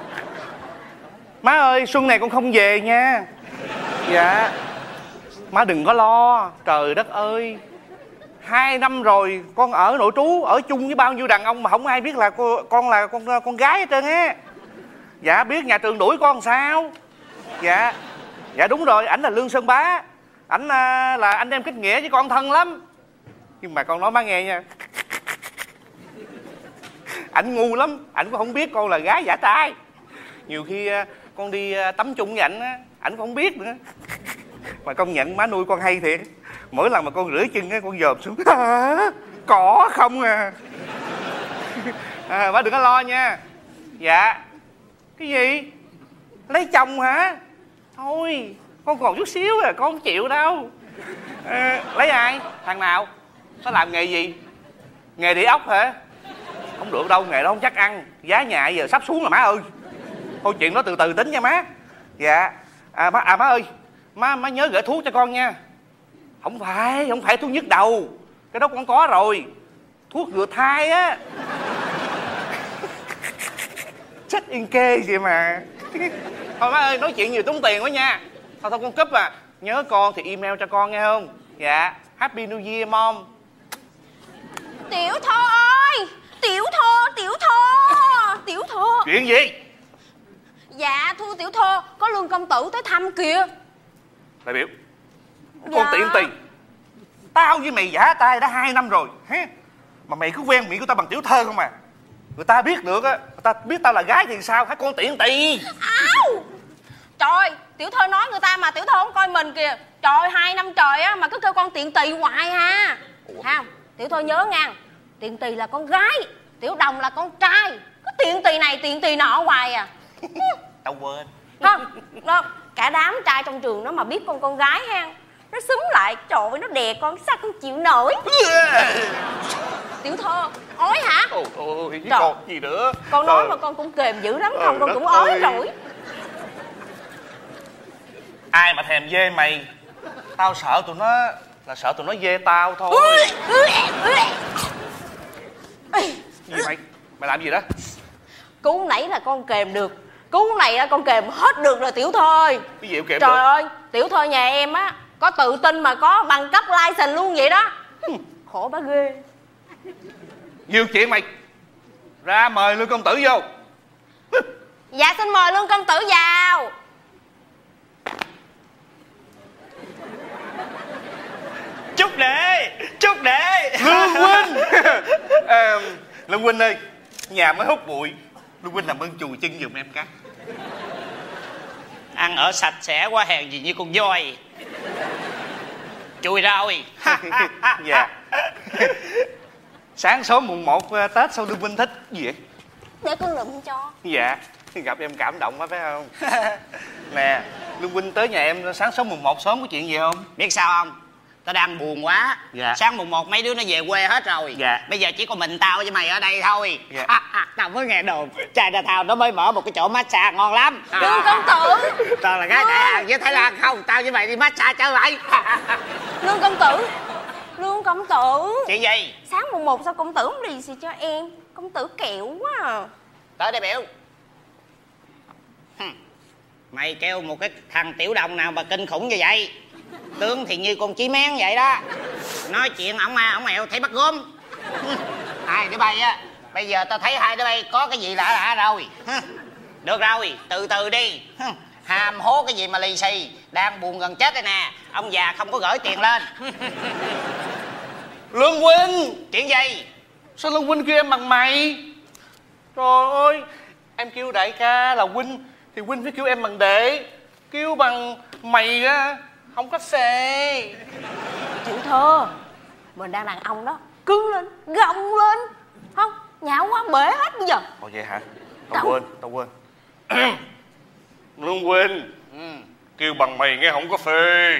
Má ơi, xuân này con không về nha. Dạ. Má đừng có lo. Trời đất ơi, 2 năm rồi con ở nội trú, ở chung với bao nhiêu đàn ông mà không ai biết là con là con gái hết trơn á. Dạ, biết nhà trường đuổi con sao? Dạ. Dạ đúng rồi, ảnh là Lương Sơn Bá. Ảnh là anh em kết nghĩa với con thân lắm. Nhưng mà con nói má nghe nha, ảnh ngu lắm, ảnh cũng không biết con là gái giả trai. Nhiều khi con đi tắm chung với ảnh á, ảnh cũng không biết nữa. Mà công nhận má nuôi con hay thiệt. Mỗi lần mà con rửa chân á, con dòm xuống có không à. Má đừng có lo nha. Dạ. Cái gì? Lấy chồng hả? Thôi, con còn chút xíu à, con không chịu đâu. Lấy ai? Thằng nào? Nó làm nghề gì? Nghề địa ốc hả? Không được đâu, nghề đó không chắc ăn. Giá nhà giờ sắp xuống rồi má ơi. Thôi chuyện đó từ từ tính nha má. Dạ. Má ơi, má nhớ gửi thuốc cho con nha. Không phải thuốc nhức đầu. Cái đó con có rồi. Thuốc ngừa thai á. Chết yên kê gì mà. Thôi má ơi, nói chuyện nhiều tốn tiền quá nha. Thôi con cúp à. Nhớ con thì email cho con nghe không? Dạ. Happy New Year mom. Tiểu Thơ ơi, Tiểu Thơ. Chuyện gì? Dạ thưa Tiểu Thơ, có Lương công tử tới thăm kìa. Đại biểu, con tiện tiền. Tao với mày giả tay đã 2 năm rồi ha? Mà mày cứ quen miệng của tao bằng Tiểu Thơ không à. Người ta biết được á, người ta biết tao là gái thì sao hả con tiện tỳ. Áo. Trời, Tiểu Thơ nói người ta mà Tiểu Thơ không coi mình kìa. Trời, 2 năm trời á mà cứ kêu con tiện tỳ hoài ha. Không, Tiểu Thơ nhớ nha, tiện tỳ là con gái, Tiểu Đồng là con trai. Cứ tiện tỳ này tiện tỳ nọ hoài à. Tao quên. Không, cả đám trai trong trường nó mà biết con gái ha, nó xúm lại, trời ơi nó đè con sao con chịu nổi. Tiểu Thơ, ói hả? Ôi, còn gì nữa. Con nói mà con cũng kềm dữ lắm, không con cũng ói rồi. Ai mà thèm dê mày. Tao sợ tụi nó là sợ tụi nó dê tao thôi. Gì mày? Mày làm gì đó? Cú nãy là con kềm được, cú này là con kềm hết được rồi Tiểu Thơ ơi. Cái gì kềm trời được? Ơi, Tiểu Thơ nhà em á có tự tin mà có bằng cấp license luôn vậy đó. Khổ bá ghê. Nhiều chuyện mày. Ra mời Lương công tử vô. Dạ xin mời Lương công tử vào. Chúc đệ Lương huynh. Lương huynh ơi, nhà mới hút bụi, Lương huynh làm ơn chùi chân giùm em cái. ăn ở sạch sẽ quá, hèn gì như con voi chùi rồi. Dạ. Sáng sớm mùng 1 Tết sao Lương huynh thích gì vậy? Để con lụm cho. Dạ, gặp em cảm động quá phải không? Nè, Lương huynh tới nhà em sáng sớm mùng 1 sớm có chuyện gì không? Biết sao không, tao đang buồn quá. Dạ. Sáng mùng 1 mấy đứa nó về quê hết rồi. Dạ. Bây giờ chỉ còn mình tao với mày ở đây thôi. Dạ. Tao mới nghe đồn Chinatown nó mới mở một cái chỗ massage ngon lắm. Lương công tử. Tao là gái Đại Hàn với Thái Lan không, tao với mày đi massage chơi vậy. Lương công tử. Lương công tử. Chuyện gì? Sáng mùng 1 sao công tử không lì xì cho em? Công tử kẹo quá à. Tới đây biểu. Mày kêu một cái thằng Tiểu Đồng nào mà kinh khủng như vậy. Tướng thì như con chí mén vậy đó. Nói chuyện ổng mèo thấy bắt gốm. Hai đứa bay á, bây giờ tao thấy hai đứa bay có cái gì lạ rồi. Được rồi, từ từ đi. Hàm hố cái gì mà lì xì. Đang buồn gần chết đây nè. Ông già không có gửi tiền lên. Lương huynh. Chuyện gì? Sao Lương huynh kêu em bằng mày? Trời ơi, em kêu đại ca là huynh thì huynh phải kêu em bằng đệ. Kêu bằng mày á không có xề. Tiểu Thơ, mình đang đàn ông đó, cứng lên, gồng lên. Không, nhão quá bể hết bây giờ. Ồ vậy hả? Tao quên. Lương huynh, kêu bằng mày nghe không có phê.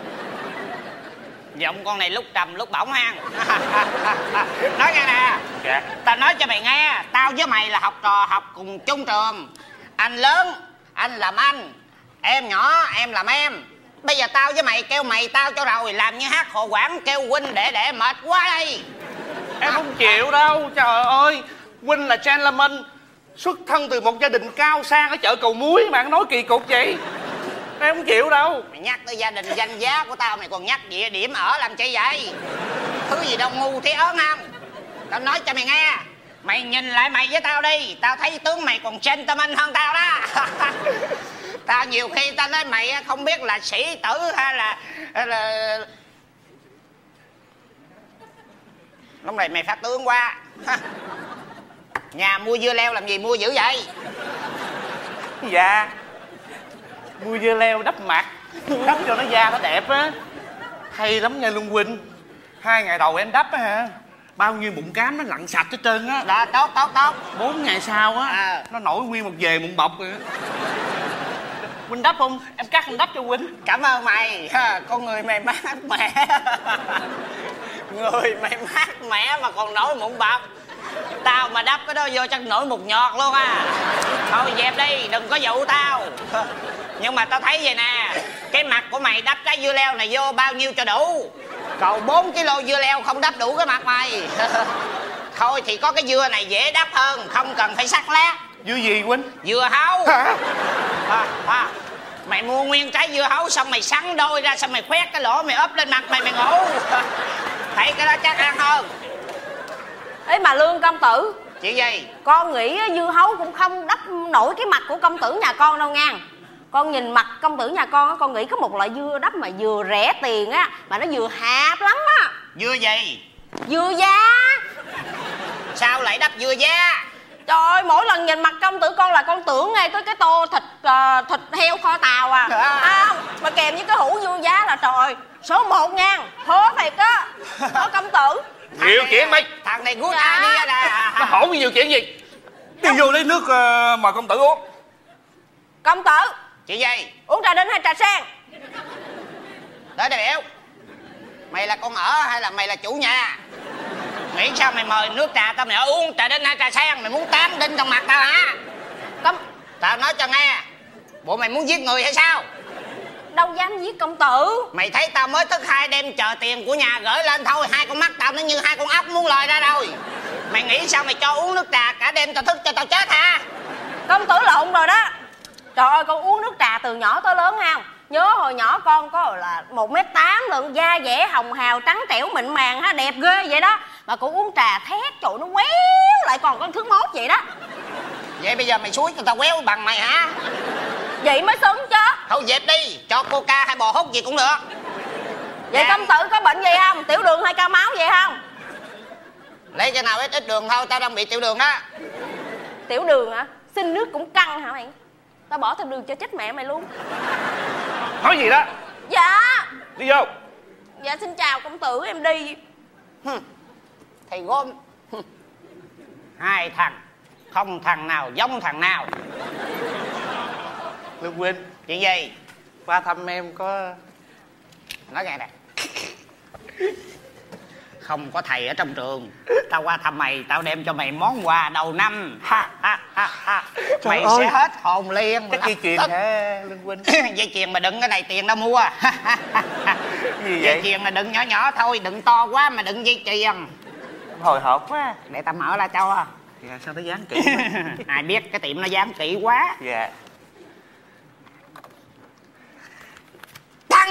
Giọng con này lúc trầm lúc bổng ha. Nói nghe nè. Dạ. Tao nói cho mày nghe, tao với mày là học trò học cùng chung trường. Anh lớn, anh làm anh. Em nhỏ, em làm em. Bây giờ tao với mày kêu mày tao cho rồi, làm như hát hồ quảng kêu huynh để mệt quá đây. Em không chịu đâu, trời ơi. Huynh là gentleman, xuất thân từ một gia đình cao sang ở chợ Cầu Muối mà ăn nói kỳ cục vậy. Em không chịu đâu. Mày nhắc tới gia đình danh giá của tao mày còn nhắc địa điểm ở làm chi vậy? Thứ gì đâu ngu thế ớn không? Tao nói cho mày nghe, mày nhìn lại mày với tao đi, tao thấy tướng mày còn gentleman hơn tao đó. Tao nhiều khi tao nói mày không biết là sĩ tử hay là... Lúc này mày phát tướng quá. Nhà mua dưa leo làm gì mua dữ vậy? Dạ, mua dưa leo đắp mặt, đắp cho nó da nó đẹp á. Hay lắm nha Luân huynh. 2 ngày đầu em đắp á hả, bao nhiêu mụn cám nó lặn sạch hết trơn á. Đó, tốt 4 ngày sau á nó nổi nguyên một về mụn bọc rồi. Huynh đắp không? Em cắt em đắp cho huynh. Cảm ơn mày. Con người mày mát mẻ. Người mày mát mẻ mà còn nổi mụn bọc. Tao mà đắp cái đó vô chắc nổi một nhọt luôn à. Thôi dẹp đi, đừng có dụ tao. Nhưng mà tao thấy vậy nè, cái mặt của mày đắp trái dưa leo này vô bao nhiêu cho đủ. Còn 4 kg dưa leo không đắp đủ cái mặt mày. Thôi thì có cái dưa này dễ đắp hơn, không cần phải sắc lát. Dưa gì huynh? Dưa hấu. Mày mua nguyên trái dưa hấu xong mày sắn đôi ra, xong mày khoét cái lỗ mày ốp lên mặt mày ngủ. Thấy cái đó chắc ăn hơn. Ấy mà Lương công tử. Chuyện gì? Con nghĩ dưa hấu cũng không đắp nổi cái mặt của công tử nhà con đâu nha. Con nhìn mặt công tử nhà con á, con nghĩ có một loại dưa đắp mà vừa rẻ tiền á, mà nó vừa hạp lắm á. Dưa gì? Dưa giá. Sao lại đắp dưa giá? Trời ơi, mỗi lần nhìn mặt công tử con là con tưởng ngay tới cái tô thịt heo kho tàu à. Không, mà kèm với cái hũ dưa giá là trời ơi, số 1 nha. Hố thiệt á. Có công tử. Nhiều chuyện mày. Thằng này good idea nè. Nó hỏi nhiều chuyện gì? Đi vô lấy nước mời công tử uống. Công tử. Chuyện gì? Uống trà đinh hay trà sen? Tới đây biểu. Mày là con ở hay là mày là chủ nhà? Nghĩ sao mày mời nước trà tao mày uống trà đinh hay trà sen? Mày muốn tán đinh trong mặt tao hả? Tao nói cho nghe, bộ mày muốn giết người hay sao? Đâu dám giết công tử. Mày thấy tao mới thức 2 đêm chờ tiền của nhà gửi lên thôi, 2 con mắt tao nó như 2 con ốc muốn lòi ra rồi. Mày nghĩ sao mày cho uống nước trà cả đêm tao thức cho tao chết hả? Công tử lộn rồi đó. Trời ơi, con uống nước trà từ nhỏ tới lớn không? Nhớ hồi nhỏ con có là 1m8 lận, da dẻ hồng hào trắng trẻo mịn màng ha, đẹp ghê vậy đó. Mà con uống trà thét trời nó quéo lại còn con thước mốt vậy đó. Vậy bây giờ mày xúi cho tao quéo bằng mày hả? Vậy mới xứng chứ. Thôi dẹp đi, cho coca hay bò hút gì cũng được. Vậy công tử có bệnh gì không? Tiểu đường hay cao máu vậy không? Lấy cái nào ít đường thôi, tao đang bị tiểu đường đó. Tiểu đường hả? Xin nước cũng căng hả mày? Tao bỏ thêm đường cho chết mẹ mày luôn. Nói gì đó? Dạ. Đi vô. Dạ xin chào công tử, em đi. Thầy gom. 2 thằng, không thằng nào giống thằng nào. Lương huynh. Chuyện gì? Qua thăm em có... Nói nghe nè. Không có thầy ở trong trường, tao qua thăm mày, tao đem cho mày món quà đầu năm. Mày ơi, sẽ hết hồn liền. Cái dây chuyền hả Lương huynh? Dây chuyền mà đựng cái này tiền đâu mua. Gì vậy? Dây chuyền là đựng nhỏ nhỏ thôi, đựng to quá mà đựng dây chuyền. Hồi hộp quá. Để tao mở ra cho. Dạ, sao nó dán kỹ? Ai biết cái tiệm nó dán kỹ quá. Dạ. Thằng.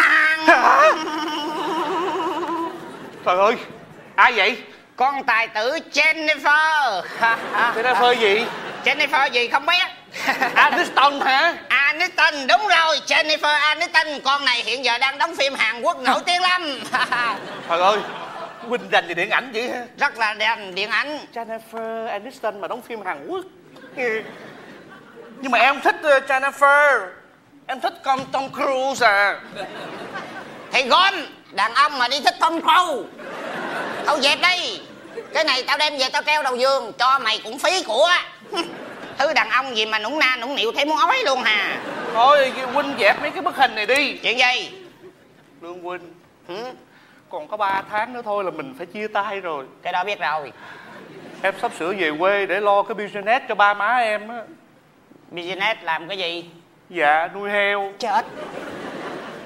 Trời ơi, ai vậy? Con tài tử Jennifer. Jennifer gì? Jennifer gì không biết. Aniston hả? Aniston, đúng rồi, Jennifer Aniston. Con này hiện giờ đang đóng phim Hàn Quốc nổi tiếng lắm. Trời ơi, huynh dành về điện ảnh vậy hả? Rất là dành điện ảnh. Jennifer Aniston mà đóng phim Hàn Quốc. Nhưng mà em thích Jennifer. Em thích con Tom Cruise à. Thì gom, đàn ông mà đi thích Tom Cruise. Thôi dẹp đi. Cái này tao đem về tao treo đầu giường, cho mày cũng phí của. Thứ đàn ông gì mà nũng na nũng nịu thấy muốn ói luôn hà. Thôi huynh dẹp mấy cái bức hình này đi. Chuyện gì? Lương huynh, còn có 3 tháng nữa thôi là mình phải chia tay rồi. Cái đó biết rồi. Em sắp sửa về quê để lo cái business cho ba má em á. Business làm cái gì? Dạ, nuôi heo. Chết.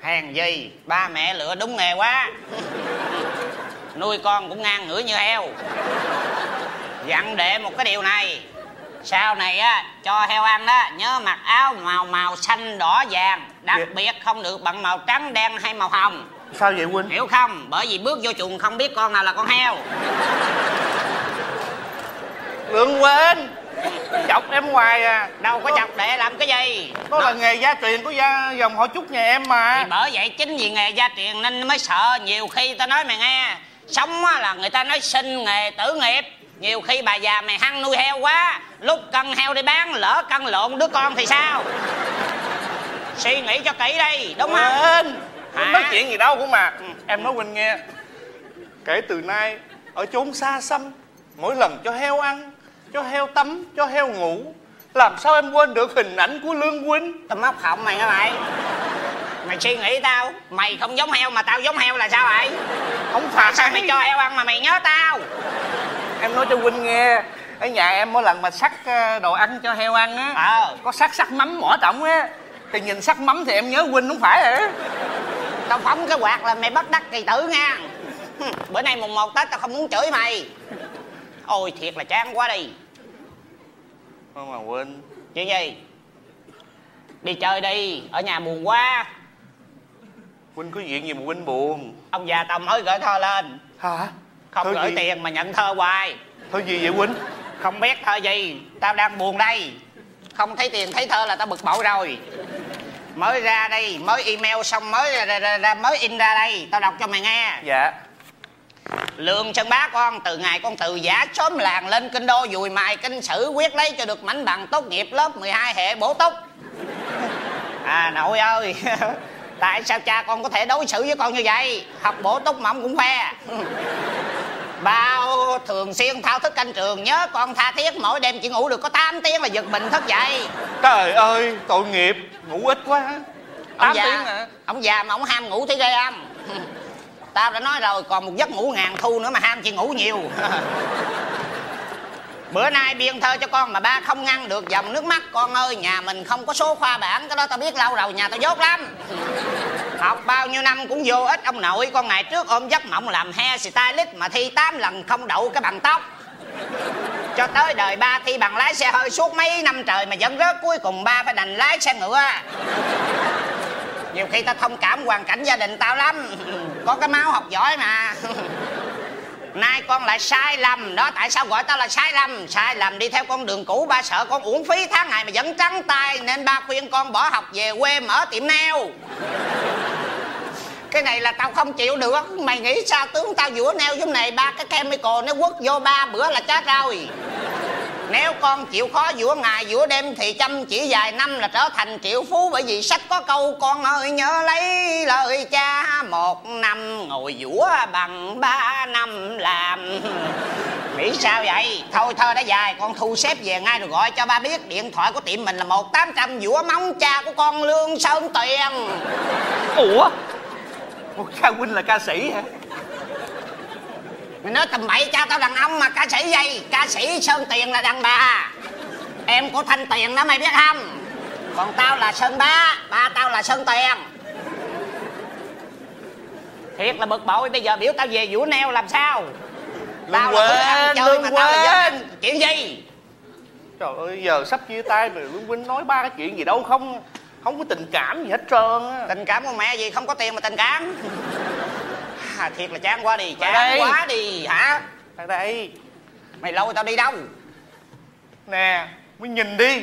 Hèn gì ba mẹ lựa đúng nghề quá. Nuôi con cũng ngang ngửa như heo. Dặn đệ một cái điều này, sau này á cho heo ăn đó nhớ mặc áo màu xanh đỏ vàng, đặc biệt không được bằng màu trắng đen hay màu hồng. Sao vậy huynh? Hiểu không? Bởi vì bước vô chuồng không biết con nào là con heo. Lương quên, chọc em hoài à. Đâu có chọc đệ làm cái gì. Đó là nghề gia truyền của dòng họ Trúc nhà em mà. Thì bởi vậy chính vì nghề gia truyền nên mới sợ. Nhiều khi tao nói mày nghe, sống là người ta nói sinh nghề tử nghiệp. Nhiều khi bà già mày hăng nuôi heo quá, lúc cân heo đi bán lỡ cân lộn đứa con thì sao? Suy nghĩ cho kỹ đi, đúng không? Huynh nói chuyện gì đâu cũng mà. Em nói huynh nghe, kể từ nay ở chốn xa xăm, mỗi lần cho heo ăn, cho heo tắm, cho heo ngủ, làm sao em quên được hình ảnh của Lương huynh. Tao móc họng mày hả mày? Mày suy nghĩ tao, mày không giống heo mà tao giống heo là sao vậy? Không phải. Sao mày cho heo ăn mà mày nhớ tao? Em nói cho huynh nghe, ở nhà em mỗi lần mà sắc đồ ăn cho heo ăn á, có sắc mắm mỏ trọng á, thì nhìn sắc mắm thì em nhớ huynh không phải hả? Tao phóng cái quạt là mày bất đắc kỳ tử nha. Bữa nay mùng 1 Tết tao không muốn chửi mày. Ôi thiệt là chán quá đi. Mà huynh. Chuyện gì? Đi chơi đi, ở nhà buồn quá. Huynh có chuyện gì mà huynh buồn? Ông già tao mới gửi thơ lên. Hả? Không thơ gửi gì? tiền mà nhận thơ hoài. Thơ gì vậy huynh? Không biết thơ gì, tao đang buồn đây. Không thấy tiền thấy thơ là tao bực bội rồi. Mới ra đây, mới email xong mới mới in ra đây, tao đọc cho mày nghe. Dạ. Lương Sơn Bá con, từ ngày con từ giả xóm làng lên kinh đô dùi mài kinh sử, quyết lấy cho được mảnh bằng tốt nghiệp lớp 12 hệ bổ túc. À nội ơi, tại sao cha con có thể đối xử với con như vậy? Học bổ túc mà ông cũng khoe. Bao thường xuyên thao thức canh trường, nhớ con tha thiết mỗi đêm chỉ ngủ được có 8 tiếng là giật mình thức dậy. Trời ơi, tội nghiệp, ngủ ít quá. 8 tiếng hả? Ông già mà ông ham ngủ thấy ghê không? Tao đã nói rồi, còn một giấc ngủ ngàn thu nữa mà ham chị ngủ nhiều. Bữa nay biên thơ cho con mà ba không ngăn được dòng nước mắt. Con ơi, nhà mình không có số khoa bảng, cái đó tao biết lâu rồi, nhà tao dốt lắm. Học bao nhiêu năm cũng vô ích ông nội. Con ngày trước ôm giấc mộng làm hairstylist mà thi 8 lần không đậu cái bằng tóc. Cho tới đời ba thi bằng lái xe hơi suốt mấy năm trời mà vẫn rớt, cuối cùng ba phải đành lái xe ngựa. Nhiều khi tao thông cảm hoàn cảnh gia đình tao lắm. Có cái máu học giỏi mà. Nay con lại sai lầm đó, tại sao gọi tao là sai lầm? Sai lầm đi theo con đường cũ, ba sợ con uổng phí tháng ngày mà vẫn trắng tay, nên ba khuyên con bỏ học về quê mở tiệm nail. Cái này là tao không chịu được. Mày nghĩ sao tướng tao vũa nail giống này, ba cái chemical nó quất vô 3 bữa là chết rồi. Nếu con chịu khó vũa ngày vũa đêm thì chăm chỉ vài năm là trở thành triệu phú. Bởi vì sách có câu con ơi nhớ lấy lời cha, 1 năm ngồi vũa bằng 3 năm làm. Nghĩ sao vậy? Thôi thơ đã dài, con thu xếp về ngay rồi gọi cho ba biết. Điện thoại của tiệm mình là 1800 vũa móng cha của con Lương Sơn Tuyền. Ủa? Một cha huynh là ca sĩ hả? Mày nói tầm bậy, cha tao đàn ông mà ca sĩ gì? Ca sĩ Sơn Tuyền là đàn bà. Em của Thanh Tuyền đó mày biết không? Còn tao là Sơn Bá, ba tao là Sơn Tuyền. Thiệt là bực bội, bây giờ biểu tao về vũa neo làm sao? Tao là thức ăn chơi mà tao là dân. Chuyện gì? Trời ơi, giờ sắp chia tay rồi Lương huynh nói ba cái chuyện gì đâu, không có tình cảm gì hết trơn á. Tình cảm con mẹ gì, không có tiền mà tình cảm. Thiệt là chán quá đi, chán quá đi hả? Thằng đây. Mày lôi tao đi đâu? Nè, Huynh nhìn đi.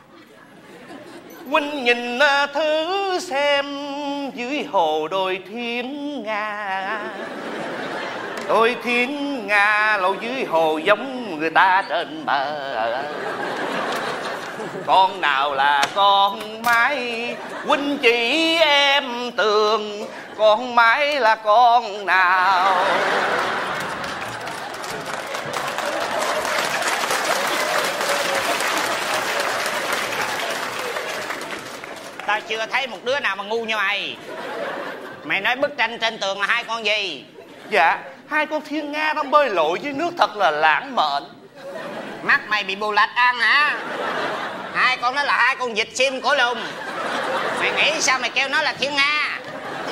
Huynh nhìn thử xem dưới hồ đồi thiên nga. Đồi thiên nga lâu dưới hồ giống người ta trên bờ. Con nào là con mái, huynh chỉ em tường, con mái là con nào? Tao chưa thấy một đứa nào mà ngu như mày. Mày nói bức tranh trên tường là 2 con gì? Dạ, 2 con thiên nga đang bơi lội dưới nước thật là lãng mạn. Mắt mày bị bù lạch ăn hả? 2 con đó là 2 con vịt sim cổ lùn. Mày nghĩ sao mày kêu nó là thiên nga?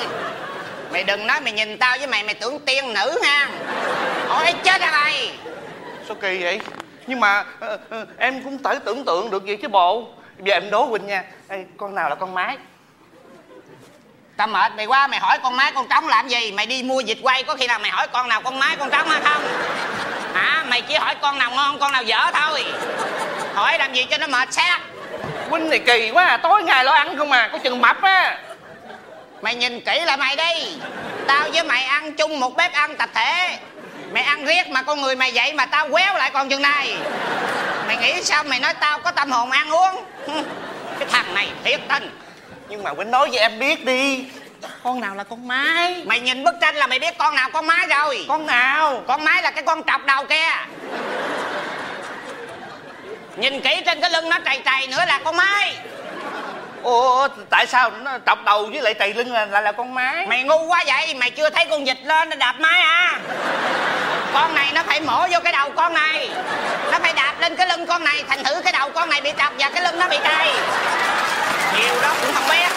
Mày đừng nói mày nhìn tao với mày tưởng tiên nữ nha. Ôi chết ra mày. Sao kỳ vậy? Nhưng mà em cũng phải tưởng tượng được vậy chứ bộ. Giờ em đố Huynh nha. Ê, con nào là con mái? Tao mệt mày quá, mày hỏi con mái con trống làm gì? Mày đi mua vịt quay có khi nào mày hỏi con nào con mái con trống hay không? Hả? Mày chỉ hỏi con nào ngon con nào dở thôi. Hỏi làm gì cho nó mệt xác. Huynh này kỳ quá à, tối ngày lo ăn không à, có chừng mập á. Mày nhìn kỹ lại mày đi. Tao với mày ăn chung một bếp ăn tập thể. Mày ăn riết mà con người mày vậy mà tao quéo lại còn chừng này. Mày nghĩ sao mày nói tao có tâm hồn ăn uống? Cái thằng này thiệt tình. Nhưng mà Huynh nói với em biết đi. Con nào là con mái? Mày nhìn bức tranh là mày biết con nào con mái rồi. Con nào? Con mái là cái con trọc đầu kia. Nhìn kỹ trên cái lưng nó trầy trầy nữa là con mái. Ủa tại sao nó trọc đầu với lại trầy lưng là con mái? Mày ngu quá vậy, mày chưa thấy con vịt lên nó đạp mái à? Con này nó phải mổ vô cái đầu con này. Nó phải đạp lên cái lưng con này. Thành thử cái đầu con này bị trọc và cái lưng nó bị trầy. Nhiều đó cũng không biết.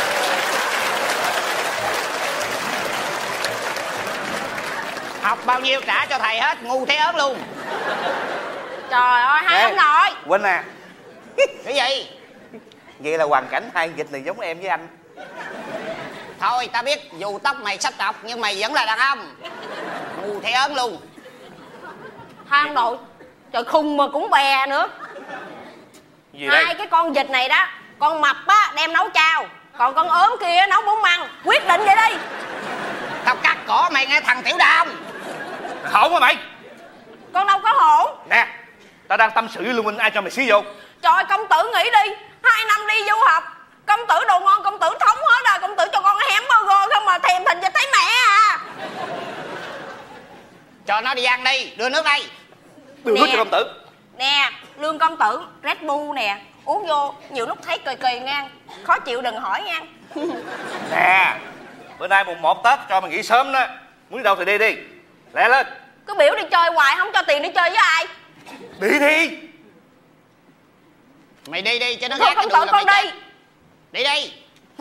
Học bao nhiêu trả cho thầy hết, ngu thế ớt luôn. Trời ơi, hai ông nội. Huynh à. Cái gì? Vậy là hoàn cảnh hai vịt này giống em với anh. Thôi tao biết dù tóc mày sắp trọc nhưng mày vẫn là đàn ông. Ngu thế ớn luôn. Hai ông nội. Trời khùng mà cũng bè nữa. Gì đây? Hai cái con vịt này đó, con mập á đem nấu chao, còn con ốm kia nấu bún măng. Quyết định vậy đi. Tao cắt cổ mày nghe thằng Tiểu Đàm. Hổn hả mày? Con đâu có hổn. Nè, tao đang tâm sự với Lương Huynh, ai cho mày xí vô? Trời công tử nghĩ đi, 2 năm đi du học, công tử đồ ngon công tử thống hết rồi. Công tử cho con hẻm burger không mà thèm thịnh vịt thấy mẹ à. Cho nó đi ăn đi, đưa nước đây. Đưa nước cho công tử. Nè, Lương công tử, Red Bull nè, uống vô nhiều lúc thấy cười cười ngang, khó chịu đừng hỏi ngang. Nè, bữa nay mùng 1 Tết cho mày nghỉ sớm đó. Muốn đi đâu thì đi đi, lẹ lên. Cứ biểu đi chơi hoài không cho tiền đi chơi với ai. Đi đi. Mày đi đi cho nó thôi ghét cái công đùi tử là con mày đi. Đi đi.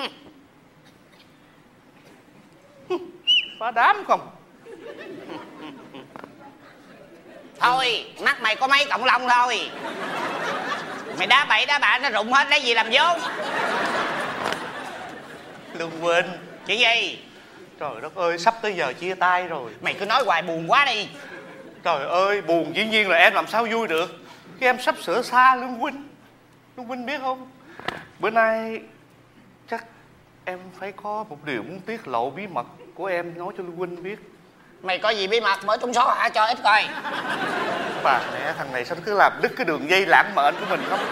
Phá đám không? Thôi, mắt mày có mấy cọng lông thôi. Mày đá bậy đá bạ nó rụng hết lấy gì làm vốn. Lương Huynh. Chuyện gì? Trời đất ơi, sắp tới giờ chia tay rồi. Mày cứ nói hoài buồn quá đi. Trời ơi, buồn dĩ nhiên là em làm sao vui được khi em sắp sửa xa Lương Huynh. Lương Huynh biết không, bữa nay chắc em phải có một điều muốn tiết lộ bí mật của em nói cho Lương Huynh biết. Mày có gì bí mật mở trong số hả cho ít coi. Bà mẹ thằng này sao nó cứ làm đứt cái đường dây lãng mệnh của mình không?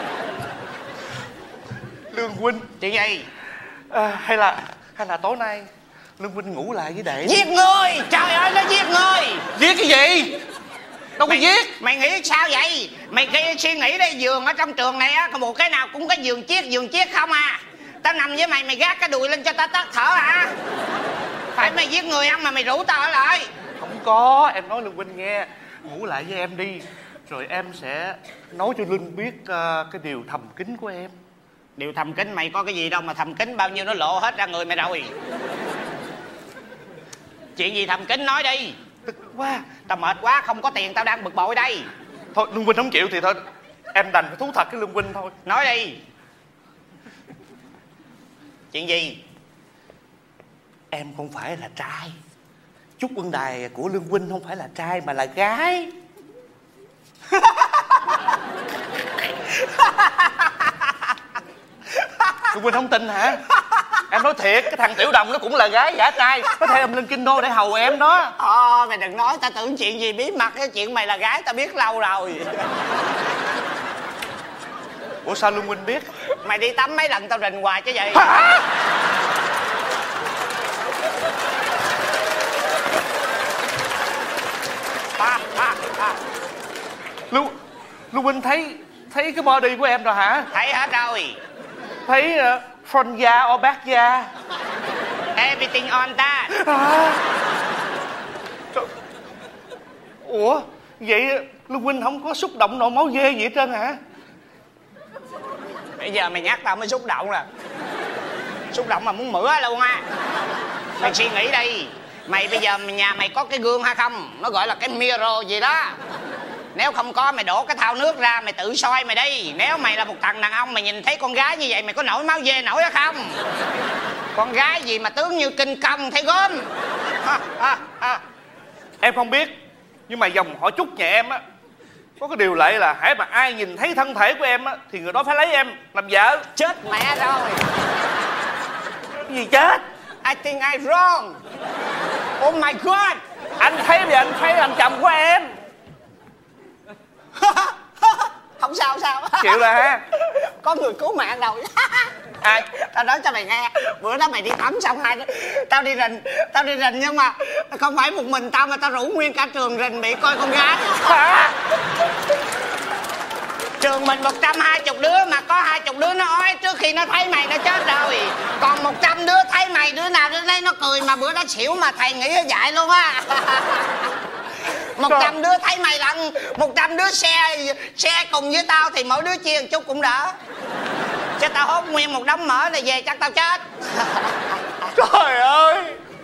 Lương Huynh. Chuyện gì? Hay là tối nay Lương Huynh ngủ lại với đệ. Giết người. Trời ơi nó giết người. Giết cái gì? Đâu có giết. Mày nghĩ sao vậy? Mày cái suy nghĩ đi, giường ở trong trường này á, một cái nào cũng có giường chiếc không à. Tao nằm với mày gác cái đùi lên cho tao tắt thở hả? Phải mày giết người không mà mày rủ tao ở lại? Không có, em nói Lương Huynh nghe. Ngủ lại với em đi, rồi em sẽ nói cho Linh biết cái điều thầm kín của em. Điều thầm kín mày có cái gì đâu mà thầm kín, bao nhiêu nó lộ hết ra người mày rồi. Chuyện gì thầm kín nói đi. Tức quá. Tao mệt quá, không có tiền tao đang bực bội đây. Thôi Lương Huynh không chịu thì thôi em đành phải thú thật cái Lương Huynh thôi. Nói đi. Chuyện gì? Em không phải là trai. Chúc Ưng Đài của Lương Huynh không phải là trai mà là gái. Lương Huynh không tin hả? Em nói thiệt, cái thằng Tiểu Đồng nó cũng là gái giả trai. Có thể em lên kinh đô để hầu em đó. Mày đừng nói, tao tưởng chuyện gì bí mật. Cái chuyện mày là gái tao biết lâu rồi. Ủa sao Lương Huynh biết? Mày đi tắm mấy lần tao rình hoài chứ vậy. Lương Huynh thấy cái body của em rồi hả? Thấy hết rồi. Thấy front da or back da? Everything on that. Ủa vậy Lương Huynh không có xúc động nổi máu dê gì hết trơn hả? Bây giờ mày nhắc tao mới xúc động nè. Xúc động mà muốn mửa luôn á. Mày suy nghĩ đi. Mày bây giờ nhà mày có cái gương hay không? Nó gọi là cái mirror gì đó. Nếu không có mày đổ cái thau nước ra mày tự soi mày đi. Nếu mày là một thằng đàn ông mày nhìn thấy con gái như vậy mày có nổi máu dê nổi hay không? Con gái gì mà tướng như kinh công thấy gớm. Em không biết, nhưng mà dòng họ Trúc nhà em á có cái điều lệ là hễ mà ai nhìn thấy thân thể của em á thì người đó phải lấy em làm vợ. Chết mẹ rồi. Cái gì chết? I think I'm wrong. Oh my god. Anh thấy bây giờ anh thấy làm chồng của em. Không sao không sao. Chịu là ha. Có người cứu mạng rồi. Ai? Tao nói cho mày nghe. Bữa đó mày đi tắm xong tao đi rình nhưng mà không phải một mình tao mà tao rủ nguyên cả trường rình bị coi con gái. Trường mình 120 đứa mà có 20 đứa nó ói trước khi nó thấy mày nó chết rồi. Còn 100 đứa thấy mày đứa nào đứa nấy nó cười mà bữa đó xỉu mà thầy nghĩ nó dại luôn á. 100 đứa thấy mày lận, 100 đứa xe cùng với tao thì mỗi đứa chia một chút cũng đỡ. Chứ tao hốt nguyên một đống mỡ này về chắc tao chết. Trời ơi.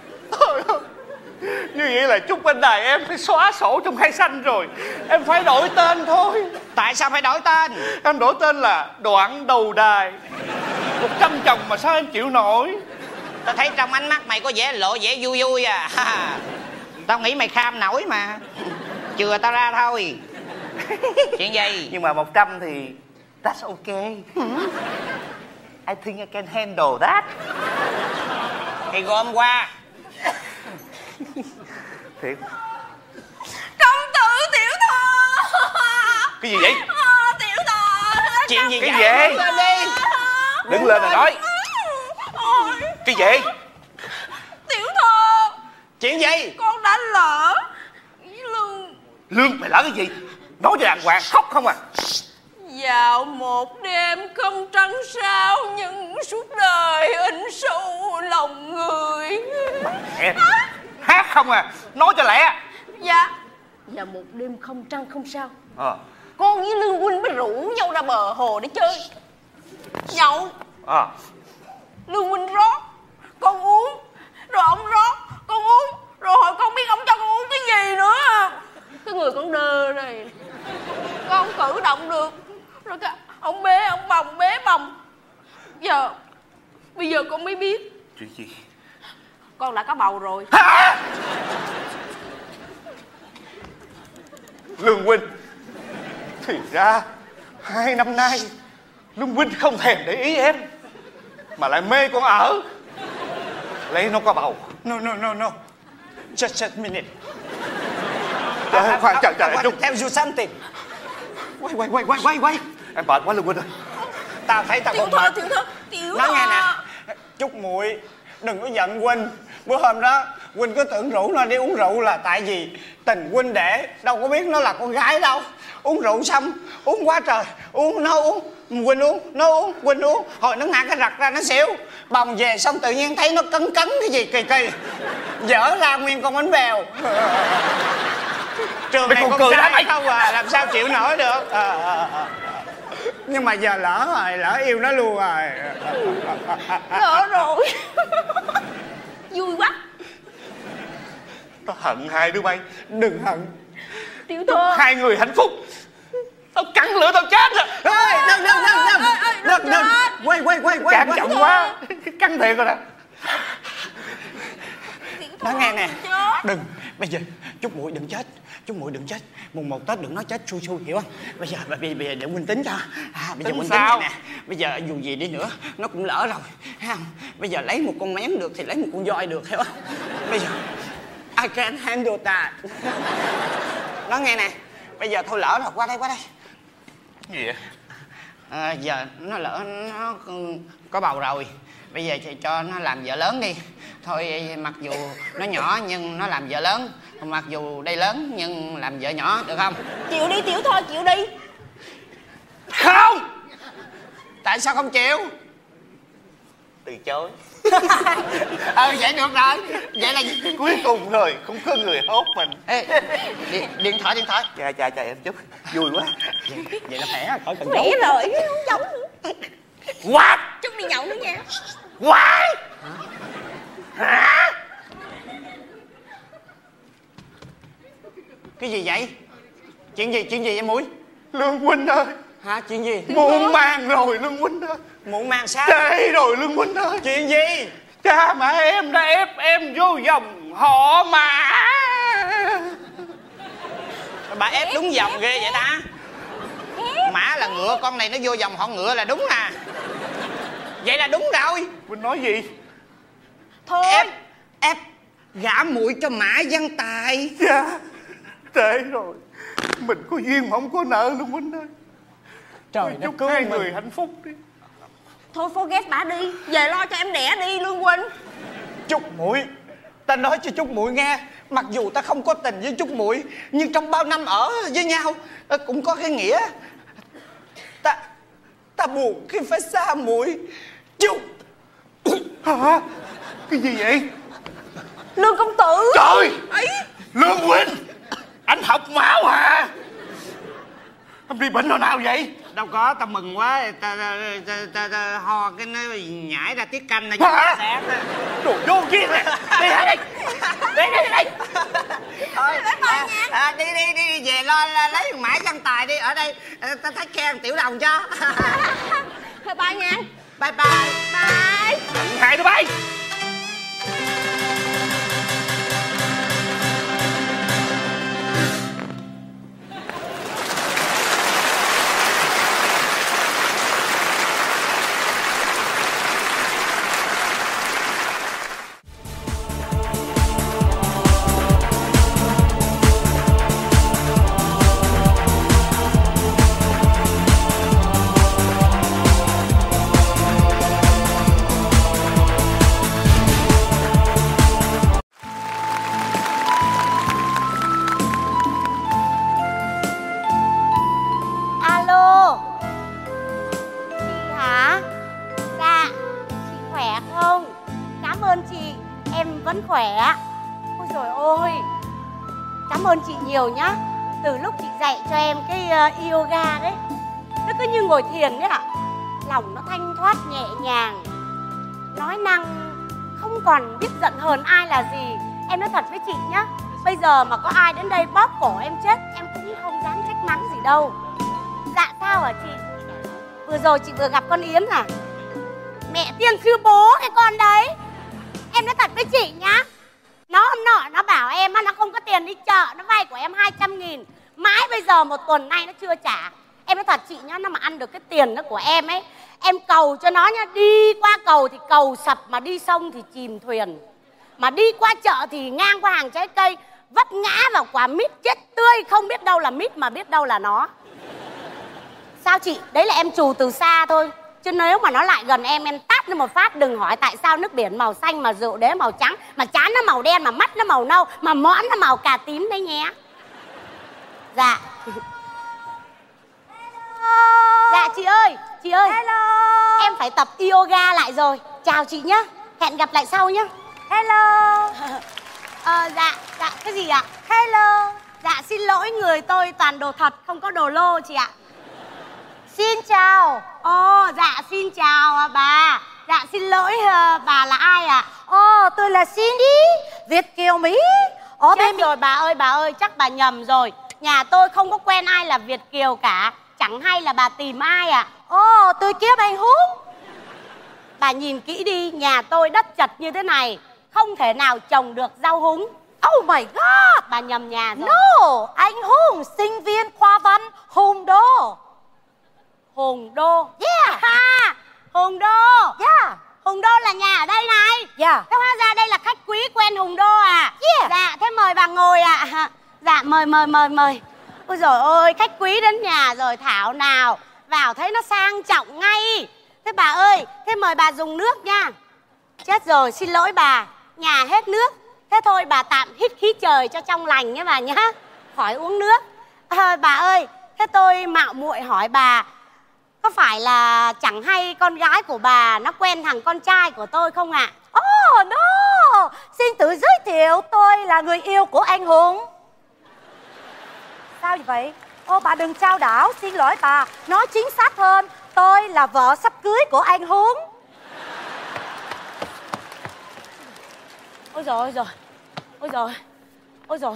Như vậy là Trúc bên đài em phải xóa sổ trong khai xanh rồi. Em phải đổi tên thôi. Tại sao phải đổi tên? Em đổi tên là Đoạn Đầu Đài. 100 chồng mà sao em chịu nổi? Tao thấy trong ánh mắt mày có vẻ lộ vẻ vui vui à. Tao nghĩ mày kham nổi mà. Chừa tao ra thôi. Chuyện gì? Nhưng mà 100 thì that's okay. I think I can handle that. Thì gom qua. Thiệt. Công tử tiểu thư. Cái gì vậy? Tiểu thư. Chuyện gì cái vậy? gì? Đứng lên đi. Đứng lên mà nói. Cái gì? Tiểu thư. Chuyện gì? Con đã lỡ với Lương. Lương mày lỡ cái gì? Nói cho đàng hoàng, khóc không à? Vào một đêm không trăng sao nhưng suốt đời in sâu lòng người. Em hát không à? Nói cho lẹ. Dạ. Vào một đêm không trăng không sao, con với Lương Huynh mới rủ nhau ra bờ hồ để chơi nhậu. Lương Huynh rót, con uống. Rồi ông rót, con uống. Rồi hồi con biết ông cho con uống cái gì nữa. Cái người con đơ này, con không cử động được. Rồi cái ông bế ông bồng, bế bồng. Bây giờ con mới biết. Chuyện gì? Con đã có bầu rồi. Lương Huynh, thì ra 2 năm nay Lương Huynh không thèm để ý em mà lại mê con ở. Lấy nó có bầu. No. Just a minute. Khoan chờ I want to tell you something. Quay. Em mệt quá Lương Huynh ơi. Tao thấy tao còn mệt. Tiểu Nói nghe nè. Chúc muội đừng có giận Huynh. Bữa hôm đó Huynh cứ tưởng rủ nó đi uống rượu là tại vì tình huynh đệ, đâu có biết nó là con gái đâu. Uống rượu xong uống quá trời, uống nó uống, Huynh uống, nó uống, Huynh uống, hồi nó ngã cái rặt ra nó xỉu. Bồng về xong tự nhiên thấy nó cấn cái gì kỳ dở ra nguyên con bánh bèo. Trường này con trai không à, làm sao chịu nổi được. Nhưng mà giờ lỡ rồi, lỡ yêu nó luôn rồi. Lỡ rồi. Vui quá. Tao hận hai đứa bay. Đừng hận. Tiểu thư. Hai người hạnh phúc. Tao cắn lửa tao chết rồi. Đừng. Quay. Cản trọng quá. Cắn thiệt rồi nè. Nói nghe nè. Đừng. Bây giờ chúc muội đừng chết. Chúc muội đừng chết. Mùng 1 Tết đừng nói chết xui hiểu không? Bây giờ để Huynh tính cho. Bây giờ Huynh tính nè. Bây giờ dù gì đi nữa nó cũng lỡ rồi. Thấy không? Bây giờ lấy một con mén được thì lấy một con voi được, hiểu không? Bây giờ I can handle that. Nói nghe nè. Bây giờ thôi lỡ rồi, qua đây. Gì vậy? Giờ nó lỡ nó có bầu rồi. Bây giờ cho nó làm vợ lớn đi. Thôi mặc dù nó nhỏ nhưng nó làm vợ lớn. Mặc dù đây lớn nhưng làm vợ nhỏ, được không? Chịu đi tiểu thôi, chịu đi. Không. Tại sao không chịu? Từ chối. Vậy được rồi. Vậy là cuối cùng rồi, không có người hốt mình. Ê, điện thoại. Chà em chút. Vui quá. Vậy là khỏe, khỏi cần khỏe rồi, không giống nữa. What? Chút đi nhậu nữa nha. What? Hả? Cái gì vậy? Chuyện gì vậy Mũi? Lương huynh ơi. Hả? Chuyện gì? Muộn màng rồi Lương huynh ơi. Muộn màng sao? Trễ rồi Lương huynh ơi. Chuyện gì? Cha mẹ em đã ép em vô dòng họ Mã. Bà ép đúng dòng ghê vậy ta? Mã là ngựa, con này nó vô dòng họ Ngựa là đúng à? Vậy là đúng rồi. Huynh nói gì? Thôi ép gả muội cho Mã Văn Tài. Dạ, trễ rồi. Mình có duyên mà không có nợ Lương huynh ơi. Trời đất chúc hai người hạnh phúc đi. Thôi forget bà đi, về lo cho em đẻ đi Lương huynh. Chúc muội, ta nói cho Chúc muội nghe, mặc dù ta không có tình với Chúc muội, nhưng trong bao năm ở với nhau cũng có cái nghĩa. Ta buồn khi phải xa muội. Chúc. Hả? Cái gì vậy? Lương công tử. Trời ấy. Lương huynh, anh học máu hả? Anh bị bệnh hồi nào vậy? Đâu có, ta mừng quá, ta ho cái nó nhảy ra tiết canh này. Hả? Đồ vô duyên này. Đi hả đi. Đi. Thôi, đi về lo lấy Mã Văn Tài đi. Ở đây ta thấy khen Tiểu Đồng cho. Thôi bye nha. Bye bye. Bye. Hai đứa bay. Alo. Chị hả? Dạ. Chị khỏe không? Cảm ơn chị. Em vẫn khỏe. Ôi dồi ôi. Cảm ơn chị nhiều nhá. Từ lúc chị dạy cho em cái yoga đấy, nó cứ như ngồi thiền đấy ạ. Lòng nó thanh thoát nhẹ nhàng, nói năng không còn biết giận hờn ai là gì. Em nói thật với chị nhá, bây giờ mà có ai đến đây bóp cổ em chết, em cũng không dám trách mắng gì đâu. Dạ sao hả chị? Vừa rồi chị vừa gặp con Yến à? Mẹ tiên sư bố cái con đấy. Em nói thật với chị nhá, nó hôm nọ nó bảo em nó không có tiền đi chợ, nó vay của em 200.000. Mãi bây giờ 1 tuần nay nó chưa trả. Em nói thật chị nhá, nó mà ăn được cái tiền đó của em ấy, em cầu cho nó nhá, đi qua cầu thì cầu sập, mà đi sông thì chìm thuyền, mà đi qua chợ thì ngang qua hàng trái cây vấp ngã vào quả mít chết tươi, không biết đâu là mít mà biết đâu là nó. Sao chị? Đấy là em trù từ xa thôi, chứ nếu mà nó lại gần em tát nó một phát, đừng hỏi tại sao nước biển màu xanh mà rượu đế màu trắng, mà trán nó màu đen, mà mắt nó màu nâu, mà mõm nó màu cà tím đấy nhé. Dạ. Dạ chị ơi, chị ơi. Hello. Em phải tập yoga lại rồi. Chào chị nhá. Hẹn gặp lại sau nhá. Hello. Dạ, cái gì ạ? Hello. Dạ xin lỗi, người tôi toàn đồ thật, không có đồ lô chị ạ. Xin chào. Dạ xin chào bà. Dạ xin lỗi, bà là ai ạ? Tôi là Cindy, Việt kiều Mỹ. Chết rồi bà ơi, chắc bà nhầm rồi. Nhà tôi không có quen ai là Việt kiều cả. Chẳng hay là bà tìm ai ạ? Tôi kiếm anh Húng. Bà nhìn kỹ đi, nhà tôi đất chật như thế này, không thể nào trồng được rau húng. Oh my god. Bà nhầm nhà rồi. No, anh Hùng, sinh viên khoa văn Hùng Đô. Hùng Đô. Yeah. Hùng Đô. Yeah. Hùng Đô là nhà ở đây này. Yeah. Thế hóa ra đây là khách quý quen Hùng Đô à? Yeah. Dạ, thế mời bà ngồi ạ. Dạ, mời. Ôi dồi ôi, khách quý đến nhà rồi, thảo nào vào thấy nó sang trọng ngay. Thế bà ơi, thế mời bà dùng nước nha. Chết rồi, xin lỗi bà, nhà hết nước. Thế thôi bà tạm hít khí trời cho trong lành nhé bà nhá, khỏi uống nước. Bà ơi, thế tôi mạo muội hỏi bà, có phải là chẳng hay con gái của bà nó quen thằng con trai của tôi không ạ? No, xin tự giới thiệu, tôi là người yêu của anh Hùng. Sao vậy? Bà đừng trao đảo, xin lỗi bà. Nói chính xác hơn, tôi là vợ sắp cưới của anh Hùng. Ôi giời, ôi giời. Ôi giời. Ôi giời.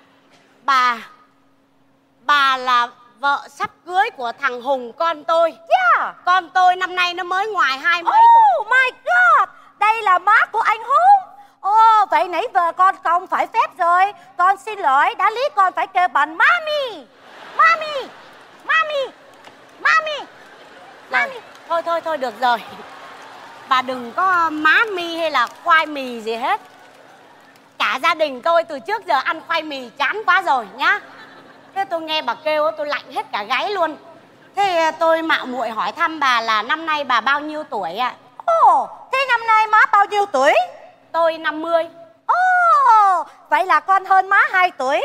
Bà là vợ sắp cưới của thằng Hùng con tôi. Yeah. Con tôi năm nay nó mới ngoài 20 mấy tuổi. Oh my god. Đây là má của anh Hùng. Ồ, vậy nãy giờ con không phải phép rồi. Con xin lỗi, đã lý con phải kêu bạn Mami. Mami. Mami. Mami. Mami. Thôi được rồi. Bà đừng có má mi hay là khoai mì gì hết. Cả gia đình tôi từ trước giờ ăn khoai mì chán quá rồi nhá. Thế tôi nghe bà kêu tôi lạnh hết cả gáy luôn. Thế tôi mạo muội hỏi thăm bà là năm nay bà bao nhiêu tuổi ạ? Ồ, thế năm nay má bao nhiêu tuổi? Tôi 50. Ồ, vậy là con hơn má 2 tuổi.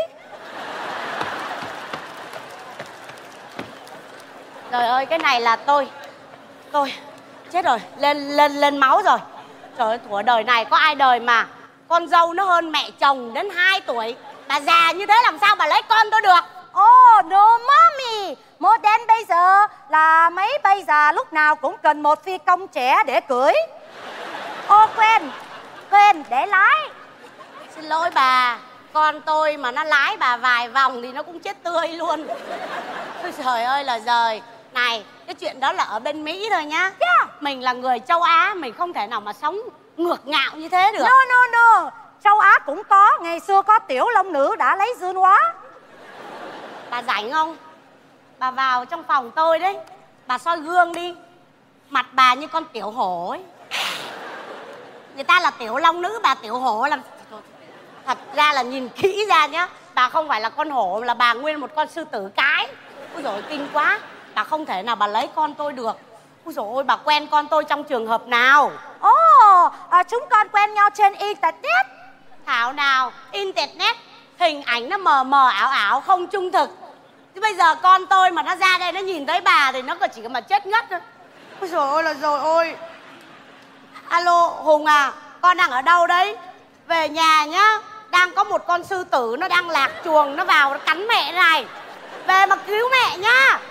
Trời ơi, cái này là tôi chết rồi, lên máu rồi. Trời ơi, thuở đời này có ai đời mà con dâu nó hơn mẹ chồng đến 2 tuổi. Bà già như thế làm sao bà lấy con tôi được? Oh no mommy. Modern bây giờ là mấy bây giờ lúc nào cũng cần một phi công trẻ để cưới. Ô quên để lái. Xin lỗi bà, con tôi mà nó lái bà vài vòng thì nó cũng chết tươi luôn. Ôi trời ơi là giời. Này, cái chuyện đó là ở bên Mỹ thôi nhá. Yeah. Mình là người châu Á, mình không thể nào mà sống ngược ngạo như thế được. No. Châu Á cũng có. Ngày xưa có tiểu long nữ đã lấy dương hóa. Bà rảnh không? Bà vào trong phòng tôi đấy. Bà soi gương đi. Mặt bà như con tiểu hổ ấy. Người ta là tiểu long nữ, bà tiểu hổ làm... Thật ra là nhìn kỹ ra nhá, bà không phải là con hổ, là bà nguyên một con sư tử cái. Ôi dồi ôi, kinh quá. Bà không thể nào bà lấy con tôi được. Ôi dồi ôi, bà quen con tôi trong trường hợp nào? Chúng con quen nhau trên internet. Thảo nào, internet hình ảnh nó mờ mờ ảo ảo không trung thực. Chứ bây giờ con tôi mà nó ra đây nó nhìn thấy bà thì nó còn chỉ mà chết ngất thôi. Ôi dồi ôi là rồi ôi. Alo Hùng à, con đang ở đâu đấy? Về nhà nhá. Đang có một con sư tử nó đang lạc chuồng, nó vào nó cắn mẹ này. Về mà cứu mẹ nhá.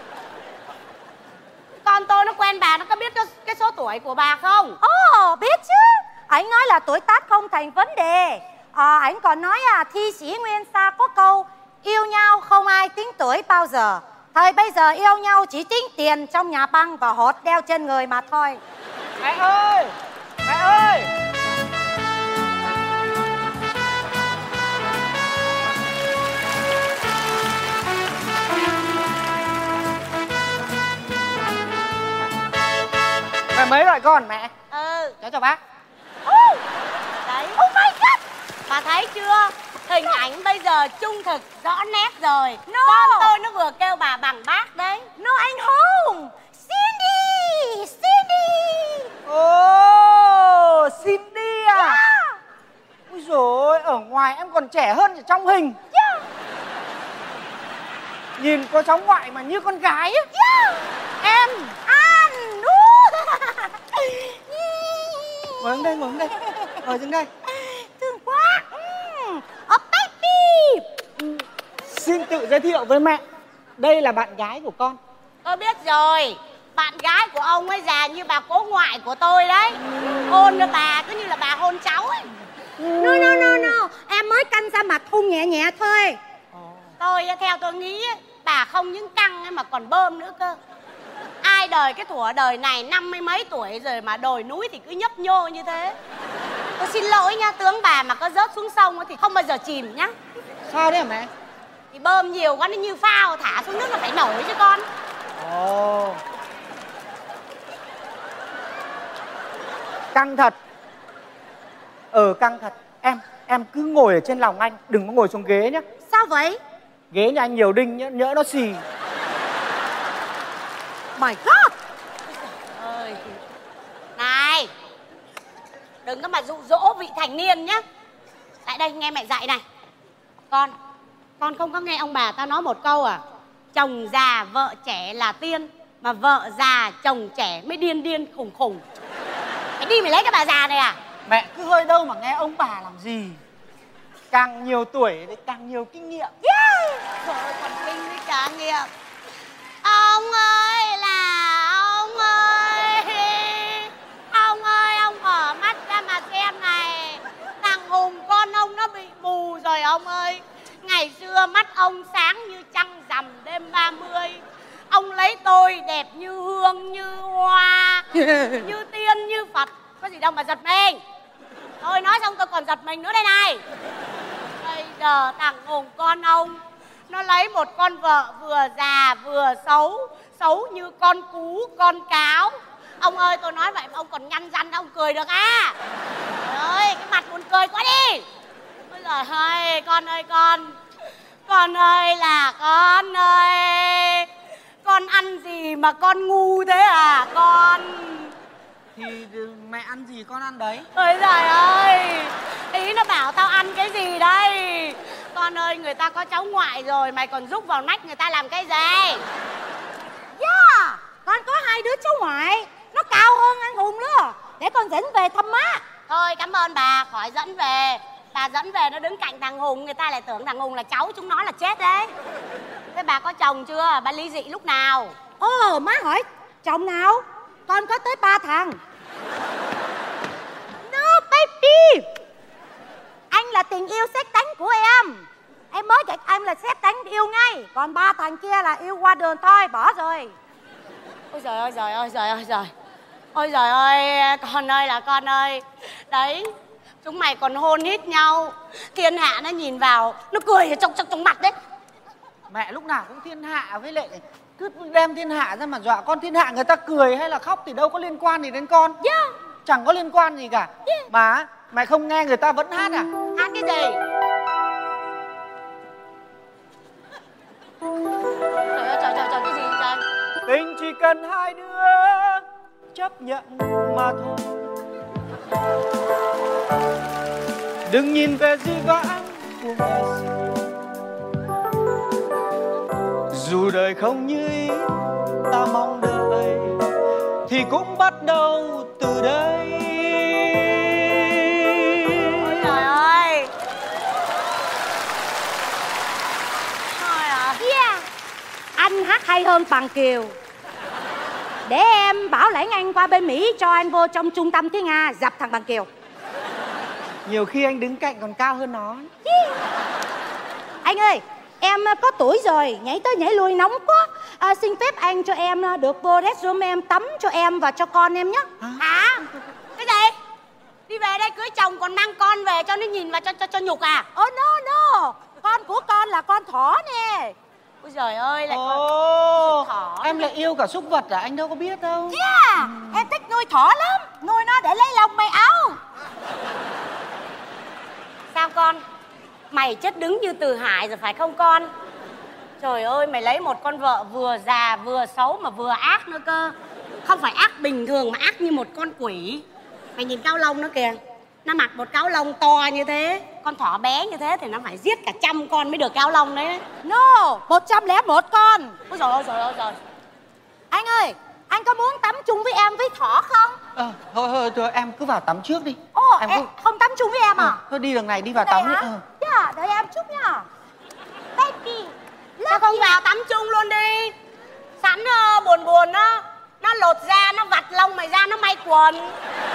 Con tôi nó quen bà, nó có biết cái số tuổi của bà không? Biết chứ. Anh nói là tuổi tác không thành vấn đề. Anh còn nói thi sĩ Nguyên Sa có câu yêu nhau không ai tính tuổi bao giờ. Thời bây giờ yêu nhau chỉ tính tiền trong nhà băng và hột đeo trên người mà thôi. Mẹ ơi! Mẹ ơi! Mẹ mấy loại con mẹ? Cháu cho bác. Đấy. Oh my god. Bà thấy chưa? Hình ảnh bây giờ trung thực rõ nét rồi. No. Con tôi nó vừa kêu bà bằng bác đấy. No anh Hùng. Cindy. Cindy à? Yeah. Ôi dồi ôi, ở ngoài em còn trẻ hơn ở trong hình. Yeah. Nhìn có cháu ngoại mà như con gái á. Yeah. Em An. Ngồi xuống đây, ngồi xuống đây. Thương quá. Baby. Xin tự giới thiệu với mẹ. Đây là bạn gái của con. Tôi biết rồi. Bạn gái của ông ấy già như bà cố ngoại của tôi đấy. Hôn cho bà cứ như là bà hôn cháu ấy. No. Em mới căng ra mặt hôn nhẹ nhẹ thôi. Theo tôi nghĩ bà không những căng ấy mà còn bơm nữa cơ. Ai đời cái thuở đời này 50 mấy tuổi rồi mà đồi núi thì cứ nhấp nhô như thế. Tôi xin lỗi nha, tướng bà mà có rớt xuống sông thì không bao giờ chìm nhá. Sao đấy hả mẹ? Thì bơm nhiều quá nó như phao, thả xuống nước là phải nổi chứ con. Căng thật. Căng thật. Em cứ ngồi ở trên lòng anh, đừng có ngồi xuống ghế nhé. Sao vậy? Ghế nhà anh nhiều đinh nhá, nhỡ nó xì. My god. Ơi. Này, đừng có mà dụ dỗ vị thành niên nhá. Lại đây nghe mẹ dạy này. Con không có nghe ông bà ta nói một câu à? Chồng già vợ trẻ là tiên, mà vợ già chồng trẻ mới điên khùng khùng. Mày đi mày lấy cái bà già này à? Mẹ cứ hơi đâu mà nghe ông bà làm gì. Càng nhiều tuổi thì càng nhiều kinh nghiệm. Yeah. Trời ơi, còn kinh với cả nghiệm. Ông ơi là ông ơi, ông mở mắt ra mà xem này. Thằng ông ơi, ngày xưa mắt ông sáng như trăng rằm đêm 30. Ông lấy tôi đẹp như hương, như hoa, như tiên, như Phật. Có gì đâu mà giật mình. Thôi nói xong tôi còn giật mình nữa đây này. Bây giờ thằng Hùng con ông, nó lấy một con vợ vừa già vừa xấu, xấu như con cú, con cáo. Ông ơi, tôi nói vậy mà ông còn nhăn răng, ông cười được à? Trời ơi, cái mặt buồn cười quá đi. Ôi giời ơi, con ơi con. Con ơi là con ơi. Con ăn gì mà con ngu thế à con? Thì mẹ ăn gì con ăn đấy. Ôi giời ơi, ý nó bảo tao ăn cái gì đây? Con ơi, người ta có cháu ngoại rồi, mày còn rúc vào nách người ta làm cái gì? Yeah, con có 2 đứa cháu ngoại, nó cao hơn anh Hùng nữa. Để con dẫn về thăm má. Thôi cảm ơn bà, khỏi dẫn về. Bà dẫn về nó đứng cạnh thằng Hùng, người ta lại tưởng thằng Hùng là cháu chúng nó là chết đấy. Thế bà có chồng chưa? Bà ly dị lúc nào? Má hỏi chồng nào? Con có tới 3 thằng. No baby. Anh là tình yêu sét đánh của em. Em mới gặp anh là sét đánh yêu ngay. Còn 3 thằng kia là yêu qua đường thôi, bỏ rồi. Ôi giời ơi, giời ơi, giời ơi, giời. Ôi giời ơi, con ơi là con ơi. Đấy, chúng mày còn hôn hít nhau. Thiên hạ nó nhìn vào, nó cười ở trong mặt đấy. Mẹ lúc nào cũng thiên hạ với lại cứ đem thiên hạ ra mà dọa con. Thiên hạ người ta cười hay là khóc thì đâu có liên quan gì đến con. Chẳng có liên quan gì cả. Mà mày không nghe người ta vẫn hát à? Hát cái gì? Trời ơi, trời, cái gì trời? Tình chỉ cần 2 đứa chấp nhận mà thôi. Đừng nhìn về dĩ vãng của ngày xưa. Dù đời không như ý ta mong đợi thì cũng bắt đầu từ đây. Ôi trời ơi. Thôi à. Yeah. Anh hát hay hơn Bằng Kiều. Để em bảo lãnh anh qua bên Mỹ cho anh vô trong trung tâm tiếng Nga dập thằng Bằng Kiều. Nhiều khi anh đứng cạnh còn cao hơn nó. Anh ơi, em có tuổi rồi, nhảy tới nhảy lui nóng quá. Xin phép anh cho em được vô restroom em tắm cho em và cho con em nhé. Hả? Cái gì? Đi về đây cưới chồng còn mang con về cho nó nhìn và cho nhục à? No. Con của con là con thỏ nè. Ôi giời ơi, lại con thỏ. Em lại yêu cả súc vật à? Anh đâu có biết đâu. Yeah, em thích nuôi thỏ lắm. Nuôi nó để lấy lông may áo. Sao con? Mày chết đứng như Từ Hải rồi phải không con? Trời ơi, mày lấy một con vợ vừa già vừa xấu mà vừa ác nữa cơ. Không phải ác bình thường mà ác như một con quỷ. Mày nhìn cao lông nó kìa. Nó mặc một cáo lông to như thế. Con thỏ bé như thế thì nó phải giết cả 100 con mới được cáo lông đấy. No, 101 con. Ôi trời ơi, trời ơi, trời. Anh ơi, anh có muốn tắm chung với em với thỏ không? Thôi em cứ vào tắm trước đi. Em không tắm chung với em à? Thôi đi đường này đi vào tắm đi. Dạ, đợi em chút nha. Baby, sao không vào tắm chung luôn đi? Sẵn buồn đó. Nó lột da, nó vặt lông mày ra, nó may quần.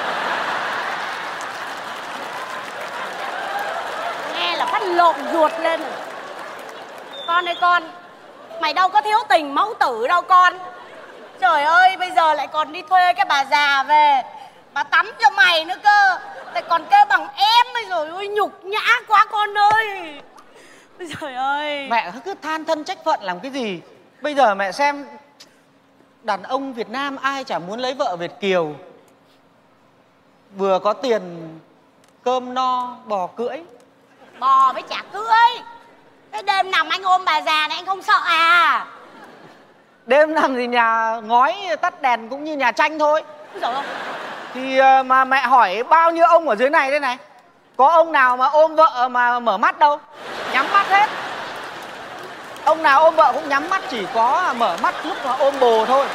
Nghe là phát lộn ruột lên. Con ơi con, mày đâu có thiếu tình mẫu tử đâu con. Trời ơi, bây giờ lại còn đi thuê cái bà già về bà tắm cho mày nữa cơ. Lại còn kêu bằng em. Bây giờ ôi nhục nhã quá con ơi. Trời ơi. Mẹ cứ than thân trách phận làm cái gì. Bây giờ mẹ xem, đàn ông Việt Nam ai chả muốn lấy vợ Việt kiều. Vừa có tiền cơm no bò cưỡi. Bò với chả cưỡi. Cái đêm nằm anh ôm bà già này anh không sợ à? Đêm nằm thì nhà ngói tắt đèn cũng như nhà tranh thôi. Rồi không? Thì mà mẹ hỏi bao nhiêu ông ở dưới này đây này, có ông nào mà ôm vợ mà mở mắt đâu. Nhắm mắt hết. Ông nào ôm vợ cũng nhắm mắt, chỉ có mở mắt lúc mà ôm bồ thôi.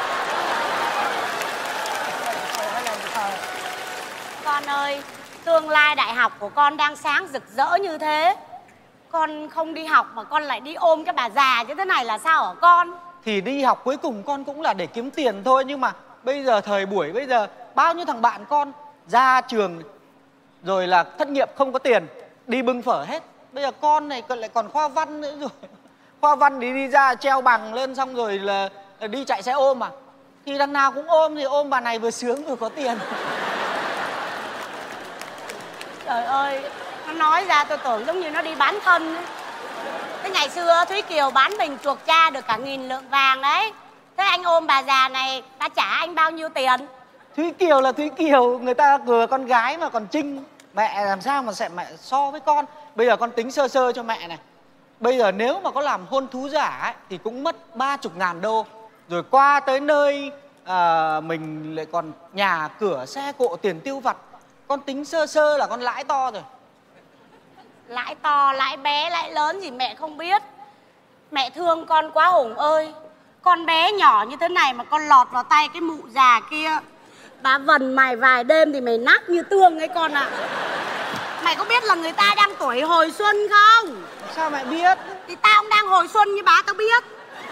Con ơi, tương lai đại học của con đang sáng rực rỡ như thế. Con không đi học mà con lại đi ôm cái bà già như thế này là sao hả con? Thì đi học cuối cùng con cũng là để kiếm tiền thôi. Nhưng mà bây giờ thời buổi bây giờ bao nhiêu thằng bạn con ra trường rồi là thất nghiệp không có tiền, đi bưng phở hết. Bây giờ con này lại còn khoa văn nữa rồi. Khoa văn thì đi ra treo bằng lên xong rồi là đi chạy xe ôm à. Thì đằng nào cũng ôm, thì ôm bà này vừa sướng vừa có tiền. Trời ơi, nó nói ra tôi tưởng giống như nó đi bán thân ấy. Thế ngày xưa Thúy Kiều bán mình chuộc cha được cả 1.000 lượng vàng đấy. Thế anh ôm bà già này, ta trả anh bao nhiêu tiền? Thúy Kiều là Thúy Kiều, người ta vừa con gái mà còn Trinh. Mẹ làm sao mà sẽ mẹ so với con. Bây giờ con tính sơ sơ cho mẹ này. Bây giờ nếu mà có làm hôn thú giả ấy, thì cũng mất 30.000 đô. Rồi qua tới nơi mình lại còn nhà cửa xe cộ tiền tiêu vặt. Con tính sơ sơ là con lãi to rồi. Lãi to, lãi bé, lãi lớn gì mẹ không biết. Mẹ thương con quá Hùng ơi. Con bé nhỏ như thế này mà con lọt vào tay cái mụ già kia, bà vần mày vài đêm thì mày nát như tương ấy con ạ. Mày có biết là người ta đang tuổi hồi xuân không? Sao mẹ biết? Thì tao cũng đang hồi xuân như bà, tao biết.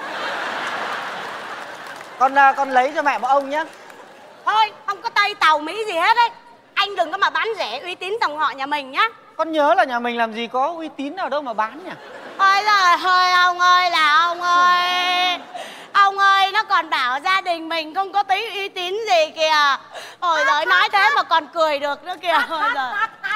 Con lấy cho mẹ một ông nhá. Thôi, không có Tây Tàu Mỹ gì hết ấy. Anh đừng có mà bán rẻ uy tín dòng họ nhà mình nhá. Con nhớ là nhà mình làm gì có uy tín nào đâu mà bán nhỉ? Ôi giời ơi, ông ơi là ông ơi. Ông ơi, nó còn bảo gia đình mình không có tí uy tín gì kìa. Ôi giời, nói thế mà còn cười được nữa kìa. Ôi giời.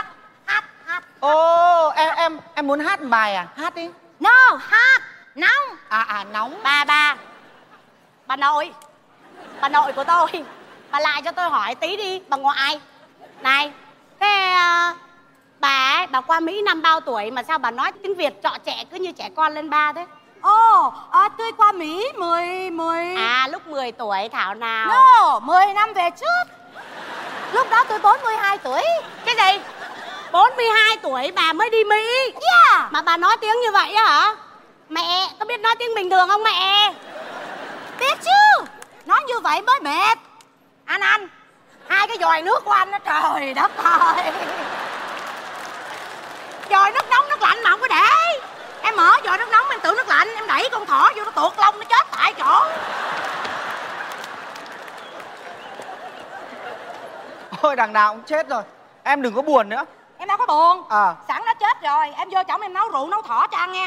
Ồ, em muốn hát một bài à? Hát đi. No, hát. Nóng. Nóng. Bà nội của tôi. Bà lại cho tôi hỏi tí đi, bà ngoại. Này, thế bà qua Mỹ năm bao tuổi mà sao bà nói tiếng Việt trọ trẻ cứ như trẻ con lên ba thế? Tôi qua Mỹ 10... lúc 10 tuổi thảo nào? No, 10 năm về trước. Lúc đó tôi 42 tuổi. Cái gì? 42 tuổi bà mới đi Mỹ? Yeah. Mà bà nói tiếng như vậy á hả? Mẹ có biết nói tiếng bình thường không mẹ? Biết chứ. Nói như vậy mới mệt. Anh 2 cái vòi nước của anh đó, trời đất ơi. Vòi nước nóng nước lạnh mà không có để. Em mở vòi nước nóng em tự nước lạnh, em đẩy con thỏ vô nó tuột lông nó chết tại chỗ. Ôi đằng nào cũng chết rồi. Em đừng có buồn nữa. Em đâu có buồn. Sẵn nó chết rồi, em vô chồng em nấu rượu nấu thỏ cho ăn nha.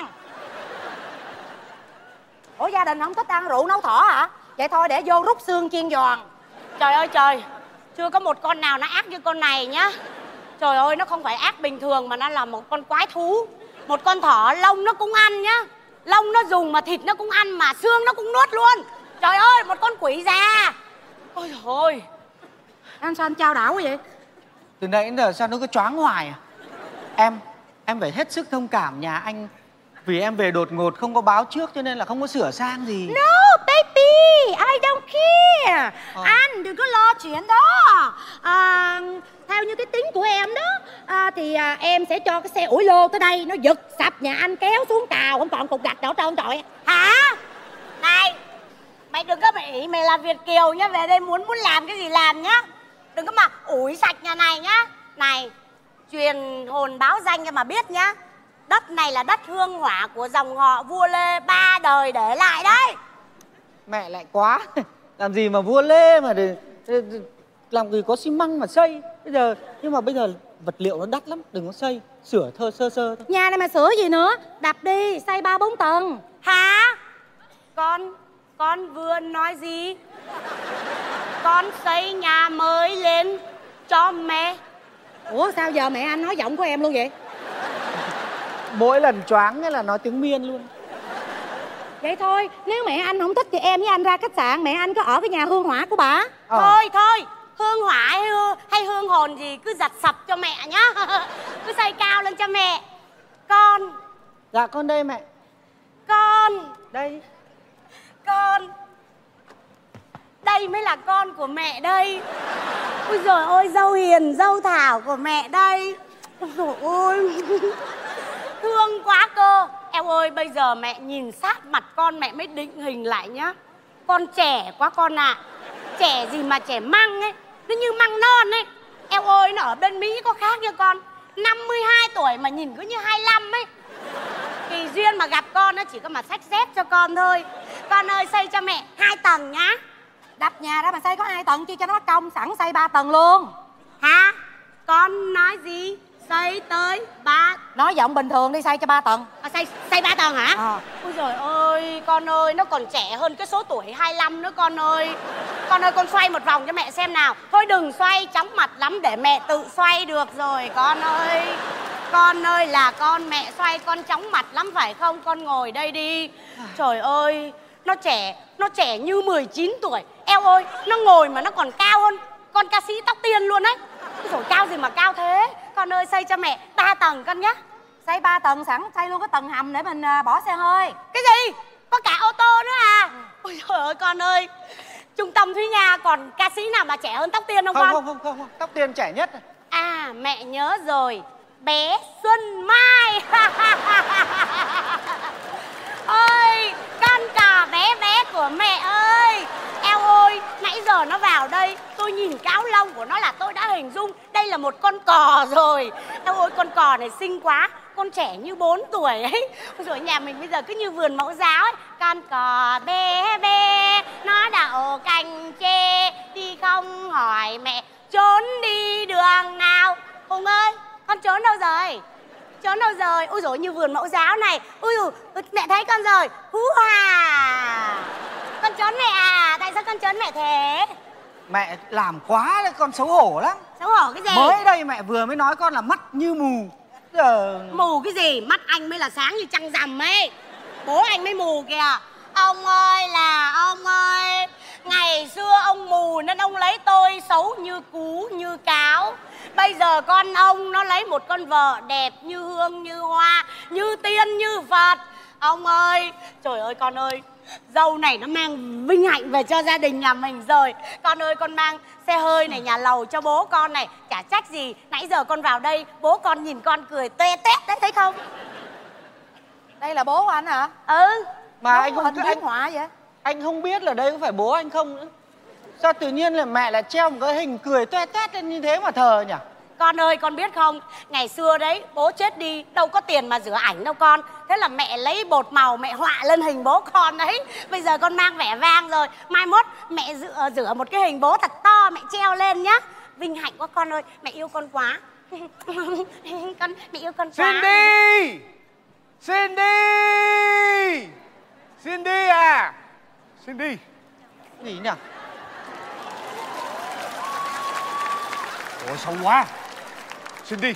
Ủa gia đình không thích ăn rượu nấu thỏ hả? Vậy thôi để vô rút xương chiên giòn. Trời ơi trời, chưa có một con nào nó ác như con này nhá. Trời ơi, nó không phải ác bình thường mà nó là một con quái thú. Một con thỏ lông nó cũng ăn nhá. Lông nó dùng mà thịt nó cũng ăn mà xương nó cũng nuốt luôn. Trời ơi, một con quỷ già. Ôi trời ơi. Anh sao anh trao đảo quá vậy? Từ nãy đến giờ sao nó cứ choáng hoài à? Em phải hết sức thông cảm nhà anh. Vì em về đột ngột không có báo trước cho nên là không có sửa sang gì. No baby, I don't care. Anh đừng có lo chuyện đó. Theo như cái tính của em đó thì em sẽ cho cái xe ủi lô tới đây, nó giật sập nhà anh kéo xuống tàu, không còn cục gạch đâu trơn trọi. Hả? Này, mày đừng có mày là Việt kiều nhá, về đây muốn làm cái gì làm nhá. Đừng có mà ủi sạch nhà này nhá. Này, truyền hồn báo danh cho mà biết nhá. Đất này là đất hương hỏa của dòng họ vua Lê 3 đời để lại đấy. Mẹ lại quá. Làm gì mà vua Lê mà làm gì có xi măng mà xây. Nhưng mà bây giờ vật liệu nó đắt lắm, đừng có xây, sửa sơ sơ thôi. Nhà này mà sửa gì nữa, đập đi, xây 3-4 tầng. Hả? Con vừa nói gì? Con xây nhà mới lên cho mẹ. Ủa sao giờ mẹ anh nói giọng của em luôn vậy? Mỗi lần choáng là nói tiếng Miên luôn. Vậy thôi, nếu mẹ anh không thích thì em với anh ra khách sạn, mẹ anh có ở cái nhà hương hỏa của bà. Thôi, hương hỏa hay hương hồn gì cứ giặt sập cho mẹ nhá. Cứ xây cao lên cho mẹ. Con. Dạ con đây mẹ. Con. Đây. Con. Đây mới là con của mẹ đây. Ôi giời ơi, dâu hiền, dâu thảo của mẹ đây. Ôi giời ơi. Thương quá cơ. Em ơi, bây giờ mẹ nhìn sát mặt con mẹ mới định hình lại nhá. Con trẻ quá con ạ. Trẻ gì mà trẻ măng ấy. Nó như măng non ấy. Em ơi, nó ở bên Mỹ có khác như con. 52 tuổi mà nhìn cứ như 25 ấy. Kỳ duyên mà gặp con nó chỉ có mà xách dép cho con thôi. Con ơi, xây cho mẹ 2 tầng nhá. Đập nhà đó mà xây có 2 tầng chứ cho nó mất công, sẵn xây 3 tầng luôn. Hả? Con nói gì? Xây tới 3. Nói giọng bình thường đi, xây cho 3 tầng. Xây 3 tầng hả? Ôi trời ơi, con ơi, nó còn trẻ hơn cái số tuổi 25 nữa con ơi. Con ơi, con xoay một vòng cho mẹ xem nào. Thôi đừng xoay chóng mặt lắm, để mẹ tự xoay được rồi con ơi. Con ơi, là con mẹ xoay con chóng mặt lắm phải không? Con ngồi đây đi. Trời ơi, nó trẻ như 19 tuổi. Eo ơi, nó ngồi mà nó còn cao hơn con ca sĩ Tóc Tiên luôn đấy. Rồi cao gì mà cao thế. Con ơi, xây cho mẹ 3 tầng con nhá. Xây 3 tầng sẵn, xây luôn cái tầng hầm để mình bỏ xe hơi. Cái gì? Có cả ô tô nữa à? Ôi trời ơi con ơi, Trung tâm Thúy Nga còn ca sĩ nào mà trẻ hơn Tóc Tiên không con? Không, Tóc Tiên trẻ nhất. À, mẹ nhớ rồi, bé Xuân Mai. Ôi, con cò bé bé của mẹ ơi. Eo ơi, nãy giờ nó vào đây, tôi nhìn cáo lông của nó là tôi đã hình dung đây là một con cò rồi. Eo ơi, con cò này xinh quá, con trẻ như 4 tuổi ấy. Rồi nhà mình bây giờ cứ như vườn mẫu giáo ấy. Con cò bé bé, nó đậu cành tre, đi không hỏi mẹ, trốn đi đường nào. Hùng ơi, con trốn đâu rồi? Trốn đâu rồi? Ôi dồi, như vườn mẫu giáo này. Ôi dồi, mẹ thấy con rồi. Hú hà. Con trốn mẹ à? Tại sao con trốn mẹ thế? Mẹ làm quá đấy, con xấu hổ lắm. Xấu hổ cái gì? Mới đây mẹ vừa mới nói con là mắt như mù. Giờ... Mù cái gì? Mắt anh mới là sáng như trăng rằm ấy. Bố anh mới mù kìa. Ông ơi là ông ơi, ngày xưa ông mù nên ông lấy tôi xấu như cú như cáo. Bây giờ con ông nó lấy một con vợ đẹp như hương như hoa, như tiên như Phật. Ông ơi, trời ơi con ơi, dâu này nó mang vinh hạnh về cho gia đình nhà mình rồi. Con ơi, con mang xe hơi này, nhà lầu cho bố con này. Chả trách gì, nãy giờ con vào đây, bố con nhìn con cười toe toét đấy, thấy không? Đây là bố anh hả? Ừ. Mà anh không biến hóa vậy? Anh không biết là đây có phải bố anh không nữa. Sao tự nhiên là mẹ lại treo một cái hình cười toe toét lên như thế mà thờ nhỉ? Con ơi, con biết không, ngày xưa đấy bố chết đi đâu có tiền mà rửa ảnh đâu con. Thế là mẹ lấy bột màu mẹ họa lên hình bố con đấy. Bây giờ con mang vẻ vang rồi, mai mốt mẹ rửa một cái hình bố thật to mẹ treo lên nhá. Vinh hạnh quá con ơi, mẹ yêu con quá. Mẹ yêu con quá. Cindy! Cindy! Cindy à? Cindy. Gì nhỉ? Ôi, xấu quá. Cindy.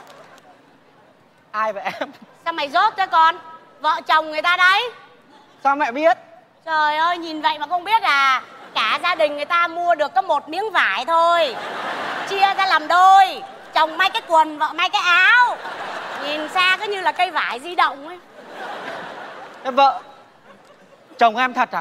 Ai vậy em? Sao mày dốt thế con? Vợ chồng người ta đấy. Sao mẹ biết? Trời ơi, nhìn vậy mà không biết à? Cả gia đình người ta mua được có một miếng vải thôi, chia ra làm đôi, chồng may cái quần, vợ may cái áo. Nhìn xa cứ như là cây vải di động ấy. Em vợ chồng em thật à?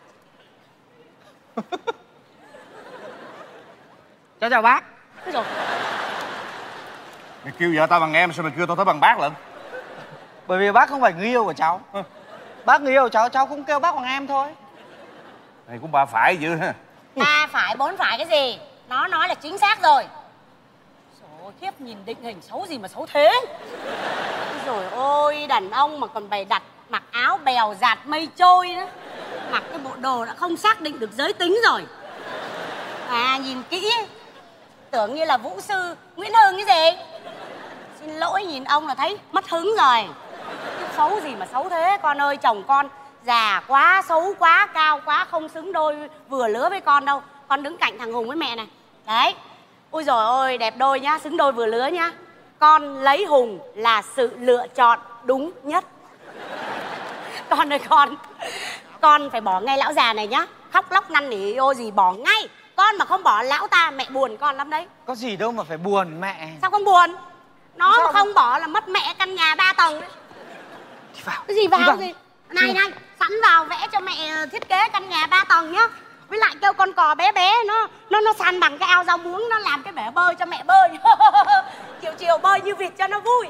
Chào bác. Rồi. Mày kêu vợ tao bằng em, sao mày kêu tao tới bằng bác lận? Bởi vì bác không phải người yêu của cháu. Bác người yêu của cháu cũng kêu bác bằng em thôi. Này cũng ba phải dữ ha. 3 phải 4 phải cái gì? Nó nói là chính xác rồi. Trời ơi, khiếp, nhìn định hình xấu gì mà xấu thế. Rồi ôi, đàn ông mà còn bày đặt mặc áo bèo dạt mây trôi nữa, mặc cái bộ đồ đã không xác định được giới tính rồi. À, nhìn kỹ tưởng như là vũ sư Nguyễn Hưng cái gì. Xin lỗi, nhìn ông là thấy mất hứng rồi. Chứ xấu gì mà xấu thế. Con ơi, chồng con già quá, xấu quá, cao quá, không xứng đôi vừa lứa với con đâu. Con đứng cạnh thằng Hùng với mẹ này. Đấy. Ôi dồi ôi, đẹp đôi nhá, xứng đôi vừa lứa nhá. Con lấy Hùng là sự lựa chọn đúng nhất. Con ơi con phải bỏ ngay lão già này nhá. Khóc lóc năn nỉ ô gì bỏ ngay. Con mà không bỏ lão ta mẹ buồn con lắm đấy. Có gì đâu mà phải buồn mẹ. Sao con buồn? Nó sao mà không bỏ là mất mẹ căn nhà 3 tầng đấy. Đi vào. Cái gì vào gì? Này, sẵn vào vẽ cho mẹ thiết kế căn nhà 3 tầng nhá. Với lại kêu con cò bé bé nó săn bằng cái ao rau muống, nó làm cái bể bơi cho mẹ bơi. Chiều bơi như vịt cho nó vui.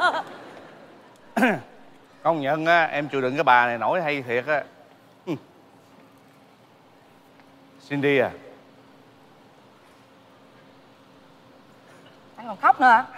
Công nhận á, em chịu đựng cái bà này nổi hay thiệt á. Cindy à. Anh còn khóc nữa hả?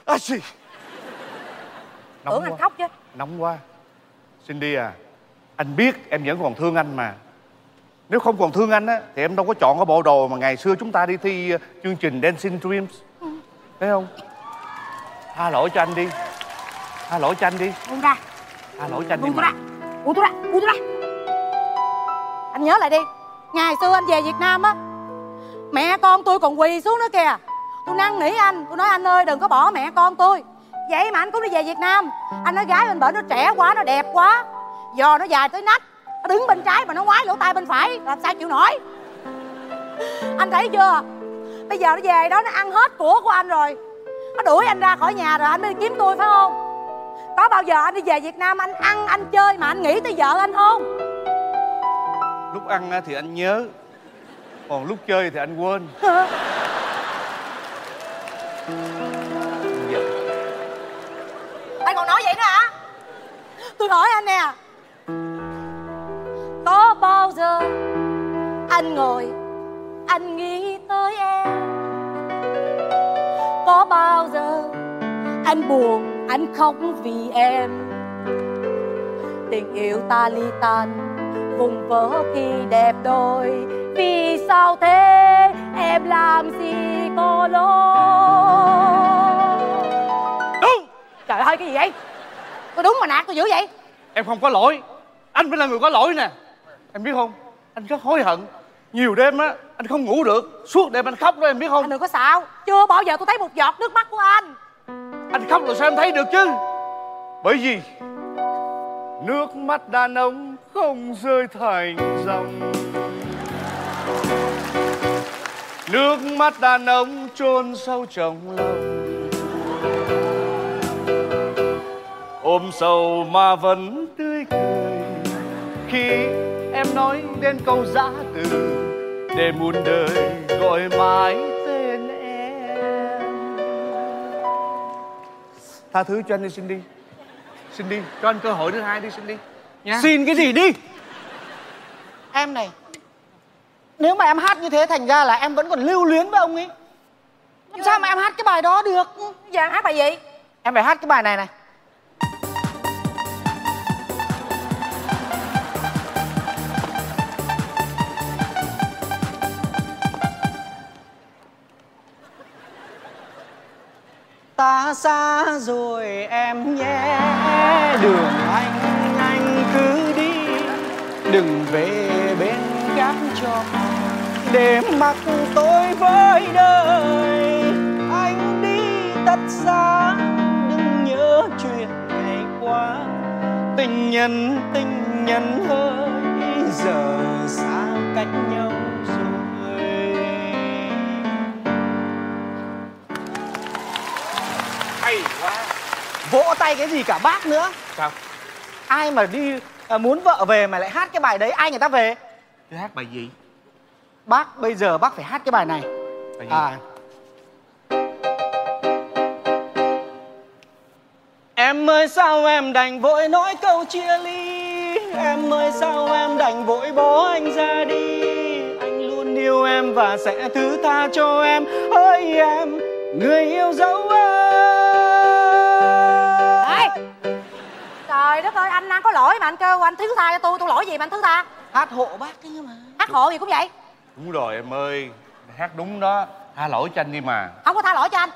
Nóng anh quá. khóc chứ. Nóng quá. Cindy à, anh biết em vẫn còn thương anh mà. Nếu không còn thương anh á thì em đâu có chọn cái bộ đồ mà ngày xưa chúng ta đi thi chương trình Dancing Dreams. Thấy không? Tha lỗi cho anh đi. Tha lỗi cho anh đi. Buông ra. Tha lỗi cho anh đi. Buông tôi ra. Buông tôi ra. Buông tôi ra. Anh nhớ lại đi. Ngày xưa anh về Việt Nam á, mẹ con tôi còn quỳ xuống nữa kìa. Tôi năn nỉ anh, tôi nói anh ơi đừng có bỏ mẹ con tôi. Vậy mà anh cũng đi về Việt Nam. Anh nói gái bên bển nó trẻ quá, nó đẹp quá, giò nó dài tới nách, nó đứng bên trái mà nó ngoái lỗ tai bên phải, làm sao chịu nổi. Anh thấy chưa, bây giờ nó về đó nó ăn hết của anh rồi, nó đuổi anh ra khỏi nhà rồi anh mới đi kiếm tôi phải không? Có bao giờ anh đi về Việt Nam anh ăn anh chơi mà anh nghĩ tới vợ anh không? Lúc ăn thì anh nhớ, còn lúc chơi thì anh quên. Anh còn nói vậy nữa hả? Tôi hỏi anh nè, có bao giờ anh ngồi anh nghĩ tới em? Có bao giờ anh buồn anh khóc vì em? Tình yêu ta ly tan vùng vỡ khi đẹp đôi, vì sao thế em làm gì có lỗi? Đúng. Trời ơi cái gì vậy? Tôi đúng mà nạt tôi dữ vậy? Em không có lỗi, anh mới là người có lỗi nè. Em biết không, anh rất hối hận. Nhiều đêm á anh không ngủ được, suốt đêm anh khóc đó em biết không? Anh đừng có xạo, chưa bao giờ tôi thấy một giọt nước mắt của anh. Anh khóc rồi sao em thấy được chứ? Bởi vì nước mắt đàn ông không rơi thành dòng, nước mắt đàn ông chôn sâu trong lòng. Ôm sầu mà vẫn tươi cười khi em nói đến câu giã từ, để muôn đời gọi mãi tên em. Tha thứ cho anh đi Cindy. Cindy, cho anh cơ hội thứ hai đi Cindy nha. Xin cái gì đi? Em này, nếu mà em hát như thế thành ra là em vẫn còn lưu luyến với ông ấy. Làm sao mà em hát cái bài đó được? Giờ hát bài gì? Em phải hát cái bài này này. Ta xa rồi em nhé, đường anh cứ đi, đừng về bên gác cho để mặc tôi với đời. Anh đi tất xa, đừng nhớ chuyện ngày qua, tình nhân hỡi giờ xa cách nhau rồi. Hay quá. Vỗ tay cái gì cả bác nữa. Sao? Ai mà đi muốn vợ về mà lại hát cái bài đấy, ai người ta về? Thế hát bài gì? Bác bây giờ bác phải hát cái bài này. Bài gì? Em ơi sao em đành vội nói câu chia ly, em ơi sao em đành vội bỏ anh ra đi. Anh luôn yêu em và sẽ thứ tha cho em, hỡi em người yêu dấu ơi. Trời đất ơi, anh đang có lỗi mà anh kêu anh thứ tha cho tôi lỗi gì mà anh thứ tha? Hát hộ bác cái mà. Hát hộ gì cũng vậy. Đúng rồi em ơi, hát đúng đó. Tha lỗi cho anh đi mà. Không có tha lỗi cho anh.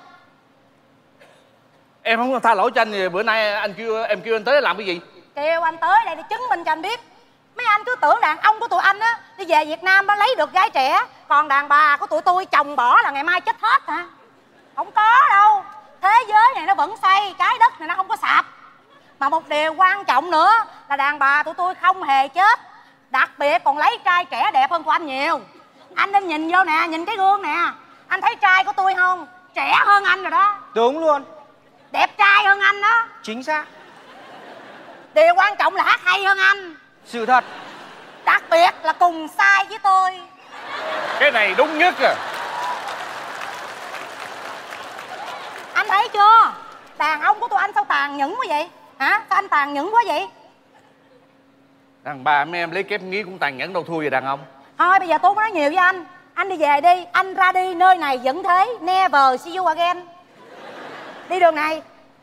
Em không có tha lỗi cho anh thì bữa nay em kêu anh tới làm cái gì? Kêu anh tới đây để chứng minh cho anh biết. Mấy anh cứ tưởng đàn ông của tụi anh á đi về Việt Nam nó lấy được gái trẻ, còn đàn bà của tụi tôi chồng bỏ là ngày mai chết hết hả? Không có đâu. Thế giới này nó vẫn xoay, trái đất này nó không có sạp. Mà một điều quan trọng nữa là đàn bà tụi tôi không hề chết, đặc biệt còn lấy trai trẻ đẹp hơn tụi anh nhiều. Anh nên nhìn vô nè, nhìn cái gương nè, anh thấy trai của tôi không? Trẻ hơn anh rồi đó. Đúng luôn. Đẹp trai hơn anh đó. Chính xác. Điều quan trọng là hát hay hơn anh. Sự thật. Đặc biệt là cùng size với tôi. Cái này đúng nhất à. Anh thấy chưa? Đàn ông của tụi anh sao tàn nhẫn quá vậy? Hả? Sao anh tàn nhẫn quá vậy? Đàn bà mấy em lấy kép nghĩ cũng tàn nhẫn đâu thua về đàn ông. Thôi bây giờ tôi không nói nhiều với anh. Anh đi về đi. Anh ra đi, nơi này vẫn thế. Never see you again. Đi đường này.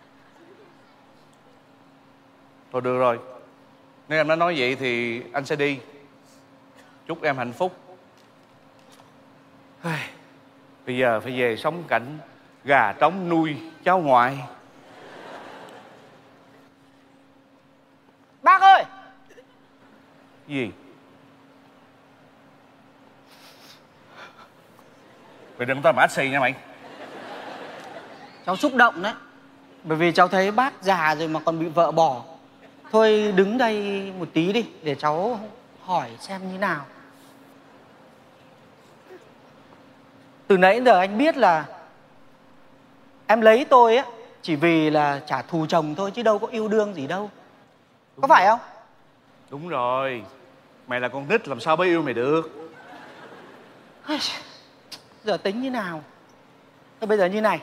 Thôi được rồi, nếu em đã nói vậy thì anh sẽ đi. Chúc em hạnh phúc. Bây giờ phải về sống cảnh gà trống nuôi cháu ngoại. Gì? Mày đừng tao mà ách xì nha mày. Cháu xúc động đấy. Bởi vì cháu thấy bác già rồi mà còn bị vợ bỏ. Thôi đứng đây một tí đi, để cháu hỏi xem như nào. Từ nãy đến giờ anh biết là em lấy tôi á chỉ vì là trả thù chồng thôi, chứ đâu có yêu đương gì đâu. Có phải không? Đúng rồi. Mày là con nít làm sao mới yêu mày được. Giờ tính như nào? Thôi bây giờ như này.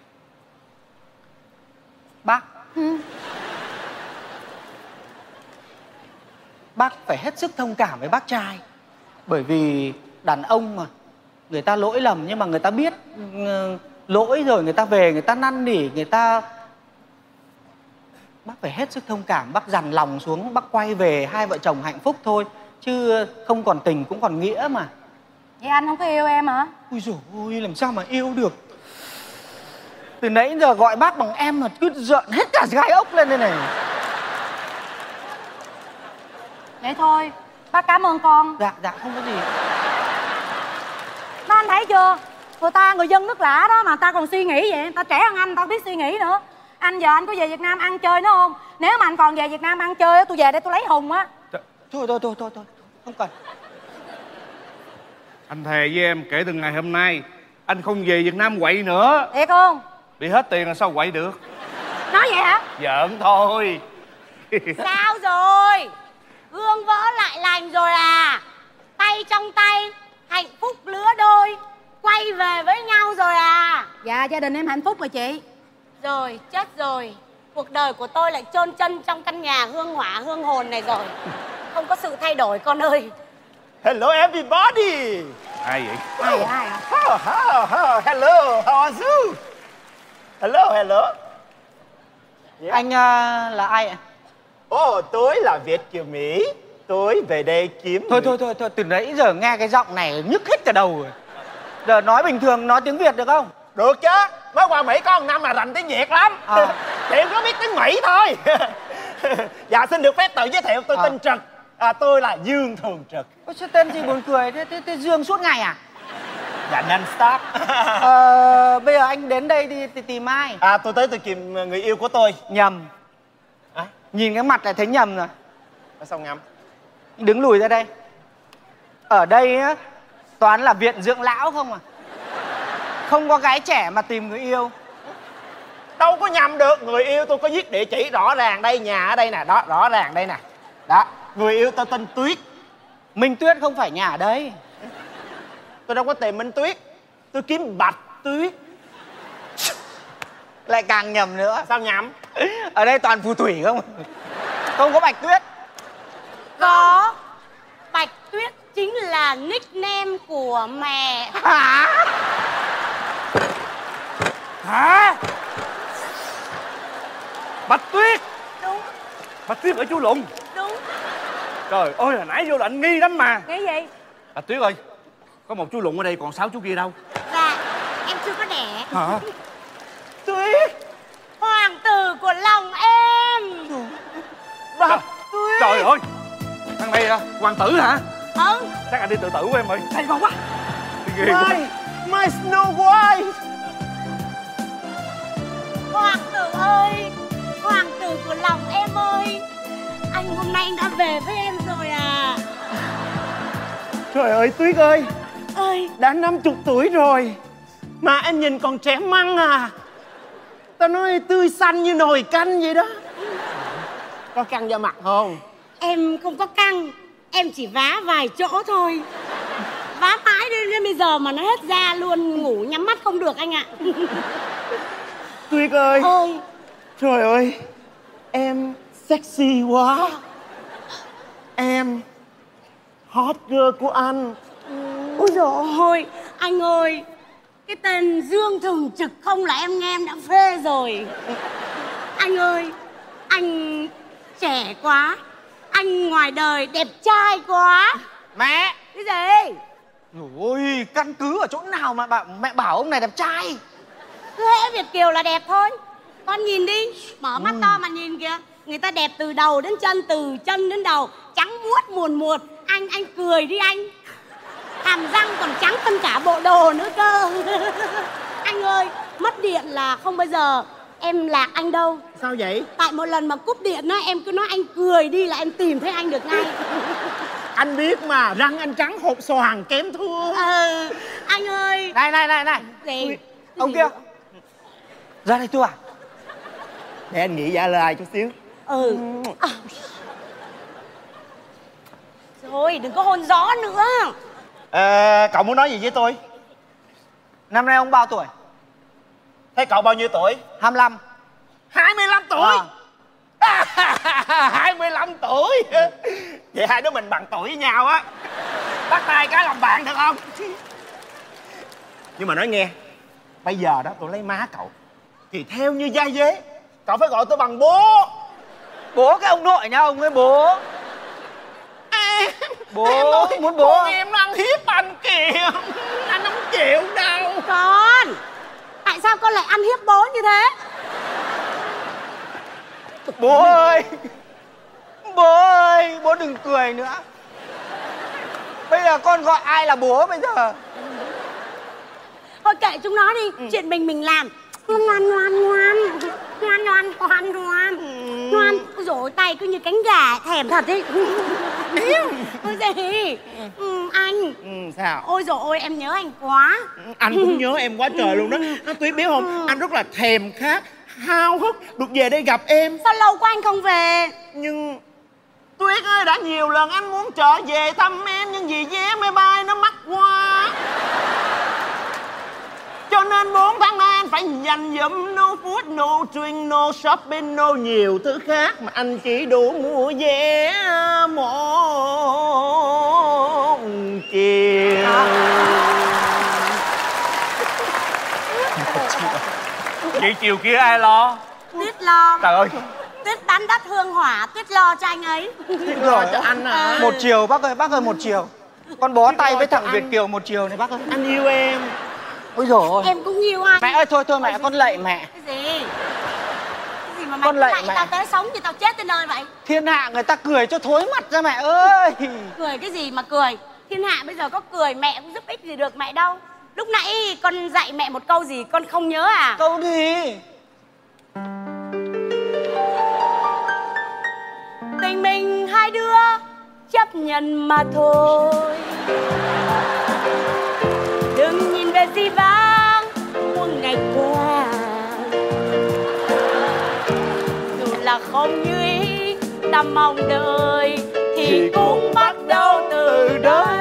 Bác. Bác phải hết sức thông cảm với bác trai. Bởi vì đàn ông mà, người ta lỗi lầm nhưng mà người ta biết lỗi rồi người ta về, người ta năn nỉ, người ta... Bác phải hết sức thông cảm, bác dằn lòng xuống, bác quay về hai vợ chồng hạnh phúc thôi. Chứ không còn tình cũng còn nghĩa mà. Vậy anh không có yêu em hả? Ui dồi ôi, làm sao mà yêu được. Từ nãy đến giờ gọi bác bằng em mà cứ giận hết cả gai ốc lên đây này. Vậy thôi, bác cảm ơn con. Dạ, không có gì. Đó anh thấy chưa? Người dân nước lạ đó mà ta còn suy nghĩ vậy. Ta trẻ hơn anh, ta biết suy nghĩ nữa. Anh giờ anh có về Việt Nam ăn chơi nữa không? Nếu mà anh còn về Việt Nam ăn chơi, tôi về đây tôi lấy Hùng á. Thôi, không cần. Anh thề với em, kể từ ngày hôm nay anh không về Việt Nam quậy nữa. Thiệt không? Bị hết tiền là sao quậy được. Nói vậy hả? Giỡn thôi. Sao rồi? Gương vỡ lại lành rồi à? Tay trong tay, hạnh phúc lứa đôi, quay về với nhau rồi à? Dạ, gia đình em hạnh phúc rồi chị. Rồi, chết rồi. Cuộc đời của tôi lại chôn chân trong căn nhà hương hỏa hương hồn này rồi. Không có sự thay đổi con ơi. Hello everybody. Ai vậy? Ai hả? Hello, how are you? Hello. Yeah. Anh là ai ạ? Tôi là Việt kiều Mỹ. Tôi về đây kiếm... Thôi, từ nãy giờ nghe cái giọng này nhức hết cả đầu rồi. Giờ nói bình thường, nói tiếng Việt được không? Được chứ. Mới qua Mỹ có 1 năm là rành tiếng Việt lắm. Chị có biết tiếng Mỹ thôi. Dạ, xin được phép tự giới thiệu, tôi tên Trực. Tôi là Dương Thường Trực. Ôi, sao tên gì buồn cười, thế Dương suốt ngày à? Dạ, non-stop. Bây giờ anh đến đây đi tìm ai? Tôi tới tôi tìm người yêu của tôi. Nhầm. Nhìn cái mặt lại thấy nhầm rồi. Sao nhầm? Đứng lùi ra đây. Ở đây á, toàn là viện dưỡng lão không à? Không có gái trẻ mà tìm người yêu. Đâu có nhầm được. Người yêu tôi có viết địa chỉ rõ ràng đây, nhà ở đây nè. Đó, rõ ràng đây nè. Đó, người yêu tôi tên Tuyết. Minh Tuyết không phải nhà ở đây. Tôi đâu có tìm Minh Tuyết. Tôi kiếm Bạch Tuyết. Lại càng nhầm nữa. Sao nhầm? Ở đây toàn phù thủy không? Không có Bạch Tuyết. Có. Bạch Tuyết chính là nickname của mẹ. Hả? Bạch Tuyết. Đúng. Bạch Tuyết ở Chu Lụng. Đúng. Trời ơi, hồi nãy vô là anh nghi lắm mà. Nghĩ gì? Bạch Tuyết ơi, có một chú Lụng ở đây, còn 6 chú kia đâu? Dạ, em chưa có đẻ. Hả? Tuyết, hoàng tử của lòng em. Bạch Tuyết. Trời ơi, thằng này à, hoàng tử hả? Chắc anh đi tự tử của em ơi. Thầy ngon quá. My Snow White. Hoàng tử ơi, hoàng tử của lòng em ơi, anh hôm nay anh đã về với em rồi à? Trời ơi Tuyết ơi, đã 50 tuổi rồi mà em nhìn còn trẻ măng à. Tao nói tươi xanh như nồi canh vậy đó. Có căng da mặt không? Em không có căng, em chỉ vá vài chỗ thôi. Vá mãi đến bây giờ mà nó hết da luôn, ngủ nhắm mắt không được anh ạ. Tuyết ơi. Trời ơi, em sexy quá. Em hot girl của anh. Ôi dồi ôi, anh ơi, cái tên Dương Thường Trực không là em nghe em đã phê rồi. Anh ơi, anh trẻ quá, anh ngoài đời đẹp trai quá. Mẹ! Cái gì? Ôi, căn cứ ở chỗ nào mà mẹ bảo ông này đẹp trai? Hễ Việt kiều là đẹp thôi. Con nhìn đi, mở mắt to mà nhìn kìa. Người ta đẹp từ đầu đến chân, từ chân đến đầu. trắng muốt muồn một. Anh cười đi anh. Hàm răng còn trắng hơn cả bộ đồ nữa cơ. Anh ơi, mất điện là không bao giờ em lạc anh đâu. Sao vậy? Tại một lần mà cúp điện á, em cứ nói anh cười đi là em tìm thấy anh được ngay. Anh biết mà, răng anh trắng hột xoàn kém thua. Anh ơi. Này. Gì? Ông kia. Ra đây tôi à? Để anh nghĩ dạ lời chút xíu. Thôi đừng có hôn gió nữa. Cậu muốn nói gì với tôi? Năm nay ông bao tuổi? Thế cậu bao nhiêu tuổi? 25. 25 tuổi. 25 tuổi. Vậy hai đứa mình bằng tuổi với nhau á. Bắt tay cái làm bạn được không? Nhưng mà nói nghe, bây giờ đó tôi lấy má cậu thì theo như gia dế, cậu phải gọi tôi bằng bố. Bố cái ông nội nha, ông ấy bố. Bố em nói, muốn bố. Con em nó ăn hiếp anh kìa. Anh không chịu đâu. Con, tại sao con lại ăn hiếp bố như thế? Bố ơi, bố đừng cười nữa. Bây giờ con gọi ai là bố bây giờ? Thôi kệ chúng nó đi, chuyện mình làm. Ngoan. Ôi dồi ôi, tay cứ như cánh gà, thèm thật ấy. Ôi gì? Anh. Sao? Ôi dồi ôi, em nhớ anh quá. Anh cũng nhớ em quá trời luôn đó. Nó Tuyết biết không, anh rất là thèm khát, háo hức được về đây gặp em. Sao lâu quá anh không về? Nhưng Tuyết ơi, đã nhiều lần anh muốn trở về thăm em, nhưng vì vé máy bay nó mắc quá, cho nên 4 tháng nay anh phải dành dụm no food, no drink, no shopping, no nhiều thứ khác, mà anh chỉ đủ mua vé một chiều. Vậy chiều kia ai lo? Tuyết lo. Trời ơi. Tuyết bán đất hương hỏa, Tuyết lo cho anh ấy. Lo cho anh à. Một chiều bác ơi 1 chiều. Con bó tay với thằng Việt Kiều 1 chiều này bác ơi. Anh yêu em. Ôi dồi ôi. Em cũng yêu anh. Mẹ ơi thôi mẹ, con lạy mẹ. Cái gì? Cái gì mà mày Con cứ lạy lạy mẹ. tao tới sống thì tao chết tới nơi vậy? Thiên hạ người ta cười cho thối mặt ra mẹ ơi. Cười cái gì mà cười? Thiên hạ bây giờ có cười mẹ cũng giúp ích gì được mẹ đâu. Lúc nãy con dạy mẹ một câu gì con không nhớ à? Câu gì? Tình mình hai đứa chấp nhận mà thôi. Đừng nhìn về di vãng muôn ngày qua. Dù là không như ý ta mong đợi thì cũng bắt đầu từ đây.